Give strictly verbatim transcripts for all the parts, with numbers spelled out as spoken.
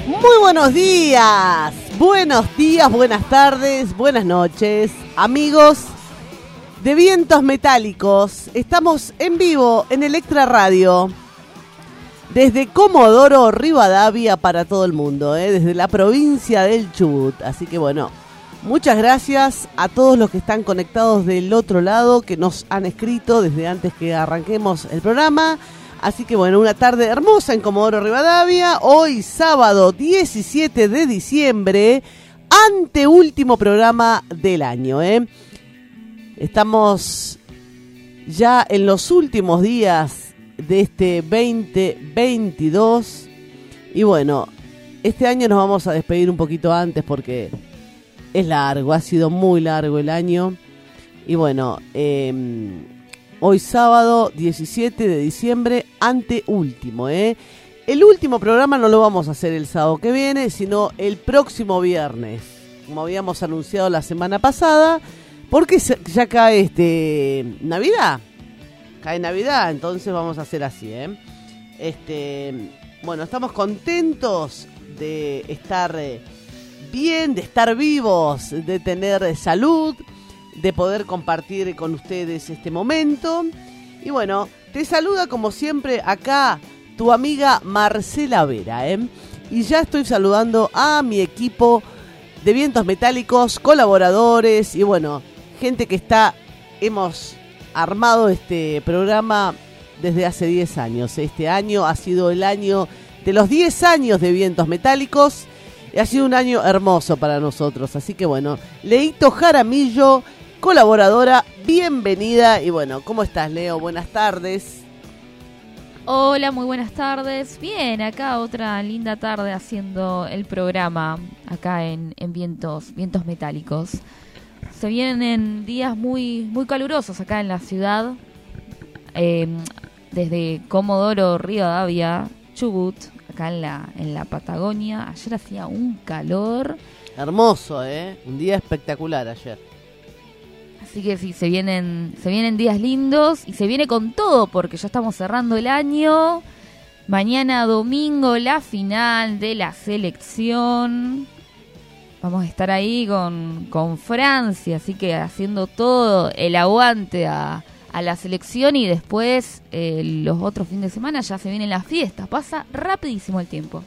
Muy buenos días, buenos días, buenas tardes, buenas noches, amigos de Vientos Metálicos. Estamos en vivo en Electra Radio, desde Comodoro Rivadavia para todo el mundo, ¿eh? Desde la provincia del Chubut. Así que bueno, muchas gracias a todos los que están conectados del otro lado, que nos han escrito desde antes que arranquemos el programa. Así que bueno, una tarde hermosa en Comodoro Rivadavia. Hoy sábado diecisiete de diciembre, anteúltimo programa del año, ¿eh? Estamos ya en los últimos días de este veinte veintidós. Y bueno, este año nos vamos a despedir un poquito antes porque es largo, ha sido muy largo el año. Y bueno, eh... hoy sábado diecisiete de diciembre, anteúltimo, ¿eh? El último programa no lo vamos a hacer el sábado que viene, sino el próximo viernes, como habíamos anunciado la semana pasada, porque ya cae este Navidad, cae Navidad, entonces vamos a hacer así, ¿eh? Este, bueno, estamos contentos de estar bien, de estar vivos, de tener salud, de poder compartir con ustedes este momento. Y bueno, te saluda como siempre acá tu amiga Marcela Vera, ¿eh? Y ya estoy saludando a mi equipo de Vientos Metálicos, colaboradores y bueno, gente que está, hemos armado este programa desde hace diez años. Este año ha sido el año de los diez años de Vientos Metálicos y ha sido un año hermoso para nosotros. Así que bueno, Leito Jaramillo, colaboradora, bienvenida. Y bueno, ¿cómo estás, Leo? Buenas tardes. Hola, muy buenas tardes. Bien, acá otra linda tarde haciendo el programa acá en, en Vientos, Vientos Metálicos. Se vienen días muy, muy calurosos acá en la ciudad, eh, desde Comodoro Rivadavia, Chubut, acá en la, en la Patagonia. Ayer hacía un calor hermoso, ¿eh? Un día espectacular ayer. Así que sí, se vienen, se vienen días lindos y se viene con todo porque ya estamos cerrando el año. Mañana domingo la final de la selección. Vamos a estar ahí con, con Francia, así que haciendo todo el aguante a, a la selección y después eh, los otros fines de semana ya se vienen las fiestas. Pasa rapidísimo el tiempo.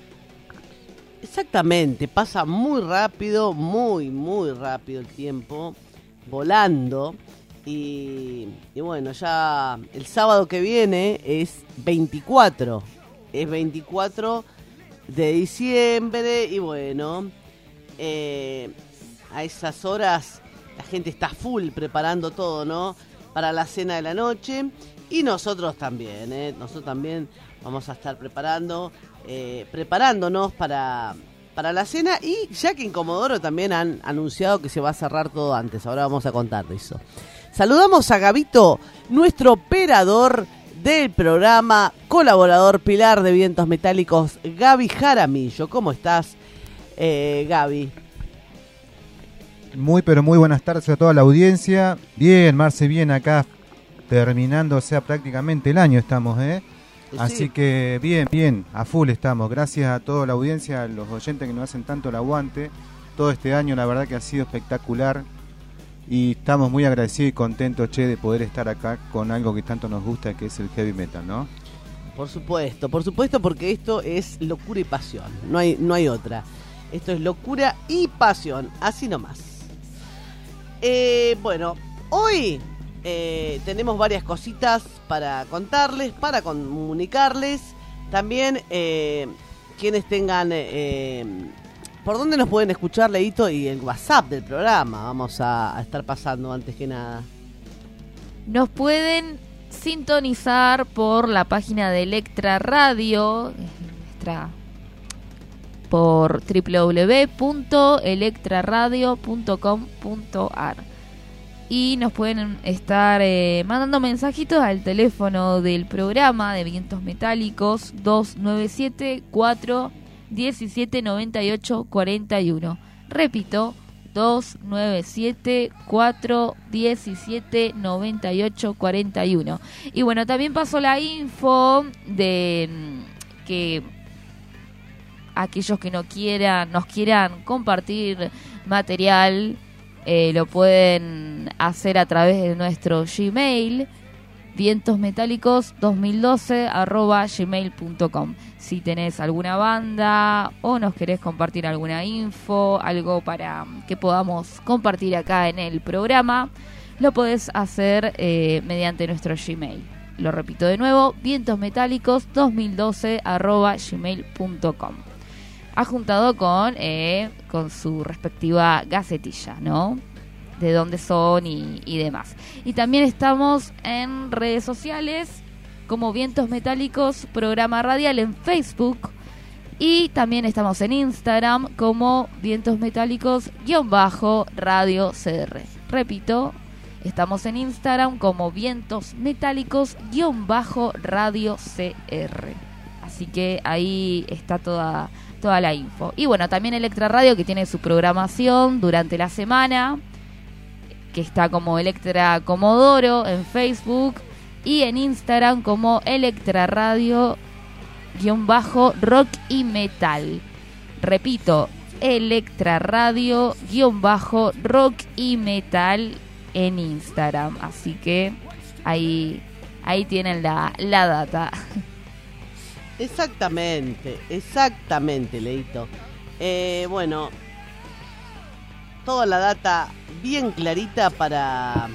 Exactamente, pasa muy rápido, muy, muy rápido el tiempo. Volando y, y bueno, ya el sábado que viene es veinticuatro, es veinticuatro de diciembre y bueno, eh, a esas horas la gente está full preparando todo, ¿no? Para la cena de la noche y nosotros también, ¿eh? Nosotros también vamos a estar preparando, eh, preparándonos para... para la cena y ya que en Comodoro también han anunciado que se va a cerrar todo antes. Ahora vamos a contar de eso. Saludamos a Gabito, nuestro operador del programa, colaborador pilar de Vientos Metálicos, Gaby Jaramillo. ¿Cómo estás, eh, Gaby? Muy, pero muy buenas tardes a toda la audiencia. Bien, Marce, bien acá, terminando, o sea, prácticamente el año estamos, ¿eh? Sí. Así que bien, bien, a full estamos. Gracias a toda la audiencia, a los oyentes que nos hacen tanto el aguante. Todo este año la verdad que ha sido espectacular y estamos muy agradecidos y contentos, che, de poder estar acá con algo que tanto nos gusta, que es el heavy metal, ¿no? Por supuesto, por supuesto, porque esto es locura y pasión, no hay, no hay otra. Esto es locura y pasión, así nomás. Eh, bueno, hoy... Eh, tenemos varias cositas para contarles, para comunicarles. También eh, quienes tengan... Eh, ¿por dónde nos pueden escuchar, Leito? Y el WhatsApp del programa vamos a, a estar pasando antes que nada. Nos pueden sintonizar por la página de Electra Radio, nuestra, por doble u doble u doble u punto electra radio punto com punto a r. Y nos pueden estar eh, mandando mensajitos al teléfono del programa de Vientos Metálicos dos nueve siete, cuatro uno siete, nueve ocho cuatro uno. Repito, dos nueve siete, cuatro uno siete, nueve ocho cuatro uno. Y bueno, también pasó la info de que aquellos que no quieran, nos quieran compartir material, eh, lo pueden hacer a través de nuestro Gmail, vientosmetálicos dos mil doce arroba gmail punto com. Si tenés alguna banda o nos querés compartir alguna info, algo para que podamos compartir acá en el programa, lo podés hacer eh, mediante nuestro Gmail. Lo repito de nuevo, vientosmetálicos dos mil doce arroba gmail punto com. Adjuntado con, eh, con su respectiva gacetilla, ¿no? De dónde son y, y demás. Y también estamos en redes sociales como Vientos Metálicos, programa radial en Facebook. Y también estamos en Instagram como Vientos Metálicos guión bajo Radio C R. Repito, estamos en Instagram como Vientos Metálicos guión bajo Radio C R. Así que ahí está toda, toda la info. Y bueno, también Electra Radio, que tiene su programación durante la semana, que está como Electra Comodoro en Facebook y en Instagram como Electra Radio guión bajo rock y metal. Repito, Electra Radio guión bajo rock y metal en Instagram. Así que ahí, ahí tienen la, la data. Exactamente, exactamente, Leito. Eh, bueno, toda la data bien clarita para,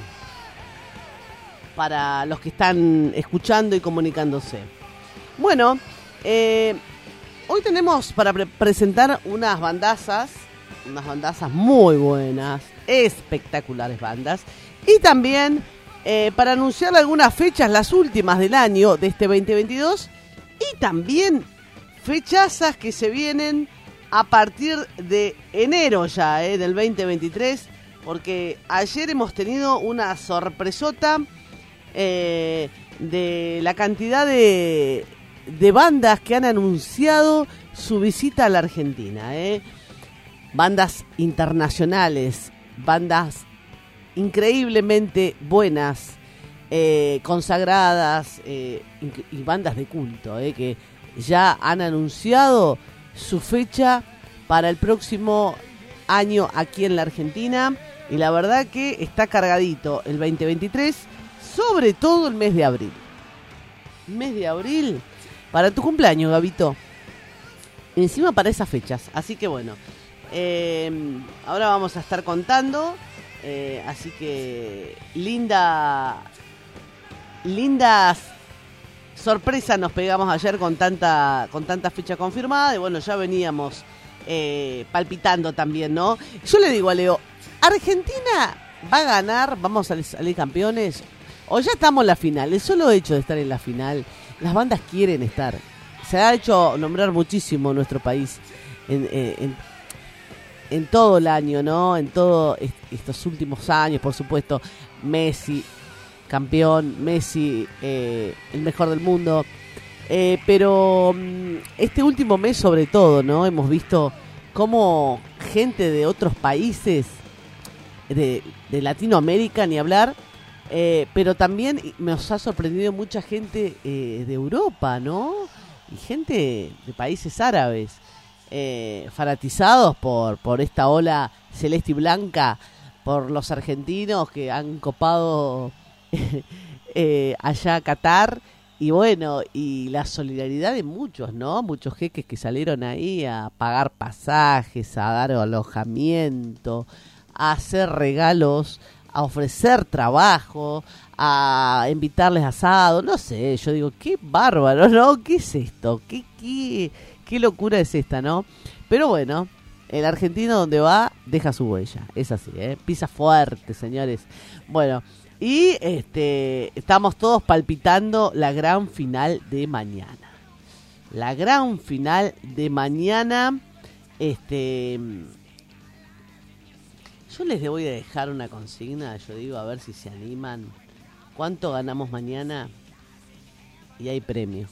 para los que están escuchando y comunicándose. Bueno, eh, hoy tenemos para pre- presentar unas bandazas, unas bandazas muy buenas, espectaculares bandas, y también eh, para anunciar algunas fechas, las últimas del año de este veinte veintidós, y también fechazas que se vienen a partir de enero ya, eh, del veinte veintitrés, porque ayer hemos tenido una sorpresota eh, de la cantidad de, de bandas que han anunciado su visita a la Argentina. Eh. Bandas internacionales, bandas increíblemente buenas, eh, consagradas eh, y, y bandas de culto, eh, que ya han anunciado su fecha para el próximo año aquí en la Argentina, y la verdad que está cargadito el veinte veintitrés, sobre todo el mes de abril. Mes de abril para tu cumpleaños, Gabito. Encima para esas fechas, así que bueno, eh, ahora vamos a estar contando, eh, así que linda, lindas sorpresa nos pegamos ayer con tanta con tanta fecha confirmada, y bueno, ya veníamos eh, palpitando también, ¿no? Yo le digo a Leo, ¿Argentina va a ganar? ¿Vamos a salir campeones? ¿O ya estamos en la final? El solo hecho de estar en la final, las bandas quieren estar. Se ha hecho nombrar muchísimo nuestro país en, en, en todo el año, ¿no? En todos est- estos últimos años, por supuesto. Messi, campeón, Messi, eh, el mejor del mundo. Eh, pero este último mes sobre todo, ¿no? Hemos visto cómo gente de otros países, de, de Latinoamérica, ni hablar, eh, pero también nos ha sorprendido mucha gente eh, de Europa, ¿no? Y gente de países árabes, eh, fanatizados por, por esta ola celeste y blanca, por los argentinos que han copado eh, allá a Qatar. Y bueno, y la solidaridad de muchos, ¿no? Muchos jeques que salieron ahí a pagar pasajes, a dar alojamiento, a hacer regalos, a ofrecer trabajo, a invitarles asado, no sé, yo digo, qué bárbaro, ¿no? ¿Qué es esto? ¿Qué, qué, qué locura es esta, ¿no? Pero bueno, el argentino donde va, deja su huella, es así, ¿eh? Pisa fuerte, señores. Bueno, y este estamos todos palpitando la gran final de mañana. La gran final de mañana. Este, yo les voy a dejar una consigna, yo digo, a ver si se animan. ¿Cuánto ganamos mañana? Y hay premio.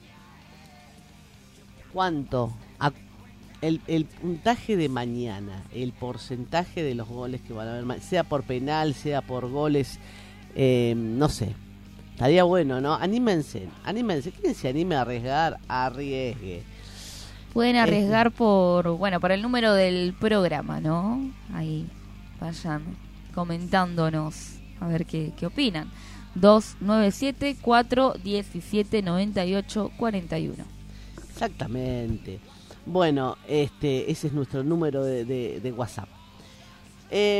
¿Cuánto? A, el, el puntaje de mañana, el porcentaje de los goles que van a haber, sea por penal, sea por goles. Eh, no sé, estaría bueno, ¿no? Anímense, anímense. ¿Quién se anime a arriesgar? Arriesgue. Pueden arriesgar este. por, bueno, por el número del programa, ¿no? Ahí vayan comentándonos a ver qué, qué opinan. dos nueve siete, cuatro uno siete, nueve ocho cuatro uno. Exactamente. Bueno, este ese es nuestro número de, de, de WhatsApp. Eh,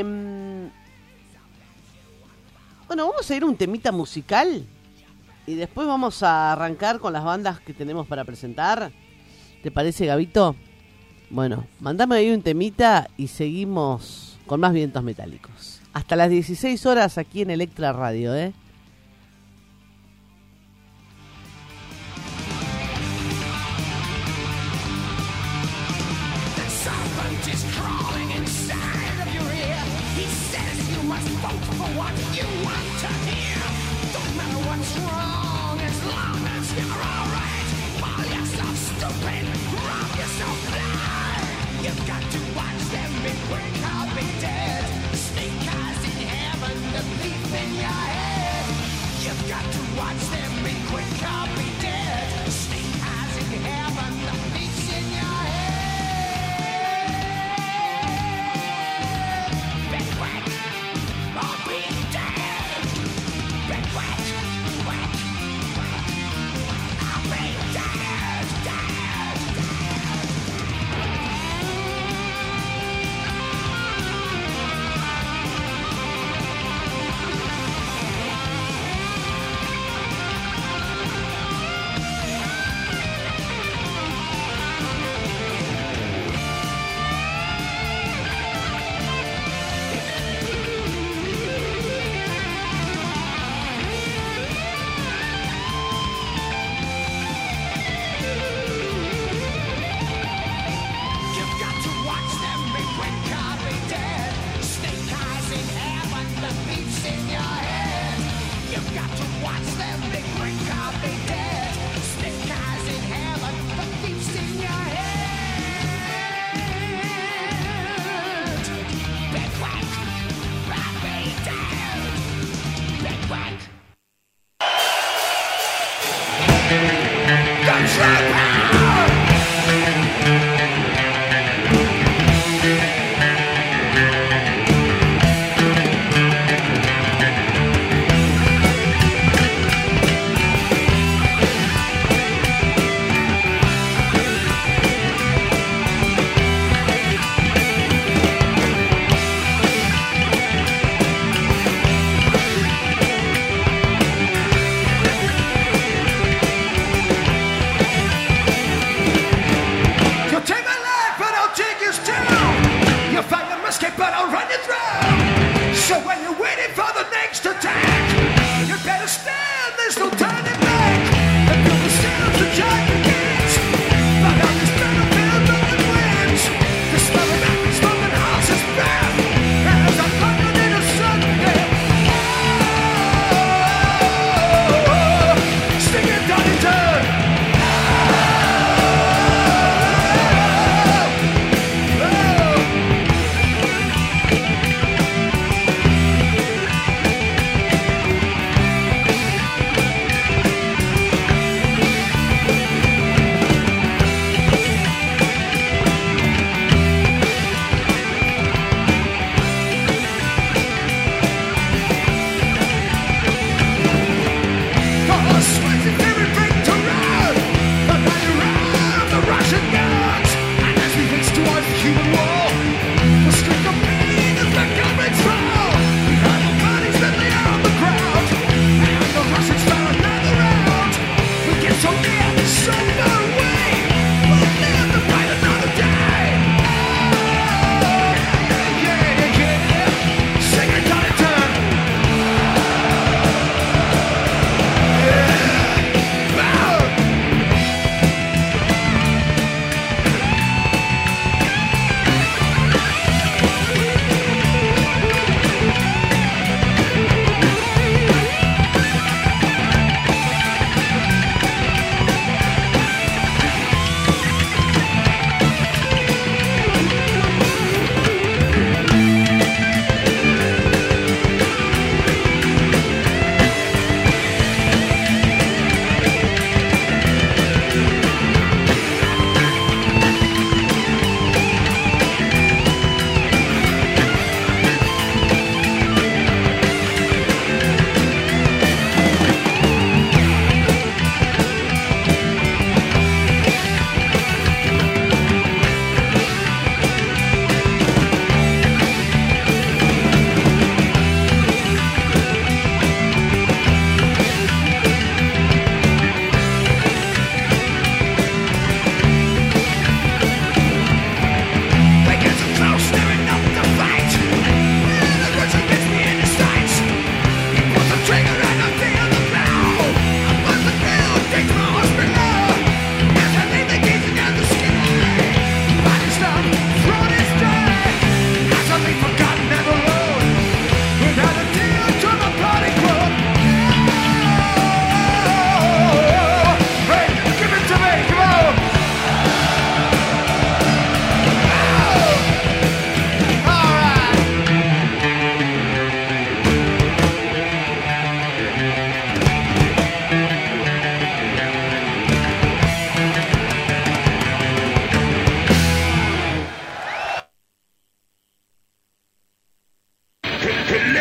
bueno, vamos a ir a un temita musical y después vamos a arrancar con las bandas que tenemos para presentar. ¿Te parece, Gabito? Bueno, mandame ahí un temita y seguimos con más vientos metálicos. Hasta las dieciséis horas aquí en Electra Radio, ¿eh?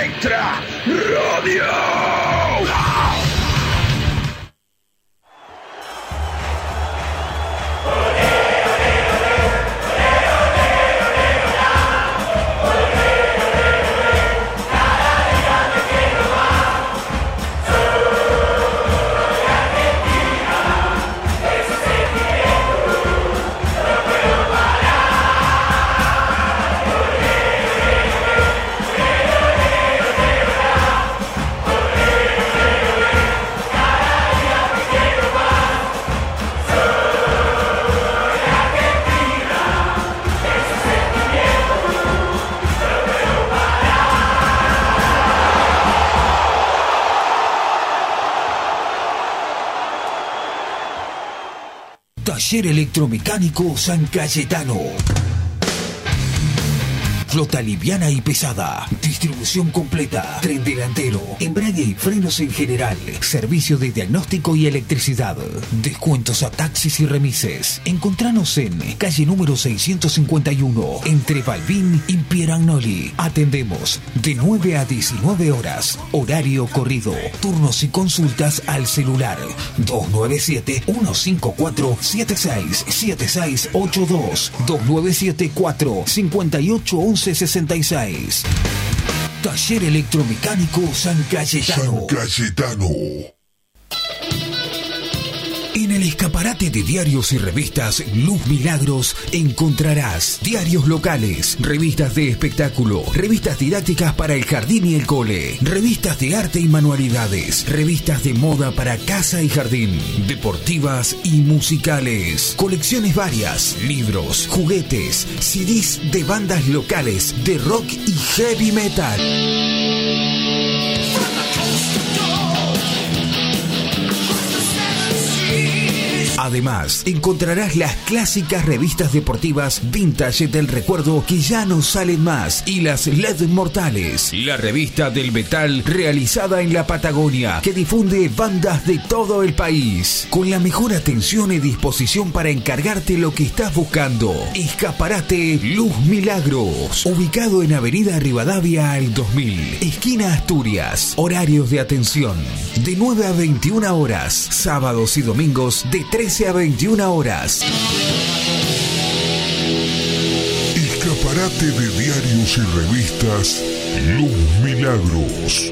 Electra Radio. Taller Electromecánico San Cayetano. Flota liviana y pesada. Distribución completa. Tren delantero. Embrague y frenos en general. Servicio de diagnóstico y electricidad. Descuentos a taxis y remises. Encontranos en calle número seiscientos cincuenta y uno, entre Balbín y Pieragnoli. Atendemos de nueve a diecinueve horas. Horario corrido. Turnos y consultas al celular dos nueve siete, uno cinco cuatro, siete seis siete seis ocho dos, dos nueve siete cuatro, cinco ocho once sesenta y seis. Taller Electromecánico San Cayetano. San Cayetano. En el escaparate de diarios y revistas Luz Milagros encontrarás diarios locales, revistas de espectáculo, revistas didácticas para el jardín y el cole, revistas de arte y manualidades, revistas de moda para casa y jardín, deportivas y musicales, colecciones varias, libros, juguetes, C Ds de bandas locales de rock y heavy metal. Además, encontrarás las clásicas revistas deportivas vintage del recuerdo que ya no salen más y las L E D mortales. La revista del metal realizada en la Patagonia que difunde bandas de todo el país. Con la mejor atención y disposición para encargarte lo que estás buscando. Escaparate Luz Milagros. Ubicado en Avenida Rivadavia al dos mil, esquina Asturias. Horarios de atención de nueve a veintiuna horas. Sábados y domingos de trece a veintiuna horas. Escaparate de diarios y revistas Luz Milagros.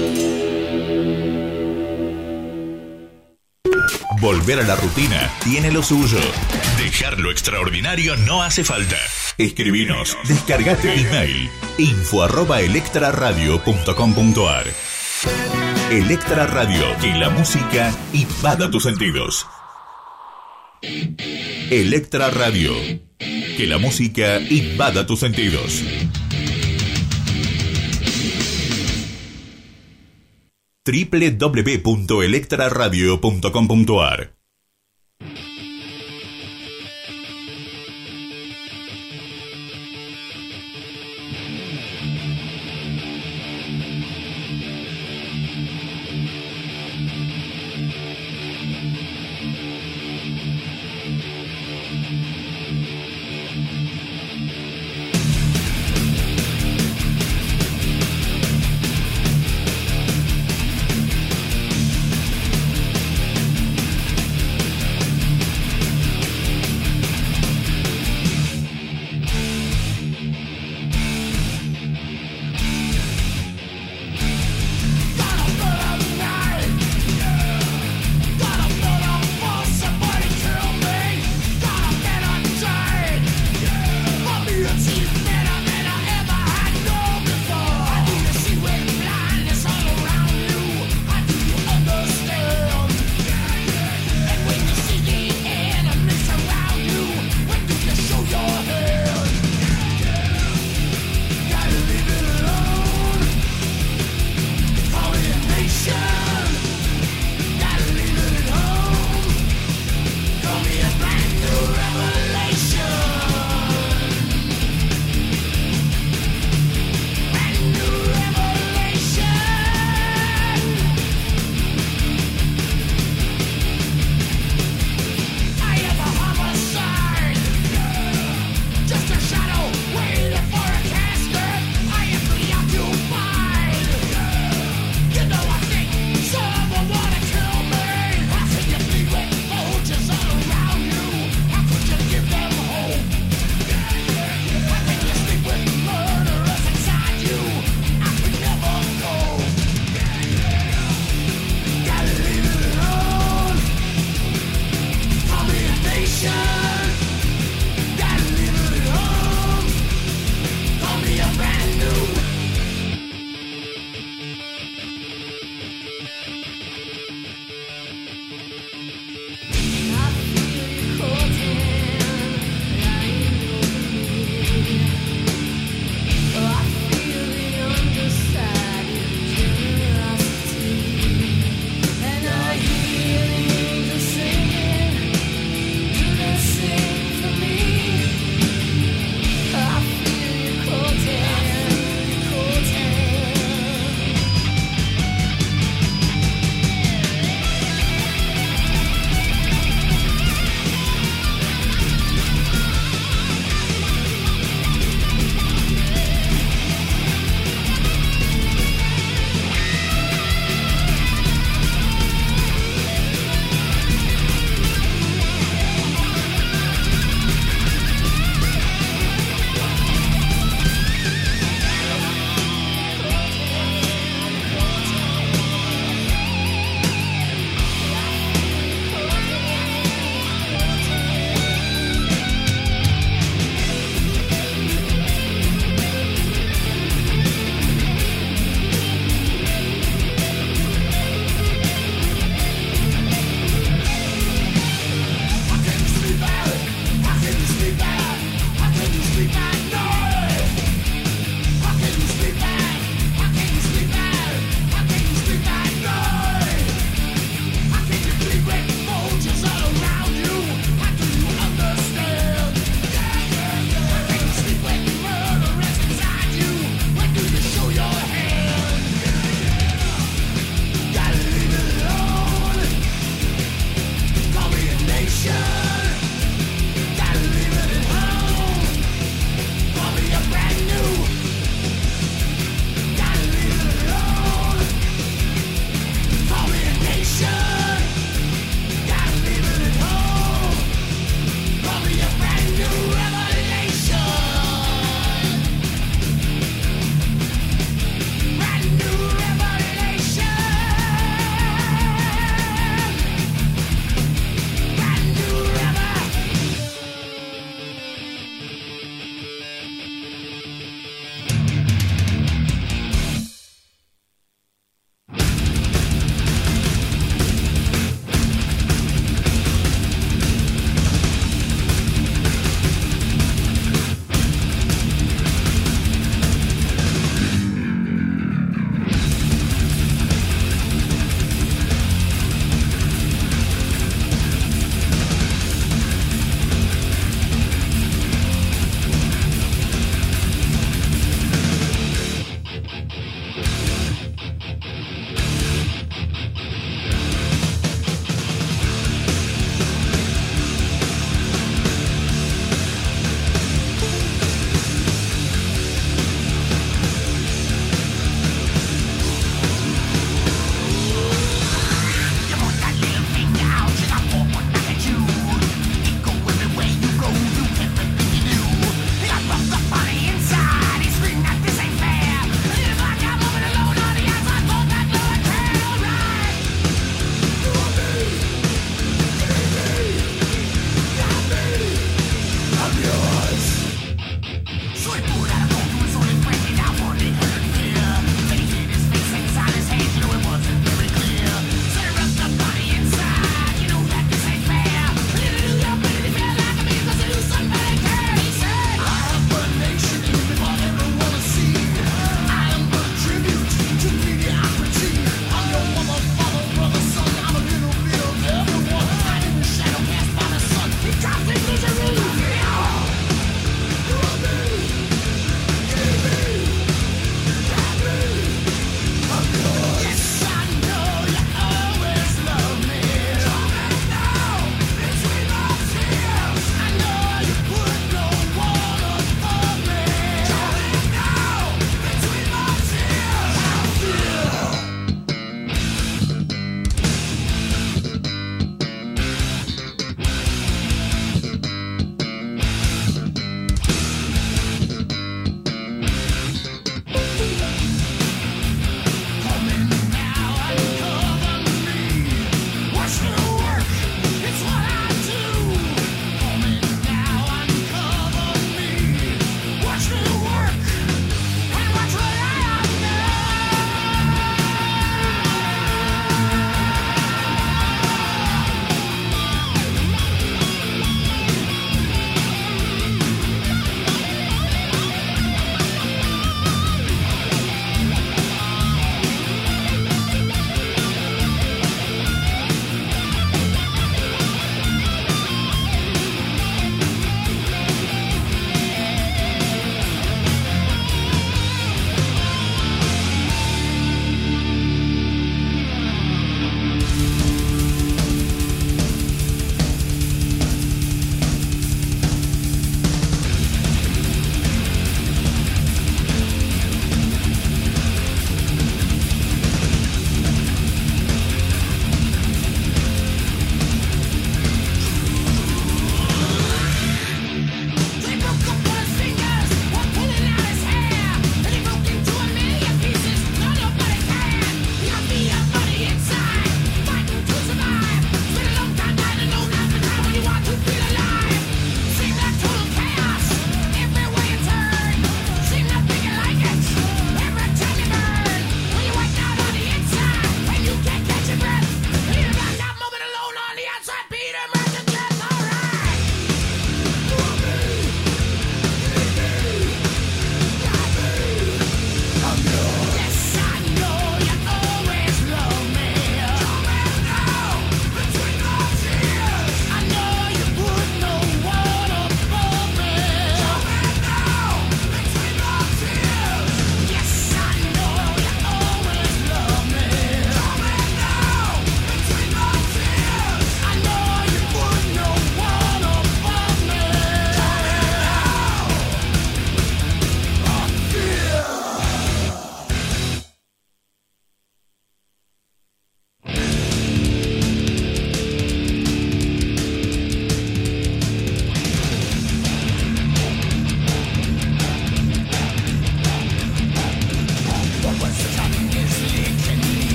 Volver a la rutina tiene lo suyo. Dejar lo extraordinario no hace falta. Escribinos, descargate el email info arroba electraradio punto com punto ar. Electra Radio, que la música invada tus sentidos. Electra Radio, que la música invada tus sentidos. doble u doble u doble u punto electraradio punto com punto ar.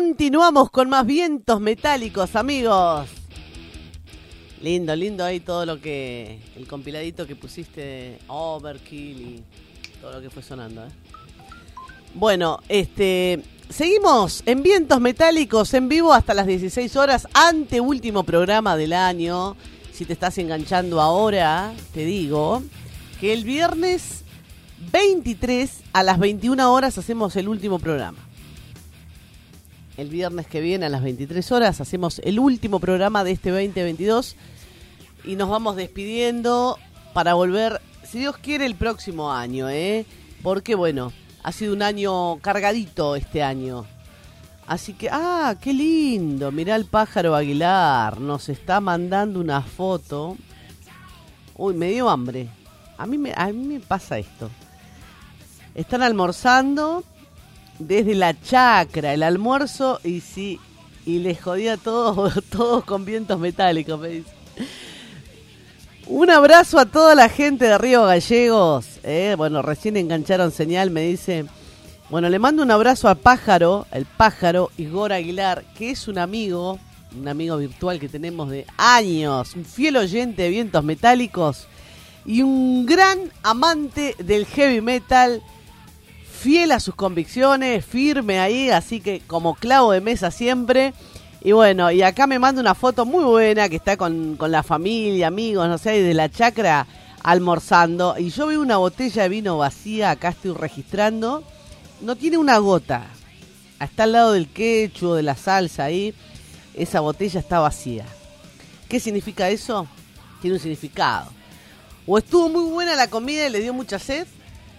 Continuamos con más vientos metálicos, amigos. Lindo, lindo ahí todo lo que... El compiladito que pusiste de Overkill y todo lo que fue sonando, ¿eh? Bueno, este... seguimos en Vientos Metálicos en vivo hasta las dieciséis horas, anteúltimo programa del año. Si te estás enganchando ahora, te digo que el viernes veintitrés a las veintiuna horas hacemos el último programa. El viernes que viene a las veintitrés horas hacemos el último programa de este veinte veintidós y nos vamos despidiendo para volver, si Dios quiere, el próximo año, ¿eh? Porque, bueno, ha sido un año cargadito este año. Así que, ah, qué lindo. Mirá el pájaro Aguilar. Nos está mandando una foto. Uy, me dio hambre. A mí me, a mí me pasa esto. Están almorzando desde la chacra, el almuerzo, y sí, y les jodía a todos, todos con vientos metálicos, me dice. Un abrazo a toda la gente de Río Gallegos, eh, bueno, recién engancharon señal, me dice. Bueno, le mando un abrazo al pájaro, el pájaro Igor Aguilar, que es un amigo, un amigo virtual que tenemos de años, un fiel oyente de vientos metálicos y un gran amante del heavy metal, fiel a sus convicciones, firme ahí, así que como clavo de mesa siempre. Y bueno, y acá me manda una foto muy buena que está con, con la familia, amigos, no sé, de la chacra almorzando. Y yo veo una botella de vino vacía, acá estoy registrando. No tiene una gota. Está al lado del quechu, de la salsa ahí. Esa botella está vacía. ¿Qué significa eso? Tiene un significado. O estuvo muy buena la comida y le dio mucha sed.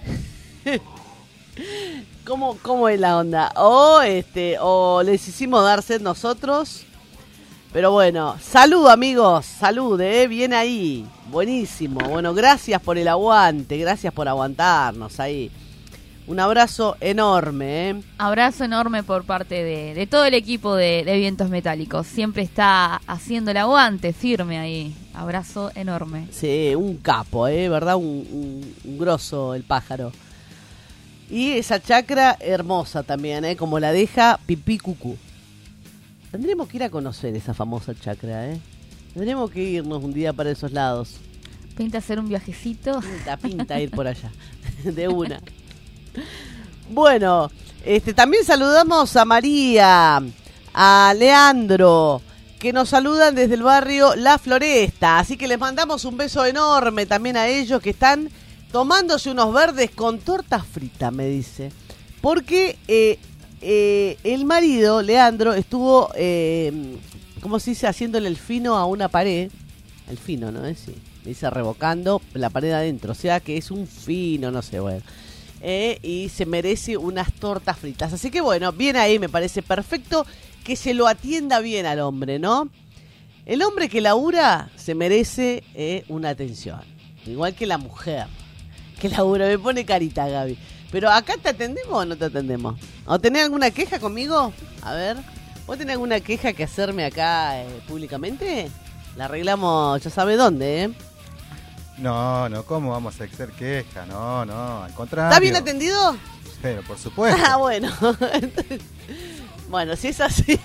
¿Cómo, ¿Cómo es la onda? O este, o les hicimos dar sed nosotros. Pero bueno, salud amigos, salud, eh, bien ahí, buenísimo. Bueno, gracias por el aguante, gracias por aguantarnos ahí. Un abrazo enorme, eh. Abrazo enorme por parte de, de todo el equipo de, de Vientos Metálicos. Siempre está haciendo el aguante, firme ahí. Abrazo enorme. Sí, un capo, eh, ¿verdad? Un, un, un grosso el pájaro. Y esa chacra hermosa también, ¿eh? Como la deja Pipí Cucú. Tendremos que ir a conocer esa famosa chacra, ¿eh? Tendremos que irnos un día para esos lados. Pinta hacer un viajecito. Pinta, pinta ir por allá. De una. Bueno, este, también saludamos a María, a Leandro, que nos saludan desde el barrio La Floresta. Así que les mandamos un beso enorme también a ellos que están tomándose unos verdes con torta frita, me dice. Porque eh, eh, el marido, Leandro, estuvo, eh, ¿cómo se dice? Haciéndole el fino a una pared. El fino, ¿no? Sí, me dice revocando la pared adentro. O sea que es un fino, no sé, bueno. Eh, y se merece unas tortas fritas. Así que bueno, bien ahí, me parece perfecto que se lo atienda bien al hombre, ¿no? El hombre que labura se merece eh, una atención. Igual que la mujer que labura, me pone carita Gaby. Pero acá te atendemos o no te atendemos. ¿O tenés alguna queja conmigo? A ver, ¿vos tenés alguna queja que hacerme acá eh, públicamente? La arreglamos, ya sabe dónde, ¿eh? No, no, ¿cómo vamos a hacer queja? No, no, al contrario. ¿Está bien atendido? Pero por supuesto. Ah, bueno. Bueno, si es así.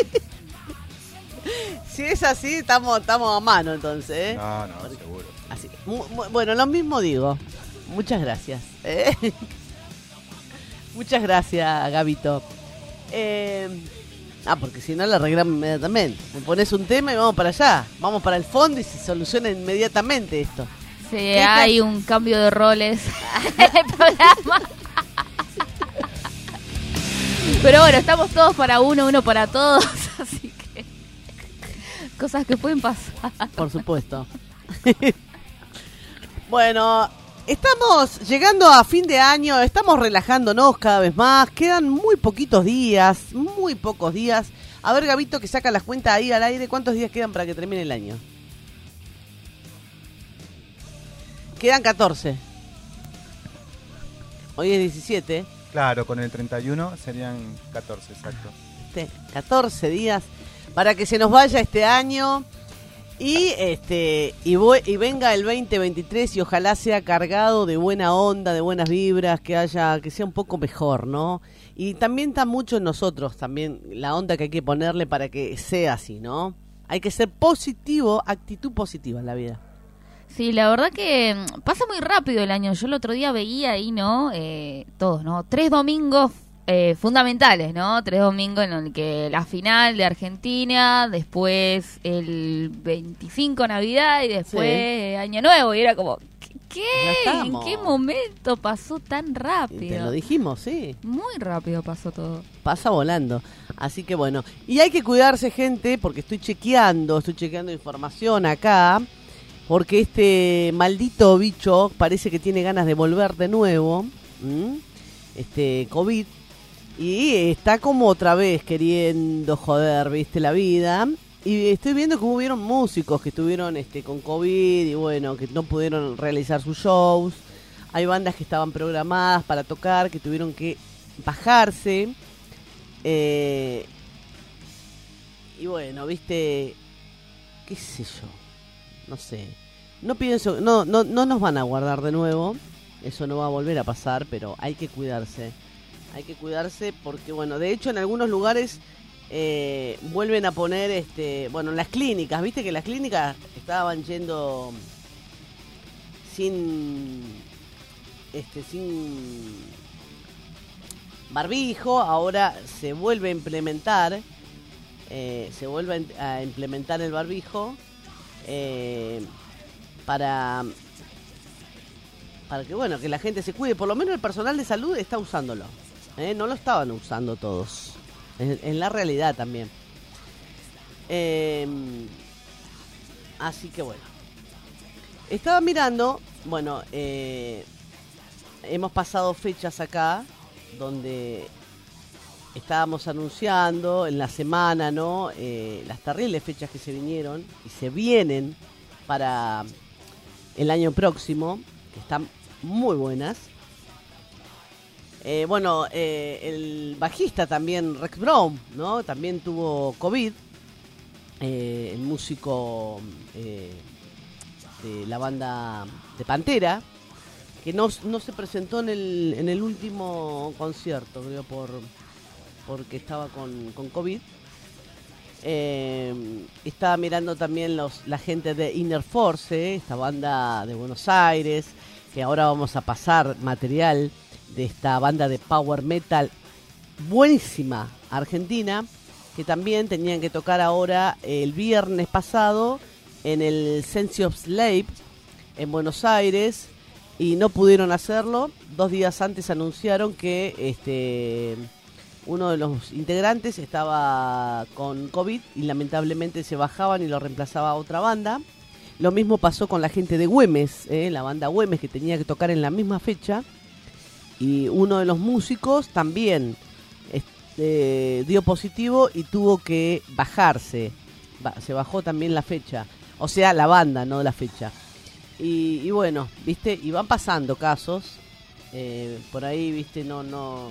Si es así, estamos, estamos a mano entonces, ¿eh? No, no, seguro. Así, mu, mu, bueno, lo mismo digo. Muchas gracias. ¿eh? Muchas gracias, Gabito. Eh, ah, porque si no la arreglamos inmediatamente. Me pones un tema y vamos para allá. Vamos para el fondo y se soluciona inmediatamente esto. Sí, hay un cambio de roles en el programa. Pero bueno, estamos todos para uno, uno para todos. Así que cosas que pueden pasar. Por supuesto. Bueno, estamos llegando a fin de año, estamos relajándonos cada vez más, quedan muy poquitos días, muy pocos días. A ver, Gabito, que saca las cuentas ahí al aire, ¿cuántos días quedan para que termine el año? Quedan catorce. Hoy es diecisiete. Claro, con el treinta y uno serían catorce, exacto. Este, catorce días para que se nos vaya este año. Y este y, voy, y venga el veinte veintitrés y ojalá sea cargado de buena onda, de buenas vibras, que haya que sea un poco mejor, ¿no? Y también está mucho en nosotros, también la onda que hay que ponerle para que sea así, ¿no? Hay que ser positivo, actitud positiva en la vida. Sí, la verdad que pasa muy rápido el año. Yo el otro día veía ahí, ¿no? Eh, todos, ¿no? Tres domingos eh, fundamentales, ¿no? Tres domingos en los que la final de Argentina, después el veinticinco Navidad y después Sí. Año Nuevo. Y era como, ¿qué? Ya ¿Qué? ¿En estamos. qué momento pasó tan rápido? Te lo dijimos, sí. Muy rápido pasó todo. Pasa volando. Así que bueno. Y hay que cuidarse, gente, porque estoy chequeando, estoy chequeando información acá. Porque este maldito bicho parece que tiene ganas de volver de nuevo. ¿m? Este COVID. Y está como otra vez queriendo joder, viste, la vida. Y estoy viendo que hubieron músicos que estuvieron este, con COVID y bueno, que no pudieron realizar sus shows. Hay bandas que estaban programadas para tocar, que tuvieron que bajarse. Eh, y bueno, viste, qué sé yo, no sé. No pienso, no, no, no nos van a guardar de nuevo. Eso no va a volver a pasar, pero hay que cuidarse. Hay que cuidarse porque, bueno, de hecho en algunos lugares eh, vuelven a poner, este, bueno, en las clínicas, viste que las clínicas estaban yendo sin, este, sin barbijo, ahora se vuelve a implementar, eh, se vuelve a implementar el barbijo eh, para, para que, bueno, que la gente se cuide. Por lo menos el personal de salud está usándolo. ¿Eh? No lo estaban usando todos. En, en la realidad también. Eh, así que bueno. Estaba mirando. Bueno, eh, hemos pasado fechas acá. Donde estábamos anunciando en la semana, ¿no? Eh, las terribles fechas que se vinieron. Y se vienen para el año próximo. Que están muy buenas. Eh, bueno, eh, el bajista también, Rex Brown, ¿no? También tuvo COVID. Eh, el músico eh, de la banda de Pantera, que no, no se presentó en el, en el último concierto, creo, por porque estaba con, con COVID. Eh, estaba mirando también los la gente de Inner Force, eh, esta banda de Buenos Aires, que ahora vamos a pasar material de esta banda de power metal buenísima argentina, que también tenían que tocar ahora el viernes pasado en el Sense of Slave en Buenos Aires y no pudieron hacerlo. Dos días antes anunciaron que este uno de los integrantes estaba con COVID y lamentablemente se bajaban y lo reemplazaba otra banda. Lo mismo pasó con la gente de Güemes, eh, la banda Güemes, que tenía que tocar en la misma fecha. Y uno de los músicos también este, dio positivo y tuvo que bajarse. Ba- se bajó también la fecha. O sea, la banda, no la fecha. Y, y bueno, viste, y van pasando casos. Eh, por ahí, viste, no, no...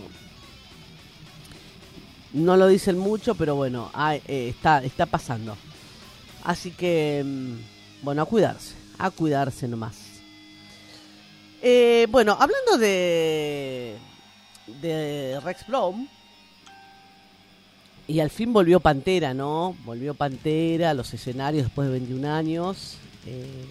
No lo dicen mucho, pero bueno, hay, eh, está, está pasando. Así que, mm, bueno, a cuidarse. A cuidarse nomás. Eh, bueno, hablando de, de Rex Brown, y al fin volvió Pantera, ¿no? Volvió Pantera a los escenarios después de veintiún años. Eh,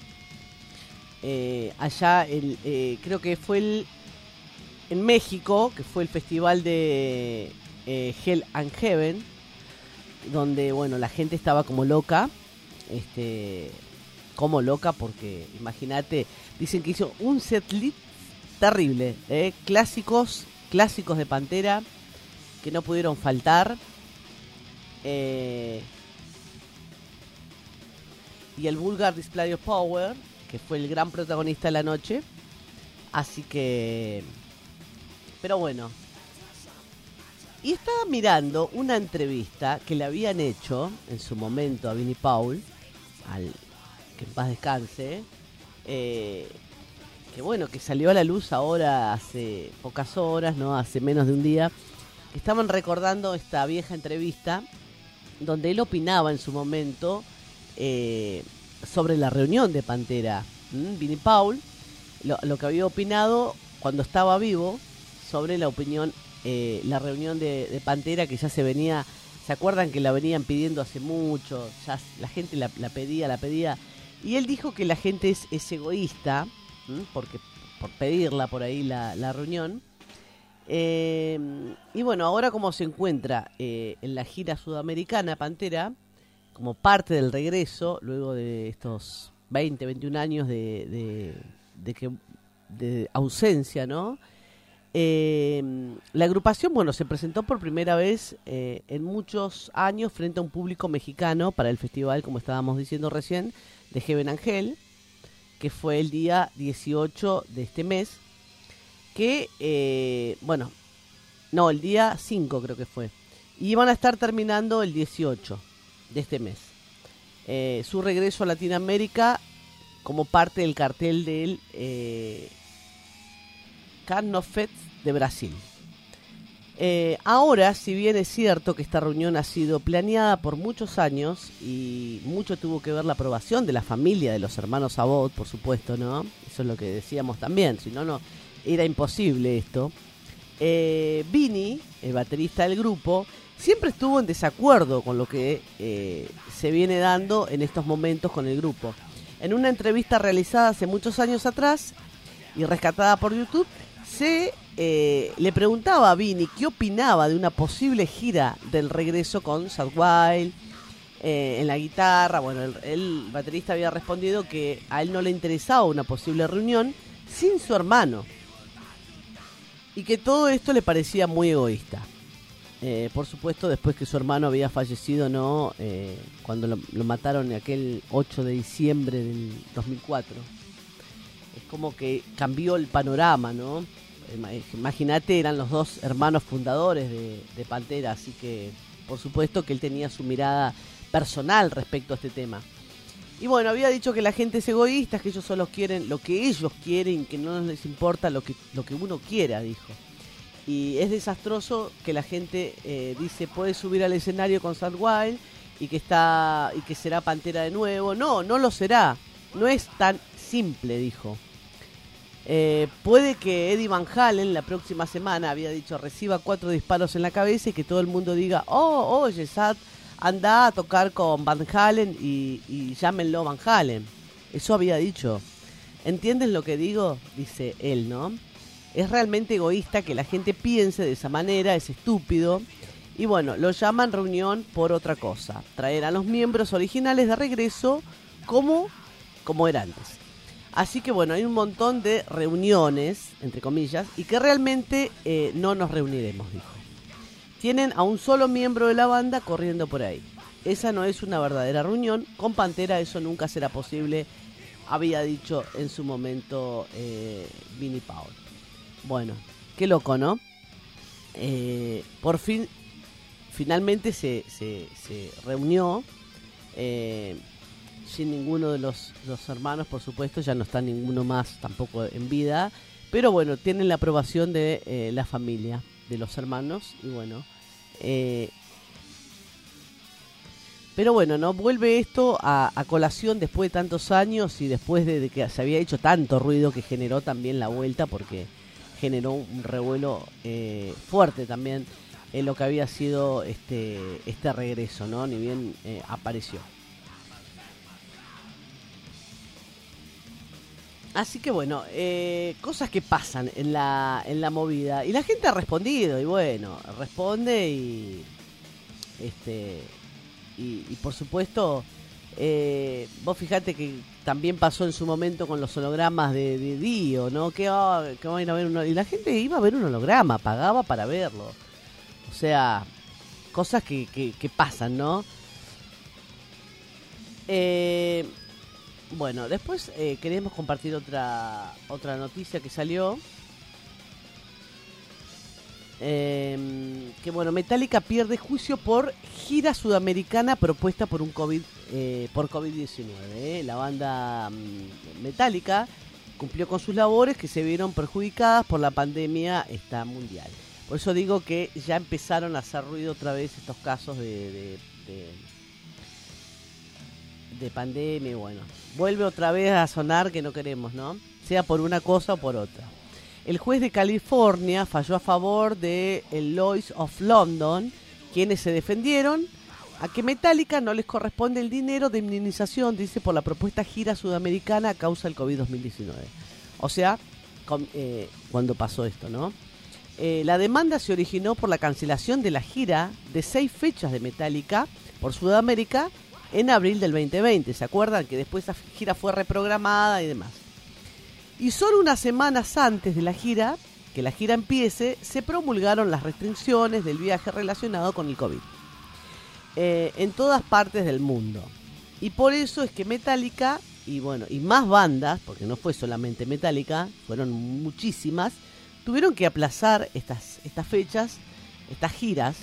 eh, allá, el, eh, creo que fue el, en México, que fue el festival de eh, Hell and Heaven, donde, bueno, la gente estaba como loca, este... como loca, porque imagínate, dicen que hizo un setlist terrible, ¿eh? clásicos, clásicos de Pantera que no pudieron faltar, eh, y el Vulgar Display of Power, que fue el gran protagonista de la noche. Así que, pero bueno, y estaba mirando una entrevista que le habían hecho en su momento a Vinnie Paul, al que en paz descanse, eh, que bueno, que salió a la luz ahora hace pocas horas, no, hace menos de un día. Estaban recordando esta vieja entrevista donde él opinaba en su momento eh, sobre la reunión de Pantera. ¿Mm? Vinnie Paul, lo, lo que había opinado cuando estaba vivo sobre la opinión, eh, la reunión de, de Pantera, que ya se venía, ¿se acuerdan que la venían pidiendo hace mucho? Ya la gente la, la pedía, la pedía. Y él dijo que la gente es, es egoísta, ¿m? porque por pedirla por ahí la, la reunión. Eh, y bueno, ahora como se encuentra eh, en la gira sudamericana Pantera, como parte del regreso, luego de estos veinte, veintiún años de, de, de, que, de ausencia, ¿no? Eh, la agrupación, bueno, se presentó por primera vez eh, en muchos años frente a un público mexicano para el festival, como estábamos diciendo recién, de Heaven Angel, que fue el día dieciocho de este mes, que, eh, bueno, no, el día cinco creo que fue, y van a estar terminando el dieciocho de este mes. Eh, su regreso a Latinoamérica como parte del cartel del eh, Carnofest de Brasil. Eh, ahora, si bien es cierto que esta reunión ha sido planeada por muchos años y mucho tuvo que ver la aprobación de la familia de los hermanos Abbott, por supuesto, ¿no? Eso es lo que decíamos también, si no, no era imposible esto. Eh, Vinnie, el baterista del grupo, siempre estuvo en desacuerdo con lo que eh, se viene dando en estos momentos con el grupo. En una entrevista realizada hace muchos años atrás y rescatada por YouTube, se eh, le preguntaba a Vinnie qué opinaba de una posible gira del regreso con Zakk Wylde eh, en la guitarra. Bueno, el, el baterista había respondido que a él no le interesaba una posible reunión sin su hermano y que todo esto le parecía muy egoísta. Eh, por supuesto, después que su hermano había fallecido, ¿no? Eh, cuando lo, lo mataron aquel ocho de diciembre del dos mil cuatro. Es como que cambió el panorama, ¿no? Imagínate, eran los dos hermanos fundadores de, de Pantera, así que por supuesto que él tenía su mirada personal respecto a este tema. Y bueno, había dicho que la gente es egoísta, que ellos solo quieren lo que ellos quieren, que no les importa lo que, lo que uno quiera, dijo. Y es desastroso que la gente eh, dice puede subir al escenario con Zakk Wylde y que está y que será Pantera de nuevo. No, no lo será. No es tan simple, dijo. Eh, puede que Eddie Van Halen la próxima semana, había dicho, reciba cuatro disparos en la cabeza y que todo el mundo diga, oh, oye, Zakk, anda a tocar con Van Halen y, y llámenlo Van Halen. Eso había dicho. ¿Entiendes lo que digo? Dice él, ¿no? Es realmente egoísta que la gente piense de esa manera, es estúpido. Y bueno, lo llaman reunión por otra cosa. Traer a los miembros originales de regreso como, como era antes. Así que bueno, hay un montón de reuniones, entre comillas, y que realmente eh, no nos reuniremos, dijo. Tienen a un solo miembro de la banda corriendo por ahí. Esa no es una verdadera reunión. Con Pantera eso nunca será posible, había dicho en su momento eh, Vinnie Paul. Bueno, qué loco, ¿no? Eh, por fin, finalmente se, se, se reunió, eh, sin ninguno de los, los hermanos, por supuesto, ya no está ninguno más tampoco en vida, pero bueno, tienen la aprobación de eh, la familia, de los hermanos, y bueno, eh, pero bueno, ¿no? Vuelve esto a, a colación después de tantos años y después de, de que se había hecho tanto ruido que generó también la vuelta, porque generó un revuelo eh, fuerte también en lo que había sido este este regreso, ¿no? Ni bien eh, apareció. Así que bueno, eh, cosas que pasan en la en la movida y la gente ha respondido y bueno, responde y este y, y por supuesto eh, vos fijate que también pasó en su momento con los hologramas de, de Dio, ¿no? Que, oh, que van a ir a ver uno, y la gente iba a ver un holograma, pagaba para verlo. O sea, cosas que, que, que pasan, ¿no? Eh, bueno, después eh, queremos compartir otra otra noticia que salió. Eh, que bueno, Metallica pierde juicio por gira sudamericana propuesta por un COVID eh, por COVID diecinueve. Eh. La banda um, Metallica cumplió con sus labores que se vieron perjudicadas por la pandemia esta mundial. Por eso digo que ya empezaron a hacer ruido otra vez estos casos de, de, de de pandemia, bueno, vuelve otra vez a sonar que no queremos, ¿no? Sea por una cosa o por otra. El juez de California falló a favor de el Lloyd's of London, quienes se defendieron a que Metallica no les corresponde el dinero de indemnización, dice, por la propuesta gira sudamericana a causa del COVID dos mil diecinueve. O sea, con, eh, cuando pasó esto, ¿no? Eh, la demanda se originó por la cancelación de la gira de seis fechas de Metallica por Sudamérica en abril del veinte veinte. ¿Se acuerdan? Que después esa gira fue reprogramada y demás. Y solo unas semanas antes de la gira, que la gira empiece, se promulgaron las restricciones del viaje relacionado con el COVID. Eh, en todas partes del mundo. Y por eso es que Metallica, y bueno, y más bandas, porque no fue solamente Metallica, fueron muchísimas, tuvieron que aplazar estas, estas fechas, estas giras,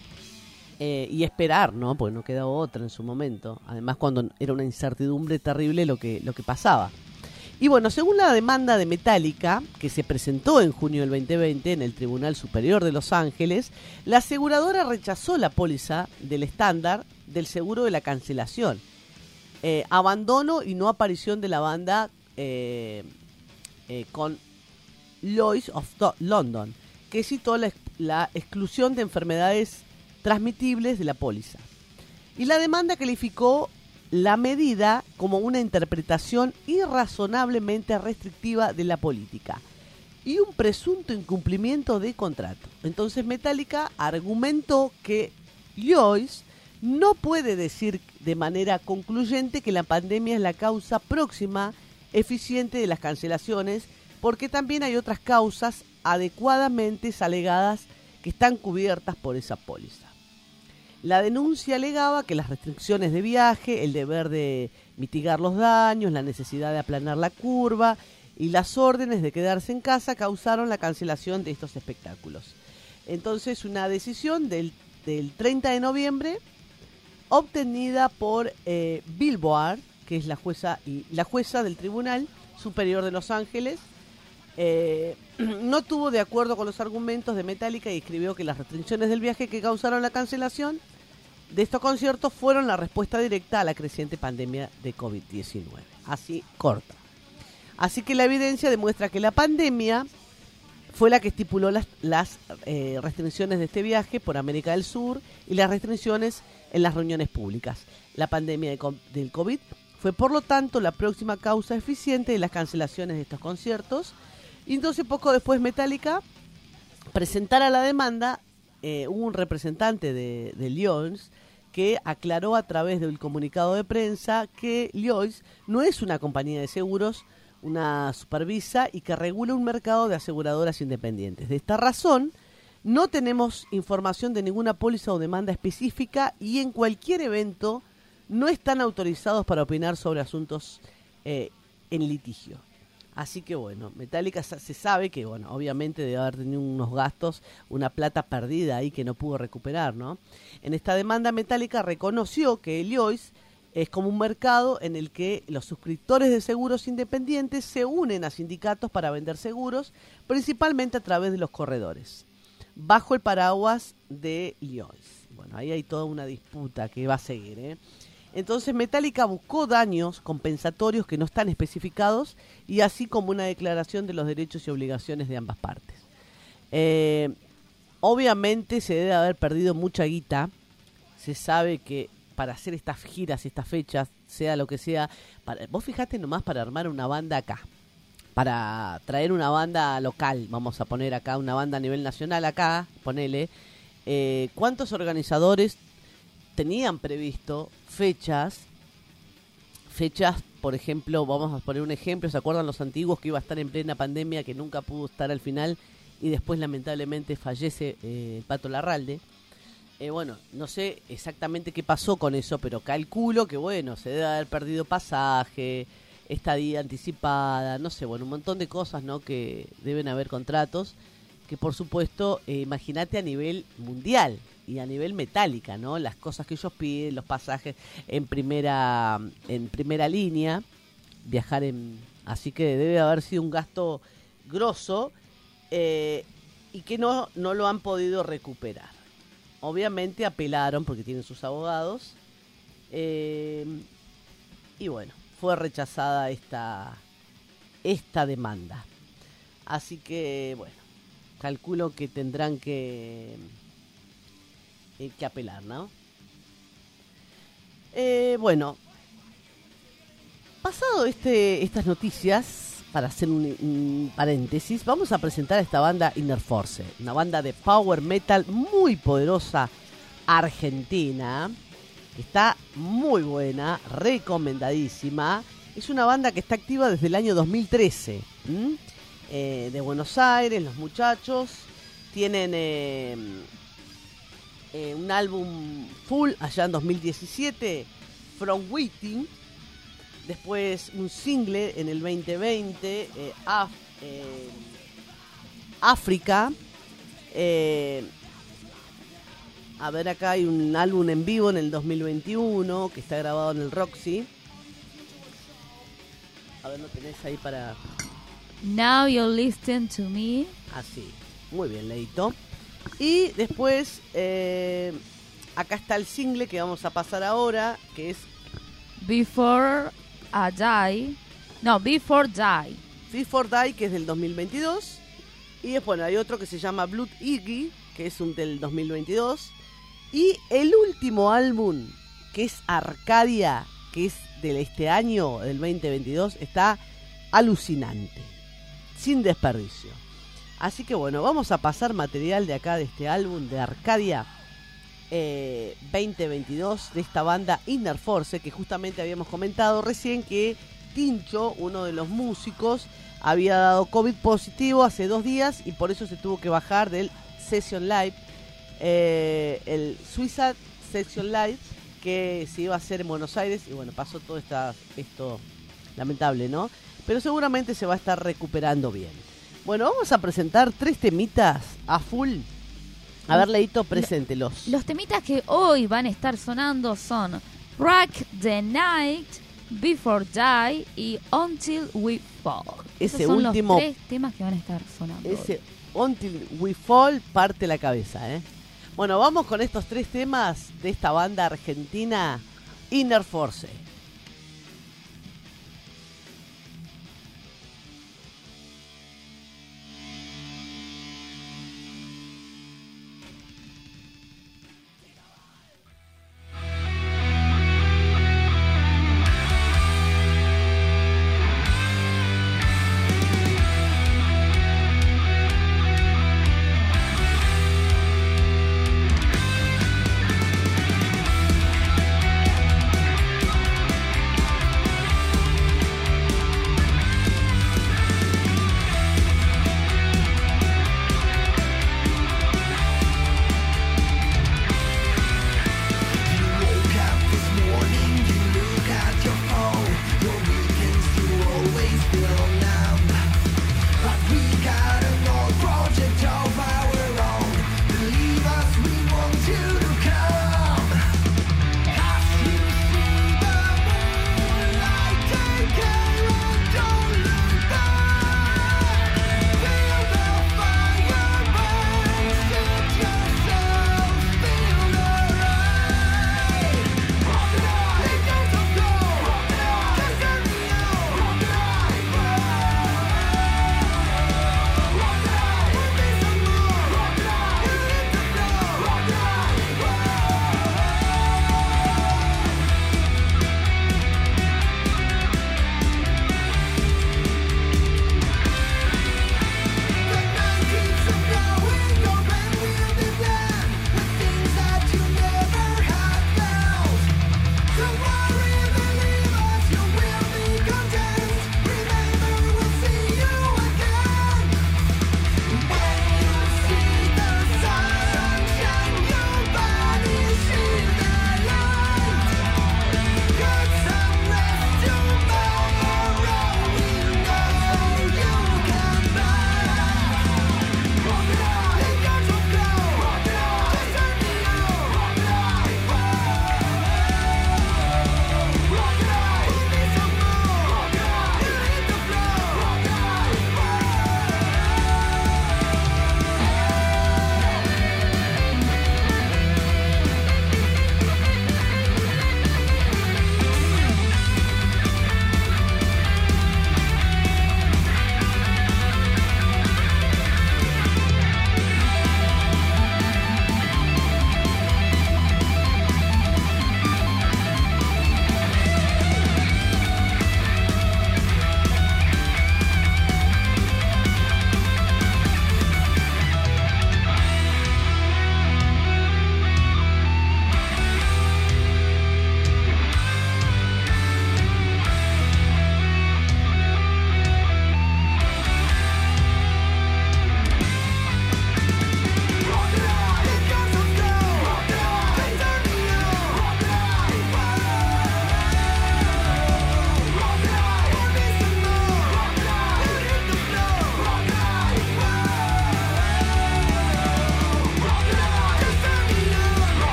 eh, y esperar, ¿no? Porque no quedaba otra en su momento. Además, cuando era una incertidumbre terrible lo que, lo que pasaba. Y bueno, según la demanda de Metallica, que se presentó en junio del veinte veinte en el Tribunal Superior de Los Ángeles, la aseguradora rechazó la póliza del estándar del seguro de la cancelación, eh, abandono y no aparición de la banda eh, eh, con Lloyd's of London, que citó la, la exclusión de enfermedades transmitibles de la póliza. Y la demanda calificó la medida como una interpretación irrazonablemente restrictiva de la política y un presunto incumplimiento de contrato. Entonces Metallica argumentó que Lloyd's no puede decir de manera concluyente que la pandemia es la causa próxima eficiente de las cancelaciones, porque también hay otras causas adecuadamente alegadas que están cubiertas por esa póliza. La denuncia alegaba que las restricciones de viaje, el deber de mitigar los daños, la necesidad de aplanar la curva y las órdenes de quedarse en casa causaron la cancelación de estos espectáculos. Entonces, una decisión del, del treinta de noviembre obtenida por eh, Billboard, que es la jueza y la jueza del Tribunal Superior de Los Ángeles, eh, no tuvo de acuerdo con los argumentos de Metallica y escribió que las restricciones del viaje que causaron la cancelación de estos conciertos fueron la respuesta directa a la creciente pandemia de COVID diecinueve. Así corta. Así que la evidencia demuestra que la pandemia fue la que estipuló las, las eh, restricciones de este viaje por América del Sur y las restricciones en las reuniones públicas. La pandemia de, del COVID fue, por lo tanto, la próxima causa eficiente de las cancelaciones de estos conciertos. Y entonces, poco después, Metallica presentara la demanda. Eh, hubo un representante de, de Lloyd's que aclaró a través del comunicado de prensa que Lloyd's no es una compañía de seguros, una supervisa y que regula un mercado de aseguradoras independientes. De esta razón, no tenemos información de ninguna póliza o demanda específica y en cualquier evento no están autorizados para opinar sobre asuntos eh, en litigio. Así que bueno, Metallica se sabe que, bueno, obviamente debe haber tenido unos gastos, una plata perdida ahí que no pudo recuperar, ¿no? En esta demanda Metallica reconoció que Lloyd's es como un mercado en el que los suscriptores de seguros independientes se unen a sindicatos para vender seguros, principalmente a través de los corredores, bajo el paraguas de Lloyd's. Bueno, ahí hay toda una disputa que va a seguir, ¿eh? Entonces Metallica buscó daños compensatorios que no están especificados y así como una declaración de los derechos y obligaciones de ambas partes. Eh, obviamente se debe haber perdido mucha guita. Se sabe que para hacer estas giras, estas fechas, sea lo que sea, para, vos fijate nomás para armar una banda acá, para traer una banda local, vamos a poner acá una banda a nivel nacional acá, ponele, eh, ¿cuántos organizadores tenían previsto fechas, fechas, por ejemplo, vamos a poner un ejemplo, ¿se acuerdan los antiguos que iba a estar en plena pandemia, que nunca pudo estar al final y después lamentablemente fallece eh, el Pato Larralde? Eh, bueno, no sé exactamente qué pasó con eso, pero calculo que, bueno, se debe haber perdido pasaje, estadía anticipada, no sé, bueno, un montón de cosas, ¿no?, que deben haber contratos, que por supuesto, eh, imagínate a nivel mundial y a nivel Metallica, ¿no? Las cosas que ellos piden, los pasajes en primera en primera línea, viajar en... Así que debe haber sido un gasto grosso eh, y que no, no lo han podido recuperar. Obviamente apelaron porque tienen sus abogados. Eh, y bueno, fue rechazada esta, esta demanda. Así que, bueno, calculo que tendrán que, eh, que apelar, ¿no? Eh, bueno, pasado este, estas noticias, para hacer un, un paréntesis, vamos a presentar a esta banda Inner Force, una banda de power metal muy poderosa argentina, que está muy buena, recomendadísima. Es una banda que está activa desde el año dos mil trece, eh, de Buenos Aires, los muchachos tienen eh, eh, un álbum full allá en dos mil diecisiete, From Waiting. Después un single en el veinte veinte, eh, Af, eh, África. Eh, a ver, acá hay un álbum en vivo en el dos mil veintiuno que está grabado en el Roxy. A ver, ¿no tenés ahí para...? Now You Listen to Me. Así, muy bien, Leito. Y después, eh, acá está el single que vamos a pasar ahora, que es... Before I Die. No, Before Die. Before Die, que es del dos mil veintidós. Y después, bueno, hay otro que se llama Blood Iggy, que es un del dos mil veintidós. Y el último álbum, que es Arcadia, que es de este año, del veinte veintidós, está alucinante, sin desperdicio. Así que bueno, vamos a pasar material de acá, de este álbum de Arcadia eh, veinte veintidós, de esta banda Inner Force, que justamente habíamos comentado recién que Tincho, uno de los músicos, había dado COVID positivo hace dos días y por eso se tuvo que bajar del Session Live, eh, el Suicide Session Live, que se iba a hacer en Buenos Aires, y bueno, pasó todo esta, esto lamentable, ¿no? Pero seguramente se va a estar recuperando bien. Bueno, vamos a presentar tres temitas a full. A ver, Leito, preséntelos. Los temitas que hoy van a estar sonando son Rock the Night, Before Die y Until We Fall. Ese Esos son último, los tres temas que van a estar sonando ese hoy. Until We Fall parte la cabeza, ¿eh? Bueno, vamos con estos tres temas de esta banda argentina, Inner Force.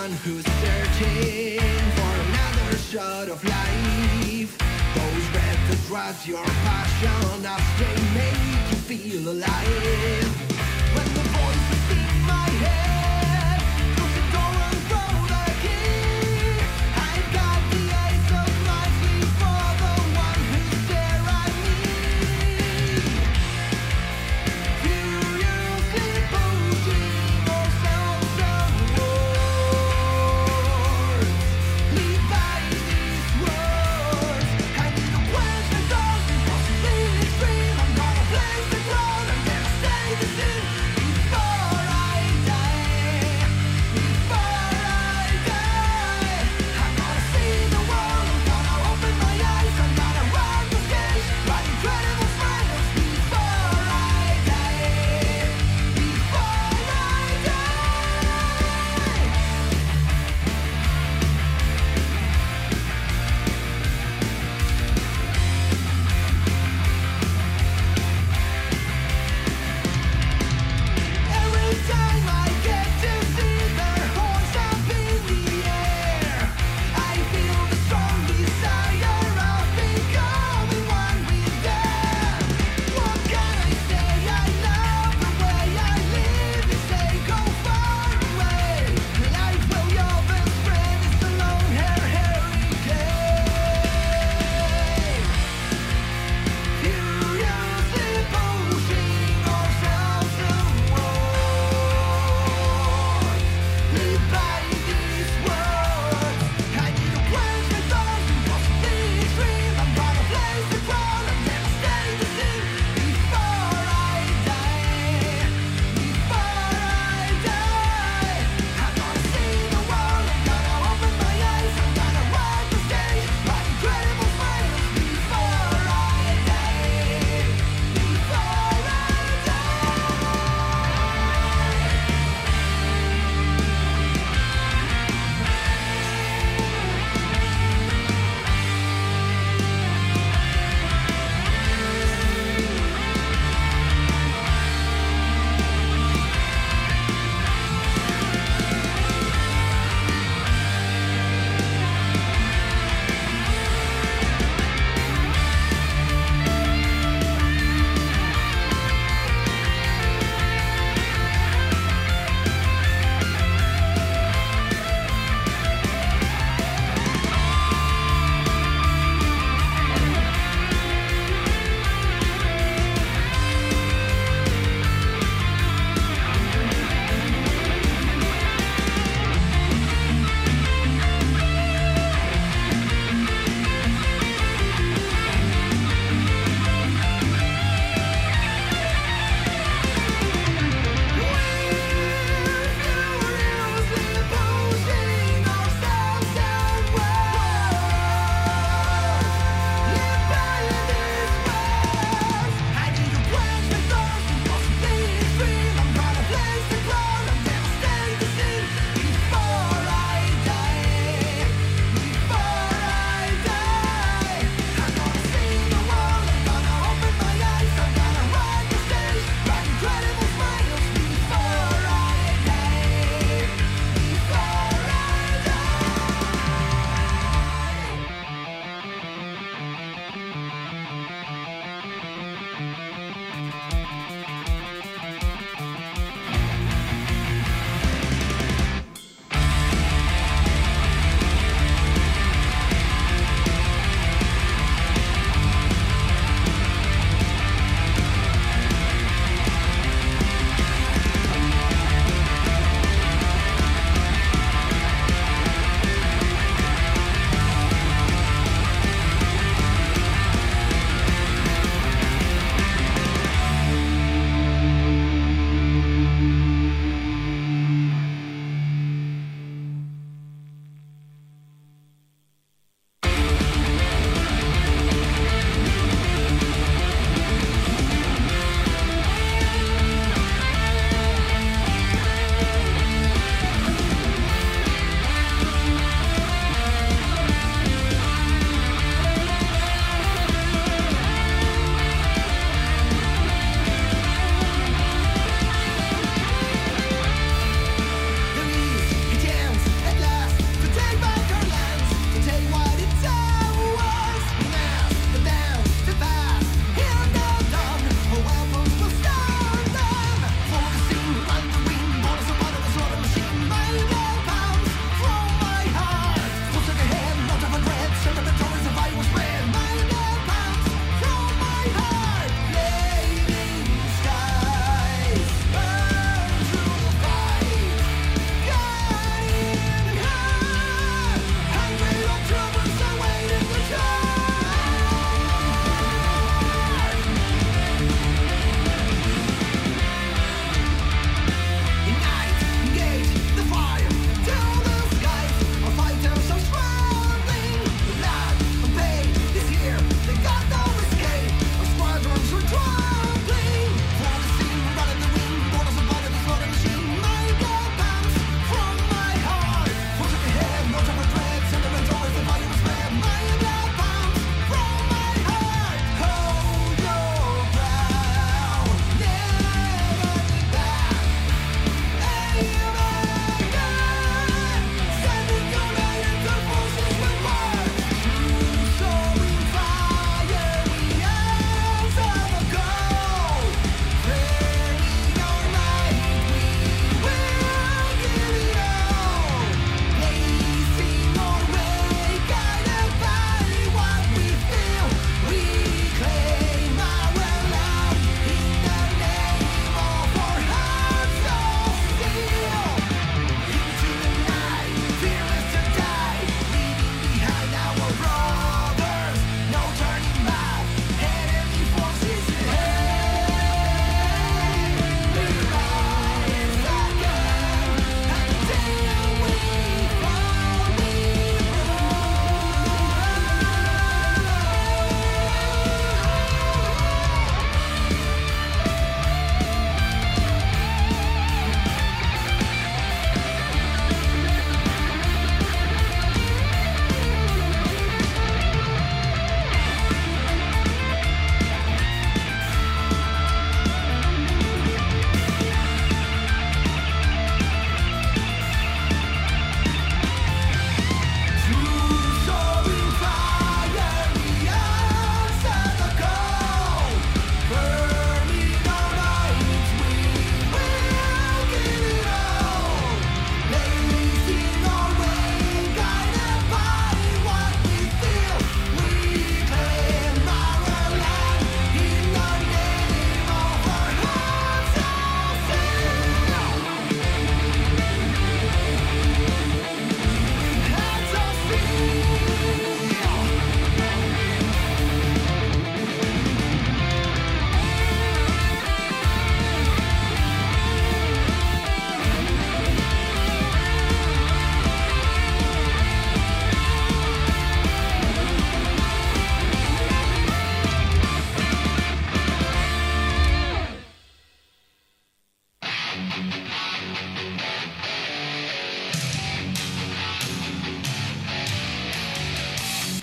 one who's searching for another shot of life. Those breaths that drives your passion up, they make you feel alive. When the voices in my head close the door and throw the key, I've got the ace of my sleeve for the one who stare at me. Furiously pushing ourselves onwards, lead by these words. I need a question, don't impossibly extreme. I'm gonna place the throne, I'm gonna stay the same before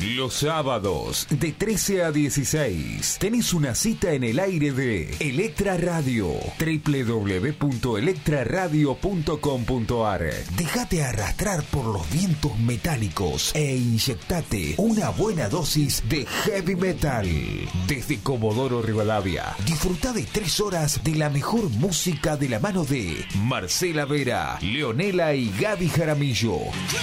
Los sábados de trece a dieciséis tenés una cita en el aire de Electra Radio. doble u doble u doble u punto electra radio punto com punto a r. Déjate arrastrar por los vientos metálicos e inyectate una buena dosis de heavy metal. Desde Comodoro Rivadavia, disfruta de tres horas de la mejor música de la mano de Marcela Vera, Leonela y Gaby Jaramillo.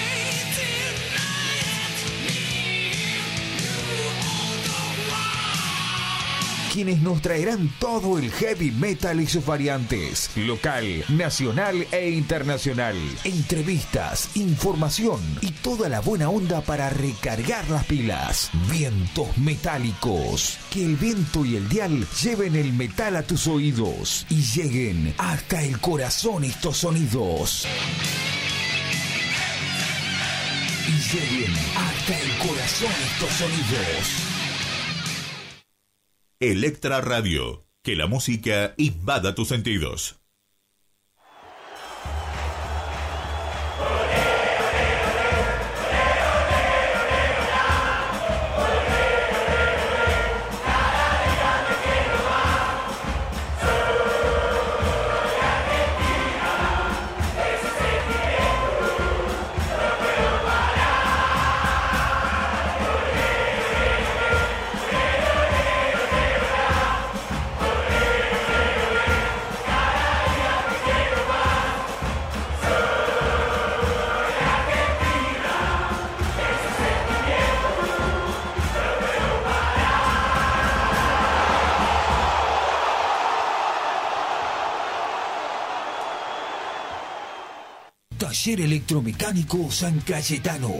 Quienes nos traerán todo el heavy metal y sus variantes, local, nacional e internacional. Entrevistas, información y toda la buena onda para recargar las pilas. Vientos metálicos. Que el viento y el dial lleven el metal a tus oídos y lleguen hasta el corazón estos sonidos. Y lleguen hasta el corazón estos sonidos. Electra Radio, que la música invada tus sentidos. Taller Electromecánico San Cayetano.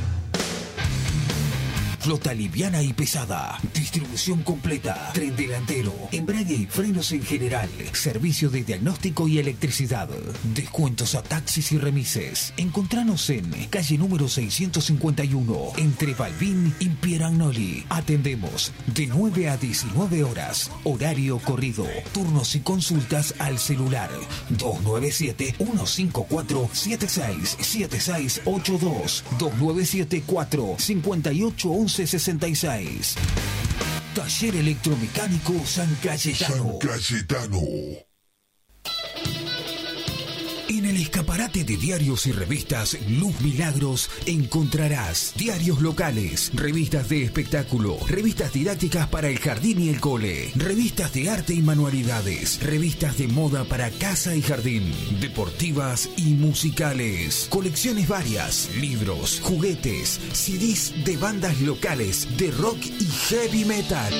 Flota liviana y pesada. Distribución completa. Tren delantero. Embrague y frenos en general. Servicio de diagnóstico y electricidad. Descuentos a taxis y remises. Encontranos en calle número seiscientos cincuenta y uno, entre Balbín y Pieragnoli. Atendemos de nueve a diecinueve horas. Horario corrido. Turnos y consultas al celular dos nueve siete, uno cinco cuatro, siete seis siete seis ocho dos, dos nueve siete cuatro, cinco ocho once sesenta y seis. Taller Electromecánico San Cayetano. San Cayetano. En el escaparate de diarios y revistas Luz Milagros encontrarás diarios locales, revistas de espectáculo, revistas didácticas para el jardín y el cole, revistas de arte y manualidades, revistas de moda para casa y jardín, deportivas y musicales, colecciones varias, libros, juguetes, C Ds de bandas locales de rock y heavy metal.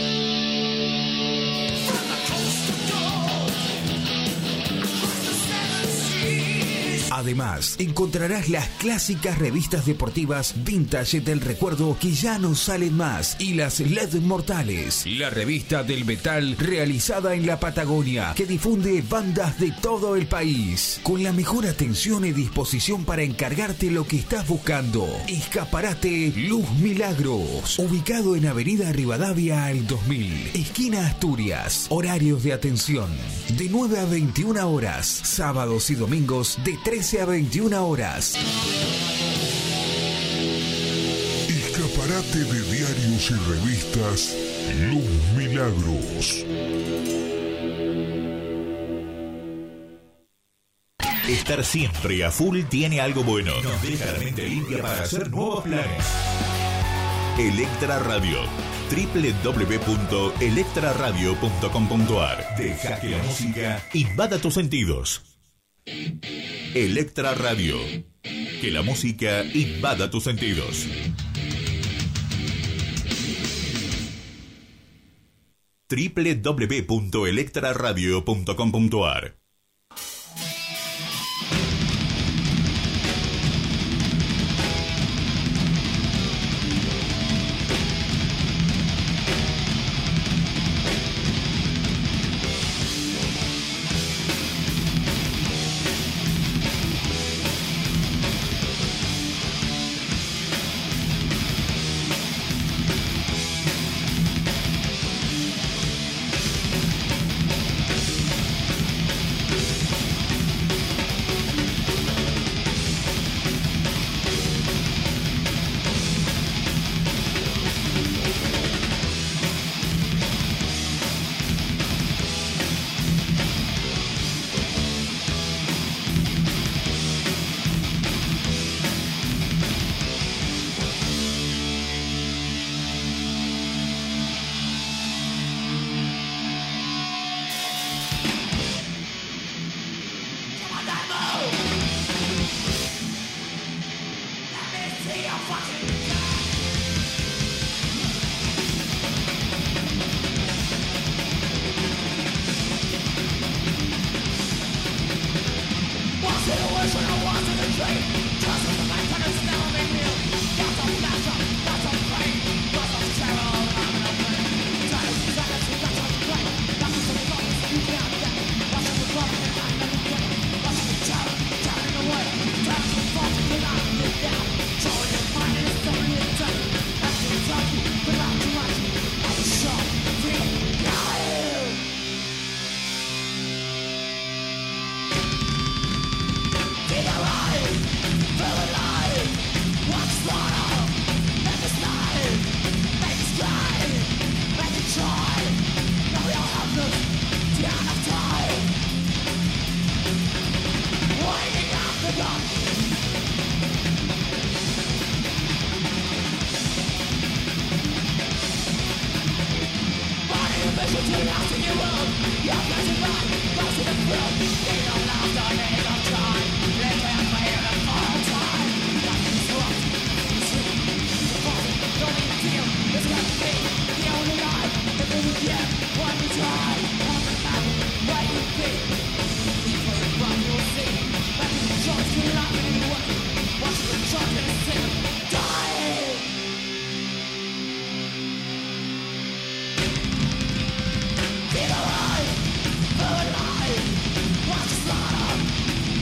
Además, encontrarás las clásicas revistas deportivas vintage del recuerdo que ya no salen más y las L E D mortales. La revista del metal realizada en la Patagonia que difunde bandas de todo el país. Con la mejor atención y disposición para encargarte lo que estás buscando. Escaparate Luz Milagros. Ubicado en Avenida Rivadavia al dos mil, esquina Asturias. Horarios de atención de nueve a veintiuna horas. Sábados y domingos de trece a veintiuna horas. Escaparate de diarios y revistas Luz Milagros. Estar siempre a full tiene algo bueno. Nos deja la mente limpia para hacer nuevos planes. Electra Radio. doble u doble u doble u punto electra radio punto com punto a r. Deja que la música invada tus sentidos. Electra Radio. Que la música invada tus sentidos. doble u doble u doble u punto electra radio punto com punto a r. Watch the slaughter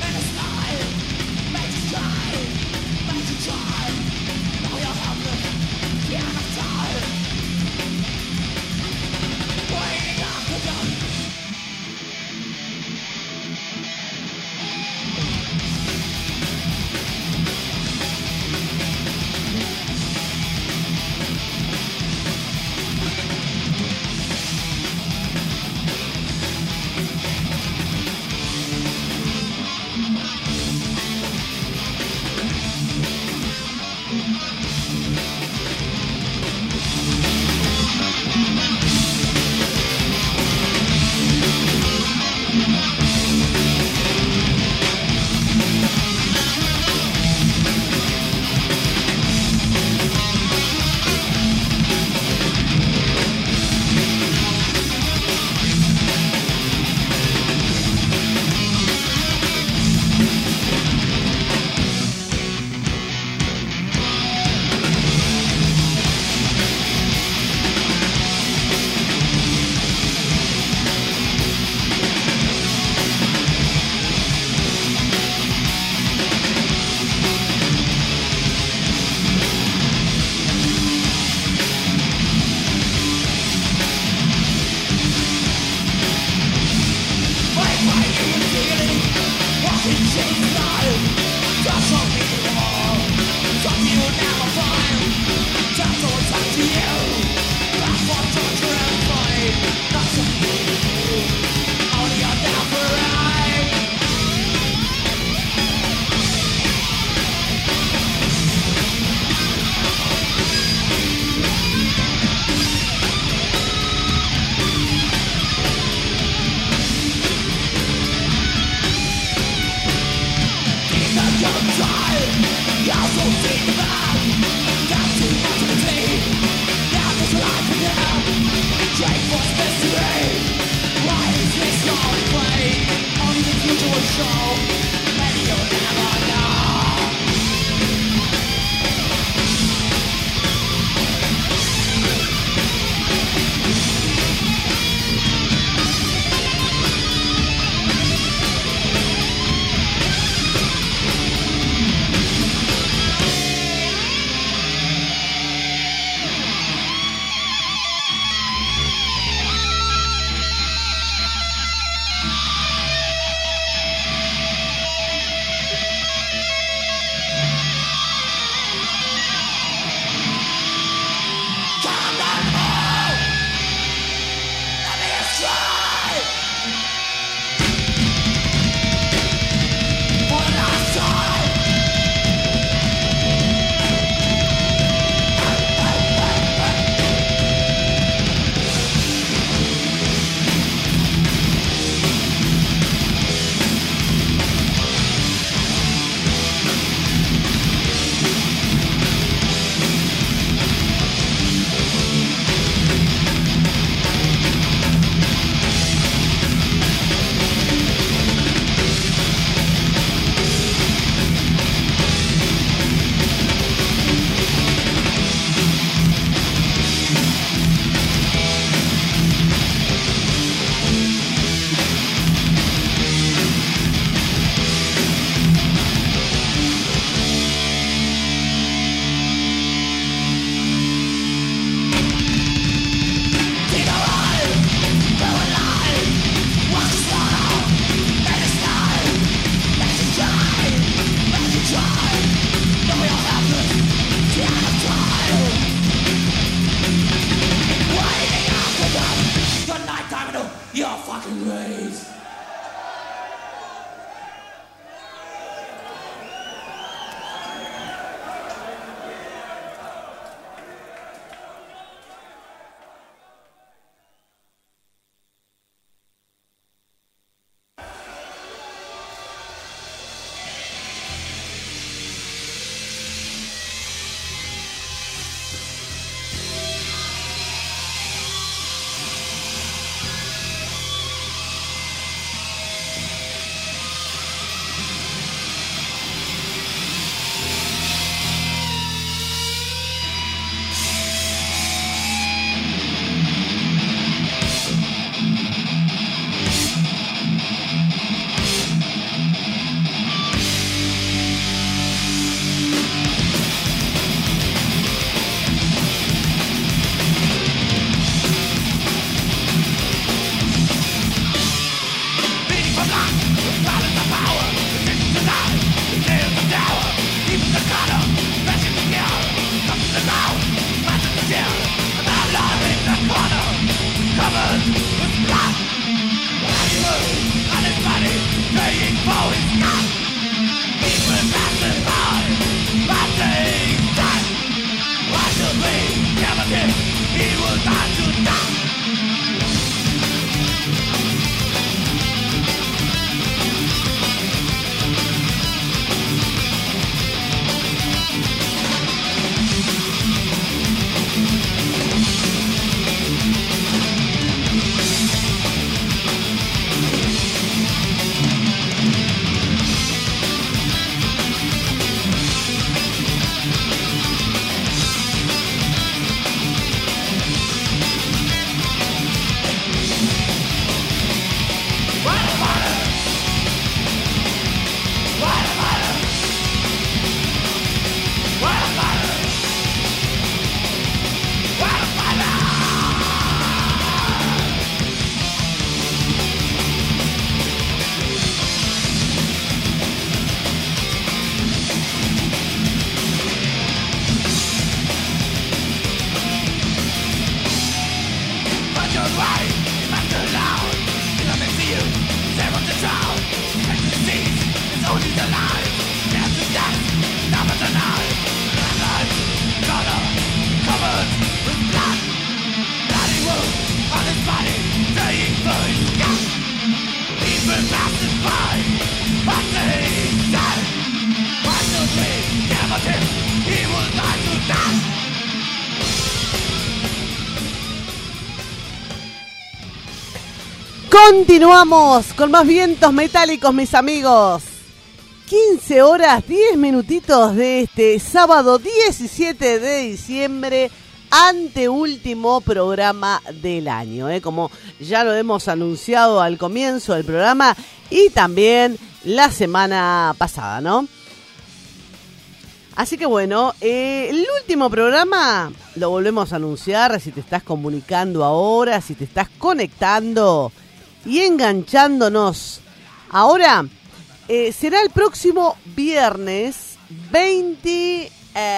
Continuamos con más vientos metálicos, mis amigos. quince horas, diez minutitos de este sábado diecisiete de diciembre, anteúltimo programa del año, ¿eh? Como ya lo hemos anunciado al comienzo del programa y también la semana pasada, ¿no? Así que bueno, eh, el último programa lo volvemos a anunciar. Si te estás comunicando ahora, si te estás conectando y enganchándonos ahora, eh, será el próximo viernes veintitrés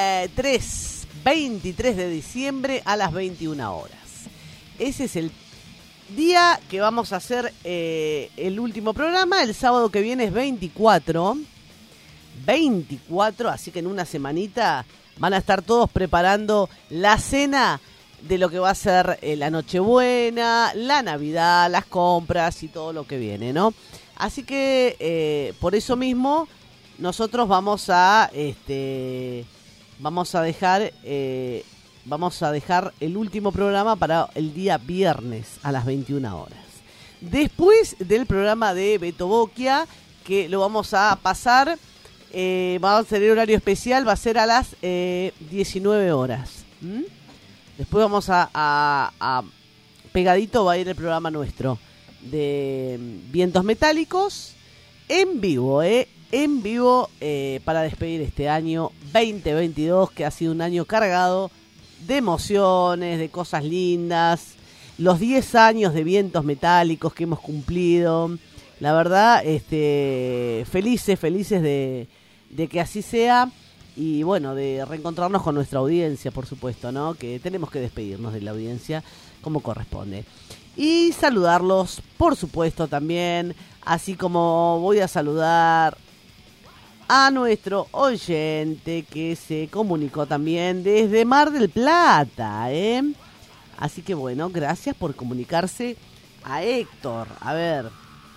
de diciembre a las veintiuna horas. Ese es el día que vamos a hacer eh, el último programa. El sábado que viene es veinticuatro, así que en una semanita van a estar todos preparando la cena de lo que va a ser eh, la Nochebuena, la Navidad, las compras y todo lo que viene, ¿no? Así que eh, por eso mismo nosotros vamos a este vamos a dejar eh, vamos a dejar el último programa para el día viernes a las veintiuna horas. Después del programa de Beto Bocchia, que lo vamos a pasar, eh, vamos a tener horario especial, va a ser a las eh, diecinueve horas. ¿Mm? Después vamos a, a, a pegadito va a ir el programa nuestro de Vientos Metálicos en vivo, eh, en vivo eh, para despedir este año veinte veintidós, que ha sido un año cargado de emociones, de cosas lindas, los diez años de Vientos Metálicos que hemos cumplido. La verdad, este, felices, felices de, de que así sea. Y bueno, de reencontrarnos con nuestra audiencia, por supuesto, ¿no? Que tenemos que despedirnos de la audiencia como corresponde. Y saludarlos, por supuesto, también. Así como voy a saludar a nuestro oyente que se comunicó también desde Mar del Plata, ¿eh? Así que bueno, gracias por comunicarse a Héctor. A ver.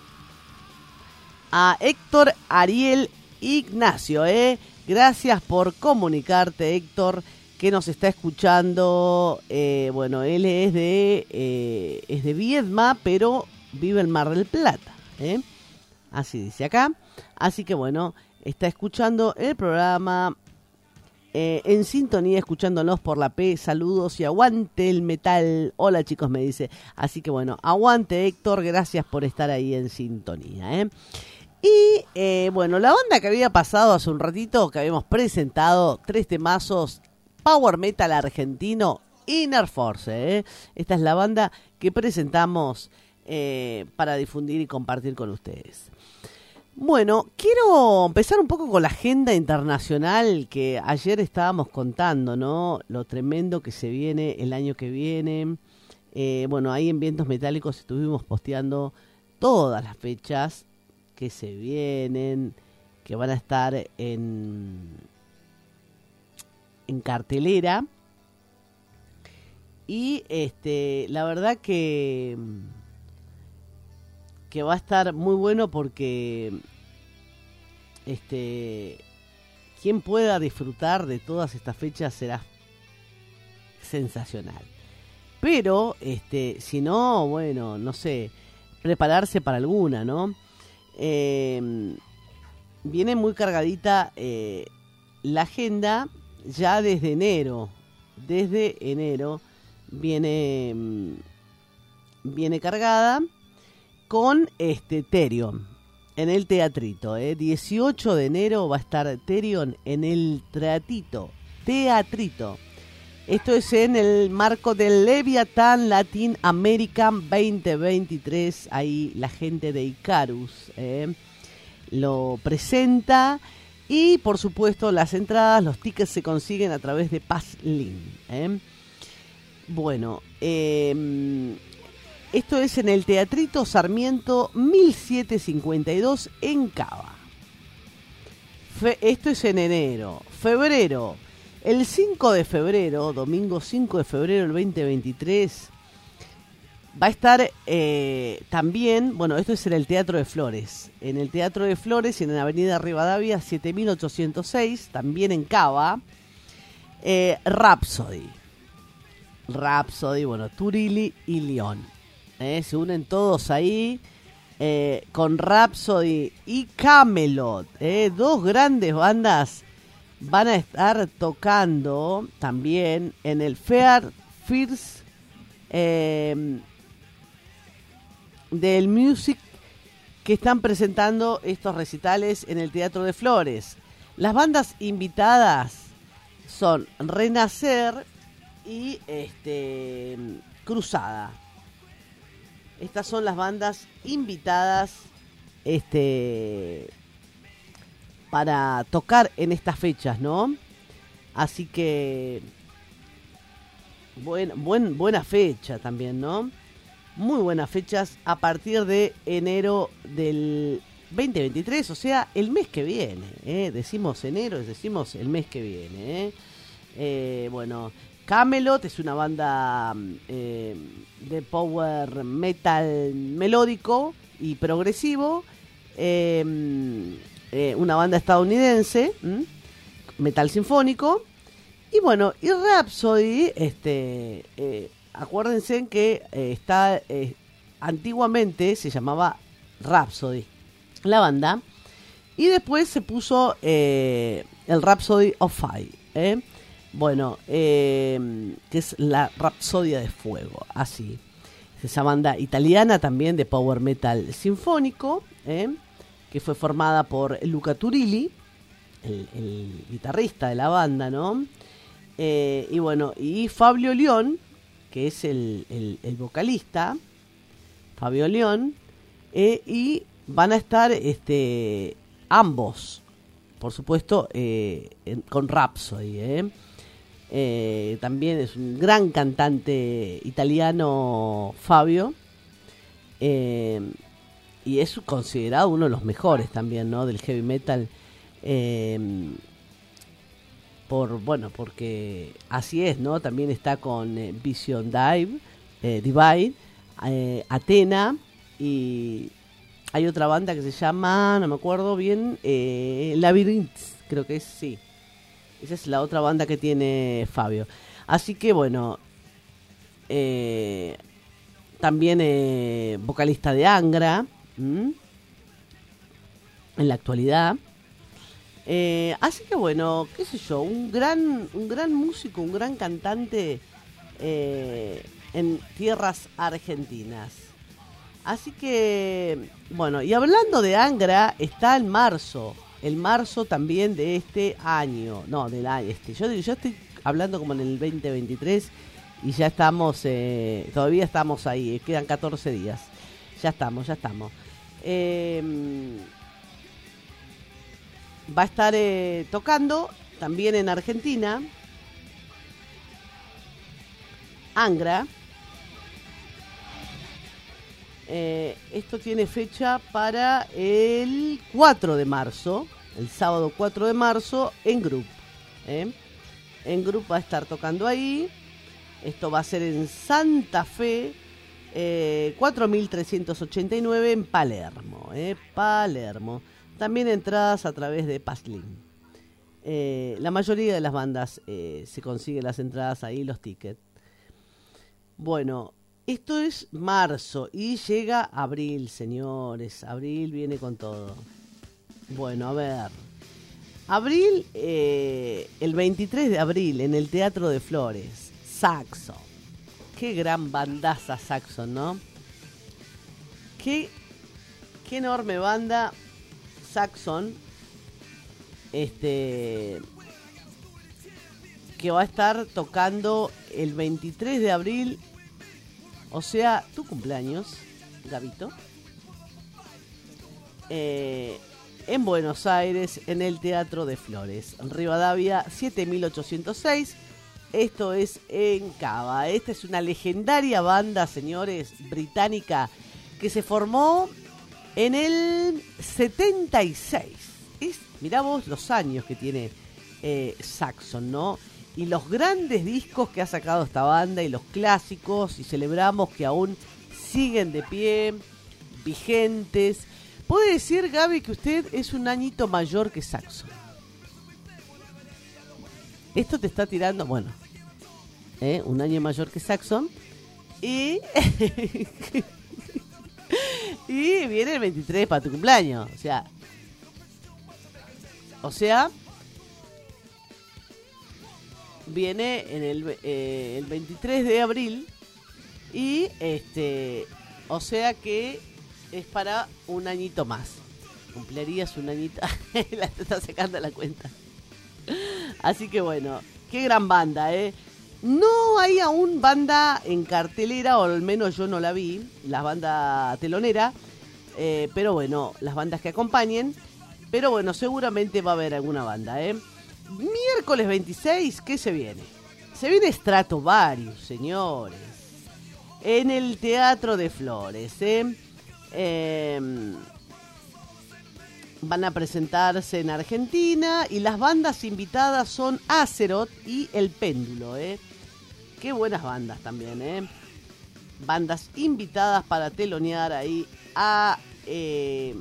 A Héctor Ariel Ignacio, ¿eh? Gracias por comunicarte, Héctor, que nos está escuchando. Eh, bueno, él es de eh, es de Viedma, pero vive en Mar del Plata, ¿eh? Así dice acá. Así que bueno, está escuchando el programa eh, en sintonía, escuchándonos por la P. Saludos y aguante el metal. Hola, chicos, me dice. Así que bueno, aguante, Héctor. Gracias por estar ahí en sintonía, ¿eh? Y eh, bueno, la banda que había pasado hace un ratito, que habíamos presentado tres temazos, Power Metal argentino, Inner Force, ¿eh? Esta es la banda que presentamos eh, para difundir y compartir con ustedes. Bueno, quiero empezar un poco con la agenda internacional que ayer estábamos contando, ¿no? Lo tremendo que se viene el año que viene. Eh, bueno, ahí en Vientos Metálicos estuvimos posteando todas las fechas que se vienen, que van a estar en, en cartelera. Y este la verdad que, que va a estar muy bueno porque este quien pueda disfrutar de todas estas fechas será sensacional. Pero este si no, bueno, no sé, prepararse para alguna, ¿no? Eh, viene muy cargadita eh, la agenda ya desde enero. Desde enero viene viene cargada con este Therion en el Teatrito. Eh. dieciocho de enero va a estar Therion en el Teatrito. Teatrito. Esto es en el marco del Leviathan Latin American veinte veintitrés. Ahí la gente de Icarus eh, lo presenta. Y por supuesto las entradas, los tickets se consiguen a través de Passlink. Eh. Bueno, eh, esto es en el Teatrito Sarmiento mil setecientos cincuenta y dos en Cava. Fe, esto es en enero. Febrero. El cinco de febrero, domingo cinco de febrero del veinte veintitrés, va a estar eh, también, bueno, esto es en el Teatro de Flores, en el Teatro de Flores, en la Avenida Rivadavia siete mil ochocientos seis, también en Cava, eh, Rhapsody, Rhapsody, bueno, Turili y León, Eh, se unen todos ahí eh, con Rhapsody y Camelot. Eh, dos grandes bandas van a estar tocando también en el Fair First eh, del Music, que están presentando estos recitales en el Teatro de Flores. Las bandas invitadas son Renacer y este Cruzada. Estas son las bandas invitadas este para tocar en estas fechas, ¿no? Así que buen, buen, buena fecha también, ¿no? Muy buenas fechas a partir de enero del veinte veintitrés, o sea, el mes que viene, ¿eh? Decimos enero, decimos el mes que viene, ¿eh? Eh, bueno, Camelot es una banda eh, de power metal melódico y progresivo, eh, eh, una banda estadounidense, ¿m? metal sinfónico, y bueno, y Rhapsody, este, eh, acuérdense que eh, está eh, antiguamente se llamaba Rhapsody la banda, y después se puso eh, el Rhapsody of Fire, ¿eh? Bueno, eh, que es la Rapsodia de Fuego, así. Es esa banda italiana también de power metal sinfónico, ¿eh? Que fue formada por Luca Turilli, el, el guitarrista de la banda, ¿no? Eh, y bueno, y Fabio León, que es el, el, el vocalista, Fabio León, eh, y van a estar este, ambos, por supuesto, eh, en, con Rhapsody, ¿eh? Eh, también es un gran cantante italiano, Fabio, eh, y es considerado uno de los mejores también, ¿no? Del heavy metal, eh, por bueno, porque así es, ¿no? También está con eh, Vision Dive, eh, Divide, eh, Athena, y hay otra banda que se llama, no me acuerdo bien, eh, Labyrinth, creo que es, sí. Esa es la otra banda que tiene Fabio. Así que bueno, eh, también eh, vocalista de Angra, ¿m? en la actualidad. Eh, así que bueno, qué sé yo, un gran, un gran músico, un gran cantante eh, en tierras argentinas. Así que, bueno, y hablando de Angra, está el marzo. El marzo también de este año, no, del año este. Yo, yo estoy hablando como en el veinte veintitrés y ya estamos, eh, todavía estamos ahí, quedan catorce días. Ya estamos, ya estamos. Eh, va a estar eh, tocando también en Argentina, Angra. Eh, esto tiene fecha para el cuatro de marzo, el sábado cuatro de marzo, en Group. ¿eh? En Group va a estar tocando ahí. Esto va a ser en Santa Fe, eh, cuatro mil trescientos ochenta y nueve en Palermo. ¿eh? Palermo. También entradas a través de Passlink. Eh, la mayoría de las bandas eh, se consiguen las entradas ahí, los tickets. Bueno, esto es marzo y llega abril, señores. Abril viene con todo. Bueno, a ver. Abril, eh, el veintitrés de abril, en el Teatro de Flores, Saxon. Qué gran bandaza Saxon, ¿no? Qué, qué enorme banda Saxon. Este... que va a estar tocando el veintitrés de abril, o sea, tu cumpleaños, Gabito, eh, en Buenos Aires, en el Teatro de Flores, Rivadavia siete mil ochocientos seis. Esto es en Cava. Esta es una legendaria banda, señores, británica, que se formó en el setenta y seis. Es, mirá vos los años que tiene eh, Saxon, ¿no? Y los grandes discos que ha sacado esta banda y los clásicos, y celebramos que aún siguen de pie, vigentes. ¿Puede decir, Gaby, que usted es un añito mayor que Saxon? Esto te está tirando, bueno, ¿eh? un año mayor que Saxon. Y, y viene el veintitrés para tu cumpleaños. O sea, o sea, viene en el, eh, el veintitrés de abril. Y este, o sea que es para un añito más. Cumplirías un añito. La te está sacando la cuenta. Así que bueno, qué gran banda, ¿eh? No hay aún banda en cartelera, o al menos yo no la vi, la banda telonera, eh, pero bueno, las bandas que acompañen, pero bueno, seguramente va a haber alguna banda, ¿eh? Miércoles veintiséis, ¿qué se viene? Se viene Stratovarius, señores, en el Teatro de Flores, ¿eh? Eh, van a presentarse en Argentina y las bandas invitadas son Azeroth y El Péndulo, ¿eh? Qué buenas bandas también, ¿eh? Bandas invitadas para telonear ahí a eh,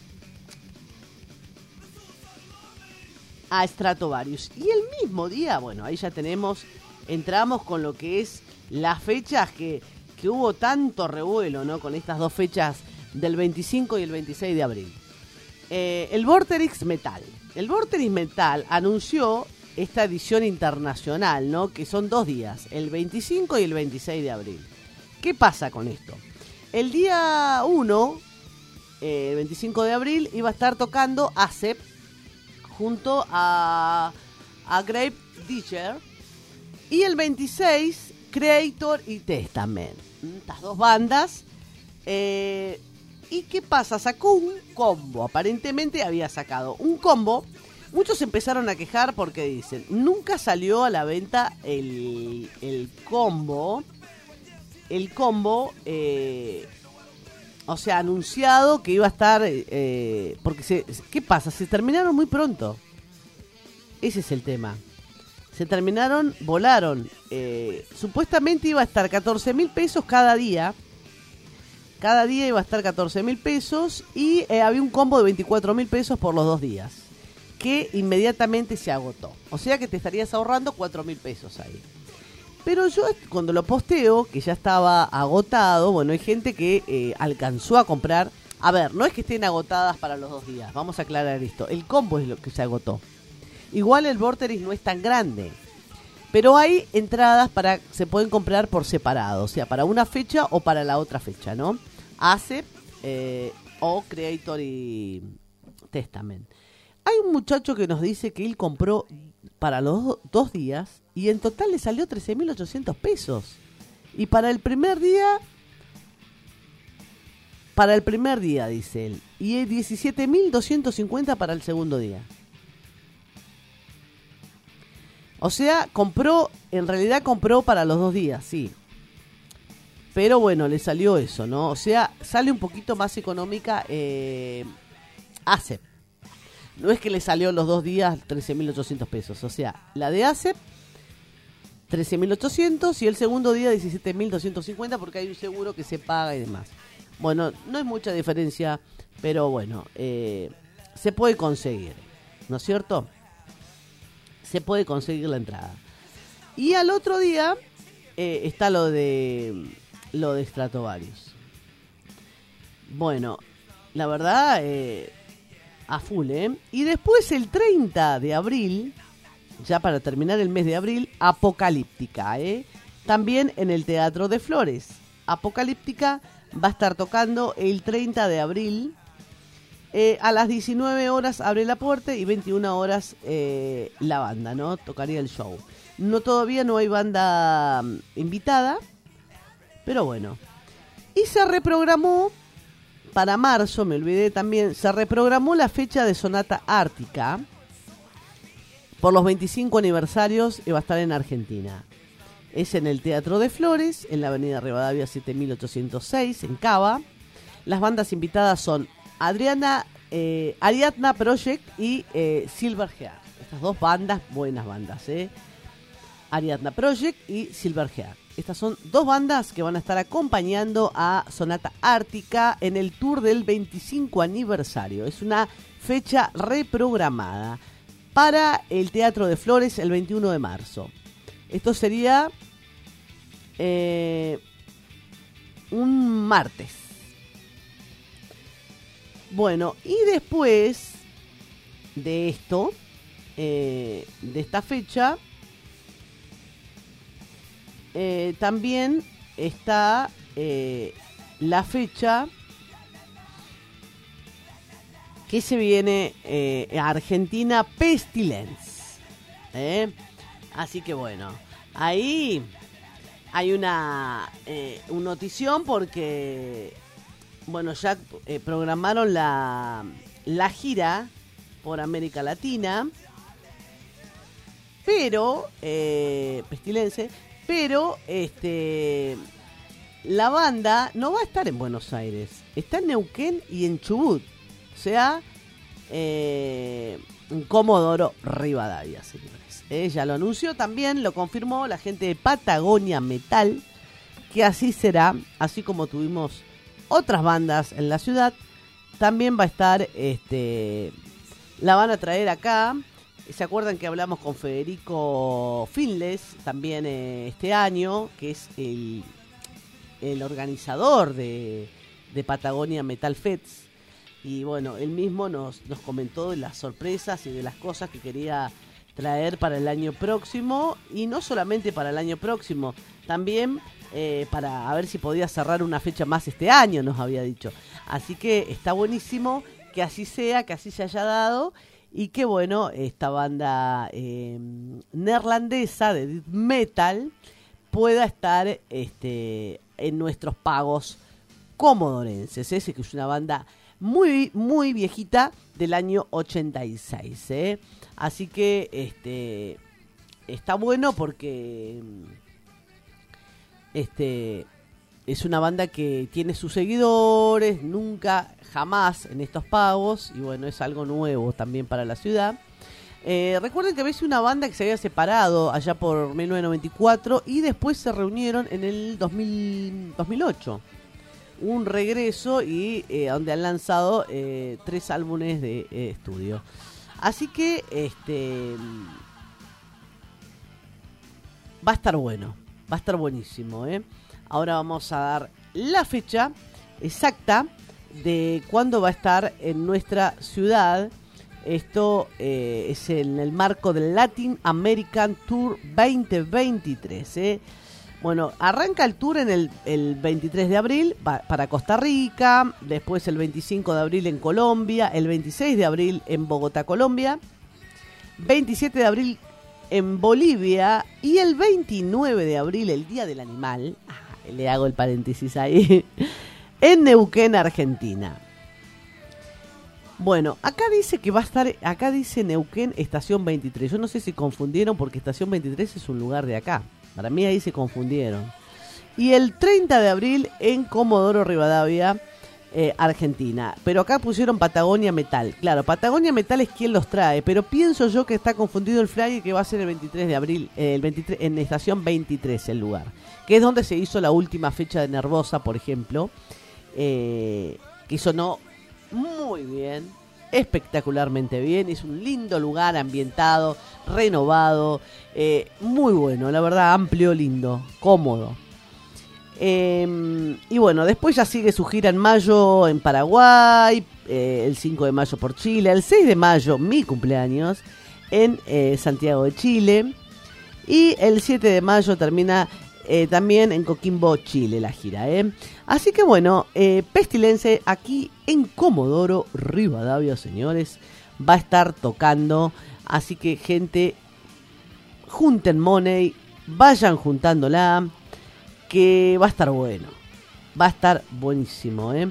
a Stratovarius. Y el mismo día, bueno, ahí ya tenemos, entramos con lo que es las fechas que, que hubo tanto revuelo, ¿no? Con estas dos fechas del veinticinco y el veintiséis de abril. Eh, el Vorterix Metal. El Vorterix Metal anunció esta edición internacional, ¿no? Que son dos días, el veinticinco y el veintiséis de abril. ¿Qué pasa con esto? El día uno, eh, el veinticinco de abril, iba a estar tocando Acep junto a, a Grave Digger. Y el veintiséis, Creator y Testament. Estas dos bandas. Eh, ¿Y qué pasa? Sacó un combo. Aparentemente había sacado un combo. Muchos empezaron a quejar porque dicen, nunca salió a la venta el, el combo. El combo, eh, o sea, anunciado que iba a estar... Eh, porque, se, ¿qué pasa? Se terminaron muy pronto. Ese es el tema. Se terminaron, volaron. Eh, supuestamente iba a estar catorce mil pesos cada día. Cada día iba a estar catorce mil pesos y eh, había un combo de veinticuatro mil pesos por los dos días, que inmediatamente se agotó. O sea que te estarías ahorrando cuatro mil pesos ahí. Pero yo cuando lo posteo, que ya estaba agotado, bueno, hay gente que eh, alcanzó a comprar. A ver, no es que estén agotadas para los dos días, vamos a aclarar esto. El combo es lo que se agotó. Igual el Vorterix no es tan grande, pero hay entradas para se pueden comprar por separado, o sea, para una fecha o para la otra fecha, ¿no? Acep eh, o Creator y Testament. Hay un muchacho que nos dice que él compró para los do- dos días y en total le salió trece mil ochocientos pesos. Y para el primer día, para el primer día, dice él, y diecisiete mil doscientos cincuenta para el segundo día. O sea, compró, en realidad compró para los dos días, sí. Pero bueno, le salió eso, ¿no? O sea, sale un poquito más económica eh, Acep. No es que le salió los dos días trece mil ochocientos pesos. O sea, la de Acep, trece mil ochocientos y el segundo día diecisiete mil doscientos cincuenta porque hay un seguro que se paga y demás. Bueno, no es mucha diferencia, pero bueno, eh, se puede conseguir, ¿no es cierto? Se puede conseguir la entrada. Y al otro día eh, está lo de lo de Stratovarius. Bueno, la verdad, eh, a full, ¿eh? Y después el treinta de abril, ya para terminar el mes de abril, Apocalíptica, ¿eh? También en el Teatro de Flores. Apocalíptica va a estar tocando el treinta de abril. Eh, a las diecinueve horas abre la puerta y veintiuna horas eh, la banda, ¿no? Tocaría el show. No, todavía no hay banda um, invitada, pero bueno. Y se reprogramó para marzo, me olvidé también, se reprogramó la fecha de Sonata Ártica por los veinticinco aniversarios y va a estar en Argentina. Es en el Teatro de Flores, en la avenida Rivadavia siete mil ochocientos seis, en Cava. Las bandas invitadas son Adriana, eh, Ariadna Project y eh, Silverheart. Estas dos bandas, buenas bandas, ¿eh? Ariadna Project y Silverheart. Estas son dos bandas que van a estar acompañando a Sonata Ártica en el tour del veinticinco aniversario. Es una fecha reprogramada para el Teatro de Flores el veintiuno de marzo. Esto sería... Eh, un martes. Bueno, y después de esto, eh, de esta fecha, eh, también está eh, la fecha que se viene eh, a Argentina, Pestilence. ¿eh? Así que bueno, ahí hay una, eh, una notición porque, bueno, ya eh, programaron la, la gira por América Latina, pero, eh, Pestilence, pero este, la banda no va a estar en Buenos Aires, está en Neuquén y en Chubut. O sea, eh, Comodoro Rivadavia, señores. Eh, ya lo anunció también, lo confirmó la gente de Patagonia Metal, que así será, así como tuvimos otras bandas en la ciudad, también va a estar, este, la van a traer acá. ¿Se acuerdan que hablamos con Federico Finles también eh, este año, que es el, el organizador de, de Patagonia Metal Fest? Y bueno, él mismo nos, nos comentó de las sorpresas y de las cosas que quería traer para el año próximo. Y no solamente para el año próximo, también eh, para a ver si podía cerrar una fecha más este año, nos había dicho. Así que está buenísimo que así sea, que así se haya dado. Y que bueno, esta banda eh, neerlandesa de death metal pueda estar este, en nuestros pagos comodorenses. Ese que es una banda muy, muy viejita del año ochenta y seis, ¿eh? Así que este está bueno porque este es una banda que tiene sus seguidores, nunca, jamás en estos pagos, y bueno, es algo nuevo también para la ciudad. Eh, recuerden que había sido una banda que se había separado allá por mil novecientos noventa y cuatro y después se reunieron en el dos mil, dos mil ocho. Un regreso y eh, donde han lanzado eh, tres álbumes de eh, estudio. Así que este va a estar bueno, va a estar buenísimo, ¿eh? Ahora vamos a dar la fecha exacta de cuándo va a estar en nuestra ciudad. Esto eh, es en el marco del Latin American Tour veinte veintitrés, ¿eh? Bueno, arranca el tour en el, el veintitrés de abril va, para Costa Rica, después el veinticinco de abril en Colombia, el veintiséis de abril en Bogotá, Colombia, veintisiete de abril en Bolivia y el veintinueve de abril, el Día del Animal, ah, le hago el paréntesis ahí, en Neuquén, Argentina. Bueno, acá dice que va a estar, acá dice Neuquén Estación veintitrés, yo no sé si confundieron porque Estación veintitrés es un lugar de acá. Para mí ahí se confundieron. Y el treinta de abril en Comodoro Rivadavia, eh, Argentina. Pero acá pusieron Patagonia Metal. Claro, Patagonia Metal es quien los trae. Pero pienso yo que está confundido el flyer, que va a ser el veintitrés de abril, eh, el veintitrés, en Estación veintitrés el lugar. Que es donde se hizo la última fecha de Nervosa, por ejemplo. Eh, que sonó muy bien. Espectacularmente bien, es un lindo lugar ambientado, renovado, eh, muy bueno, la verdad, amplio, lindo, cómodo. Eh, y bueno, después ya sigue su gira en mayo en Paraguay, eh, el cinco de mayo por Chile, el seis de mayo, mi cumpleaños, en eh, Santiago de Chile, y el siete de mayo termina eh, también en Coquimbo, Chile, la gira, ¿eh? Así que bueno, eh, Pestilence aquí en Comodoro Rivadavia, señores, va a estar tocando. Así que, gente, junten money, vayan juntándola, que va a estar bueno. Va a estar buenísimo, ¿eh?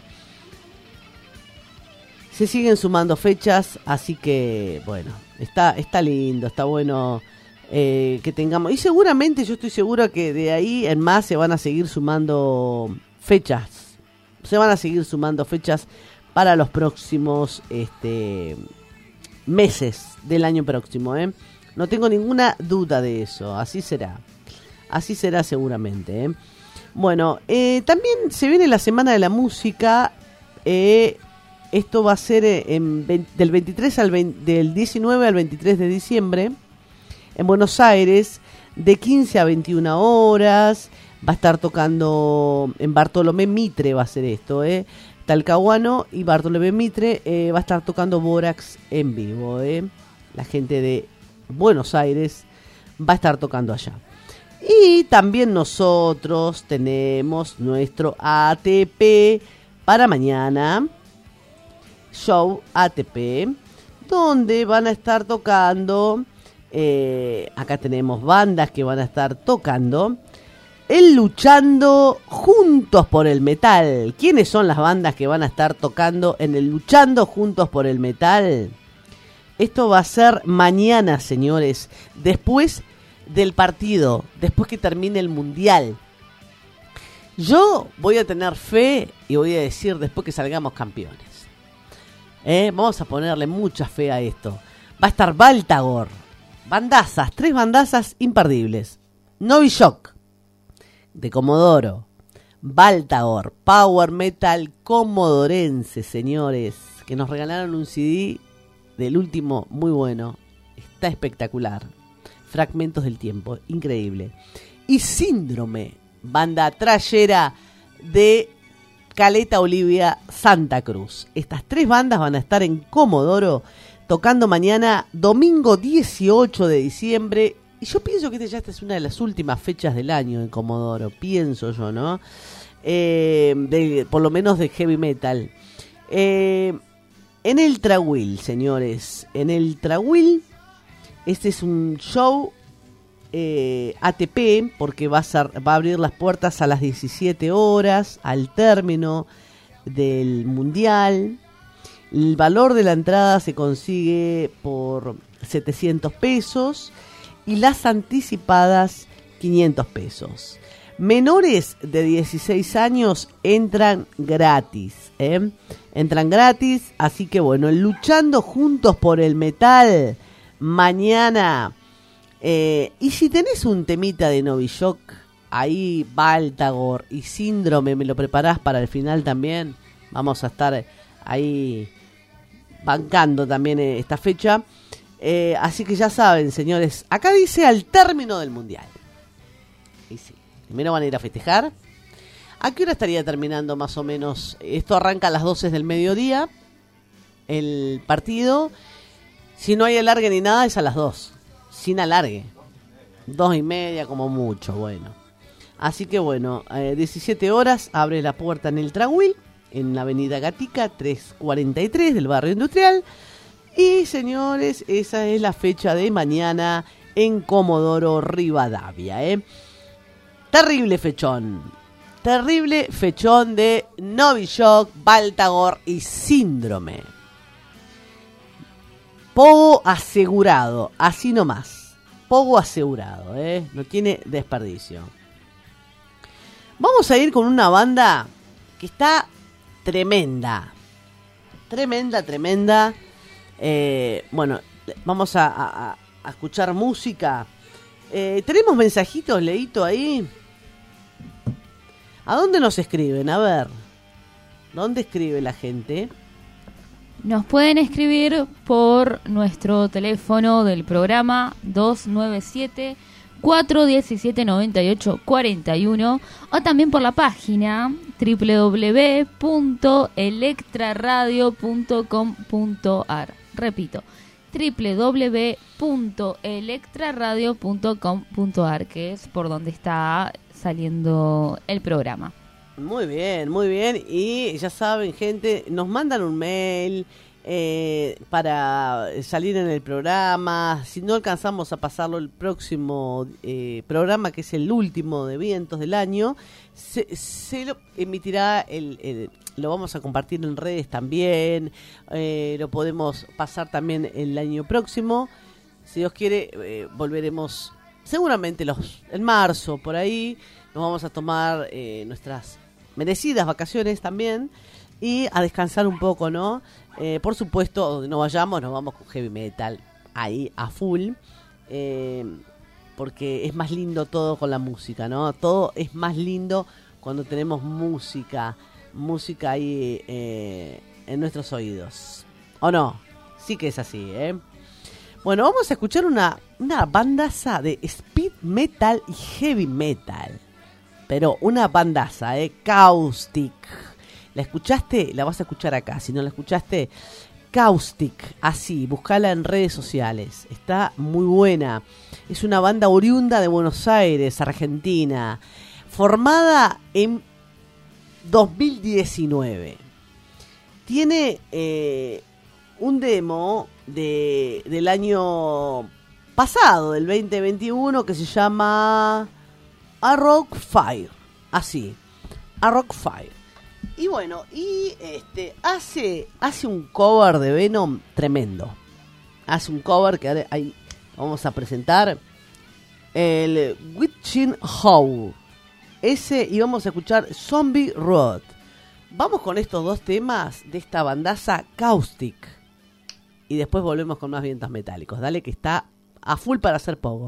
Se siguen sumando fechas, así que, bueno, está, está lindo, está bueno eh, que tengamos. Y seguramente, yo estoy seguro que de ahí en más se van a seguir sumando fechas. Se van a seguir sumando fechas para los próximos este, meses del año próximo, ¿eh? No tengo ninguna duda de eso. Así será. Así será seguramente, ¿eh? Bueno, eh, también se viene la Semana de la Música. Eh, esto va a ser en, del veintitrés al veinte, del diecinueve al veintitrés de diciembre en Buenos Aires, de quince a veintiuna horas. va a estar tocando en Bartolomé Mitre, va a ser esto, ¿eh? Talcahuano y Bartolomé Mitre, eh, va a estar tocando Borax en vivo, ¿eh? La gente de Buenos Aires va a estar tocando allá. Y también nosotros tenemos nuestro A T P para mañana, show A T P, donde van a estar tocando, eh, acá tenemos bandas que van a estar tocando, el Luchando Juntos por el Metal. ¿Quiénes son las bandas que van a estar tocando en el Luchando Juntos por el Metal? Esto va a ser mañana, señores, después del partido, después que termine el Mundial. Yo voy a tener fe y voy a decir después que salgamos campeones. ¿Eh? Vamos a ponerle mucha fe a esto. Va a estar Baltagor, bandazas, tres bandazas imperdibles. Novishock, de Comodoro, Baltagor, Power Metal comodorense, señores, que nos regalaron un C D del último, muy bueno, está espectacular. Fragmentos del Tiempo, increíble. Y Síndrome, banda trayera de Caleta Olivia, Santa Cruz. Estas tres bandas van a estar en Comodoro tocando mañana, domingo dieciocho de diciembre. Y yo pienso que esta ya esta es una de las últimas fechas del año en Comodoro, pienso yo, ¿no? Eh, de, por lo menos de heavy metal. Eh, en el Trahuil, señores, en el Trahuil. Este es un show eh, A T P, porque va a, ser, va a abrir las puertas a las diecisiete horas, al término del Mundial. El valor de la entrada se consigue por setecientos pesos y las anticipadas quinientos pesos. Menores de dieciséis años entran gratis, ¿eh? Entran gratis, así que bueno, Luchando Juntos por el Metal mañana. Eh, y si tenés un temita de Novishock, ahí Baltagor y Síndrome, me lo preparás para el final también. Vamos a estar ahí bancando también esta fecha. Eh, así que ya saben, señores, acá dice al término del Mundial. Y sí, primero van a ir a festejar. ¿A qué hora estaría terminando más o menos? Esto arranca a las doce del mediodía, el partido. Si no hay alargue ni nada, es a las dos. Sin alargue. Dos y media como mucho, bueno. Así que bueno, eh, diecisiete horas, abre la puerta en el Trahuil, en la avenida Gatica, trescientos cuarenta y tres del barrio industrial. Y señores, esa es la fecha de mañana en Comodoro Rivadavia, ¿eh? Terrible fechón. Terrible fechón de Novishock, Baltagor y Síndrome. Pogo asegurado, así nomás. Pogo asegurado, ¿eh? No tiene desperdicio. Vamos a ir con una banda que está tremenda. Tremenda, tremenda. Eh, bueno, vamos a, a, a escuchar música. Eh, ¿Tenemos mensajitos, Leito, ahí? ¿A dónde nos escriben? A ver. ¿Dónde escribe la gente? Nos pueden escribir por nuestro teléfono del programa dos nueve siete, cuatro uno siete, nueve ocho cuatro uno o también por la página doble u doble u doble u punto electraradio punto com punto a r. Repito, doble u doble u doble u punto electraradio punto com punto a r, que es por donde está saliendo el programa. Muy bien, muy bien. Y ya saben, gente, nos mandan un mail eh, para salir en el programa. Si no alcanzamos a pasarlo el próximo eh, programa, que es el último de Vientos del año, se, se lo emitirá, el, el, lo vamos a compartir en redes también. Eh, lo podemos pasar también el año próximo. Si Dios quiere, eh, volveremos seguramente los en marzo, por ahí. Nos vamos a tomar eh, nuestras merecidas vacaciones también y a descansar un poco, ¿no? Eh, por supuesto, donde no vayamos, nos vamos con heavy metal ahí a full, eh, porque es más lindo todo con la música, ¿no? Todo es más lindo cuando tenemos música, música ahí eh, en nuestros oídos. ¿O no? Sí que es así, ¿eh? Bueno, vamos a escuchar una, una bandaza de speed metal y heavy metal. pero una bandaza, ¿eh? Caustic. ¿La escuchaste? La vas a escuchar acá. Si no la escuchaste, Caustic, así, buscala en redes sociales. Está muy buena. Es una banda oriunda de Buenos Aires, Argentina, formada en dos mil diecinueve. Tiene eh, un demo de, del año pasado, del veinte veintiuno, que se llama A Rock Fire. Así, A Rock Fire. Y bueno, y este hace, hace un cover de Venom tremendo. Hace un cover que ahora ahí vamos a presentar. El Witching Howl. Ese, y vamos a escuchar Zombie Road. Vamos con estos dos temas de esta bandaza Caustic. Y después volvemos con más vientos metálicos. Dale, que está a full para hacer pogo.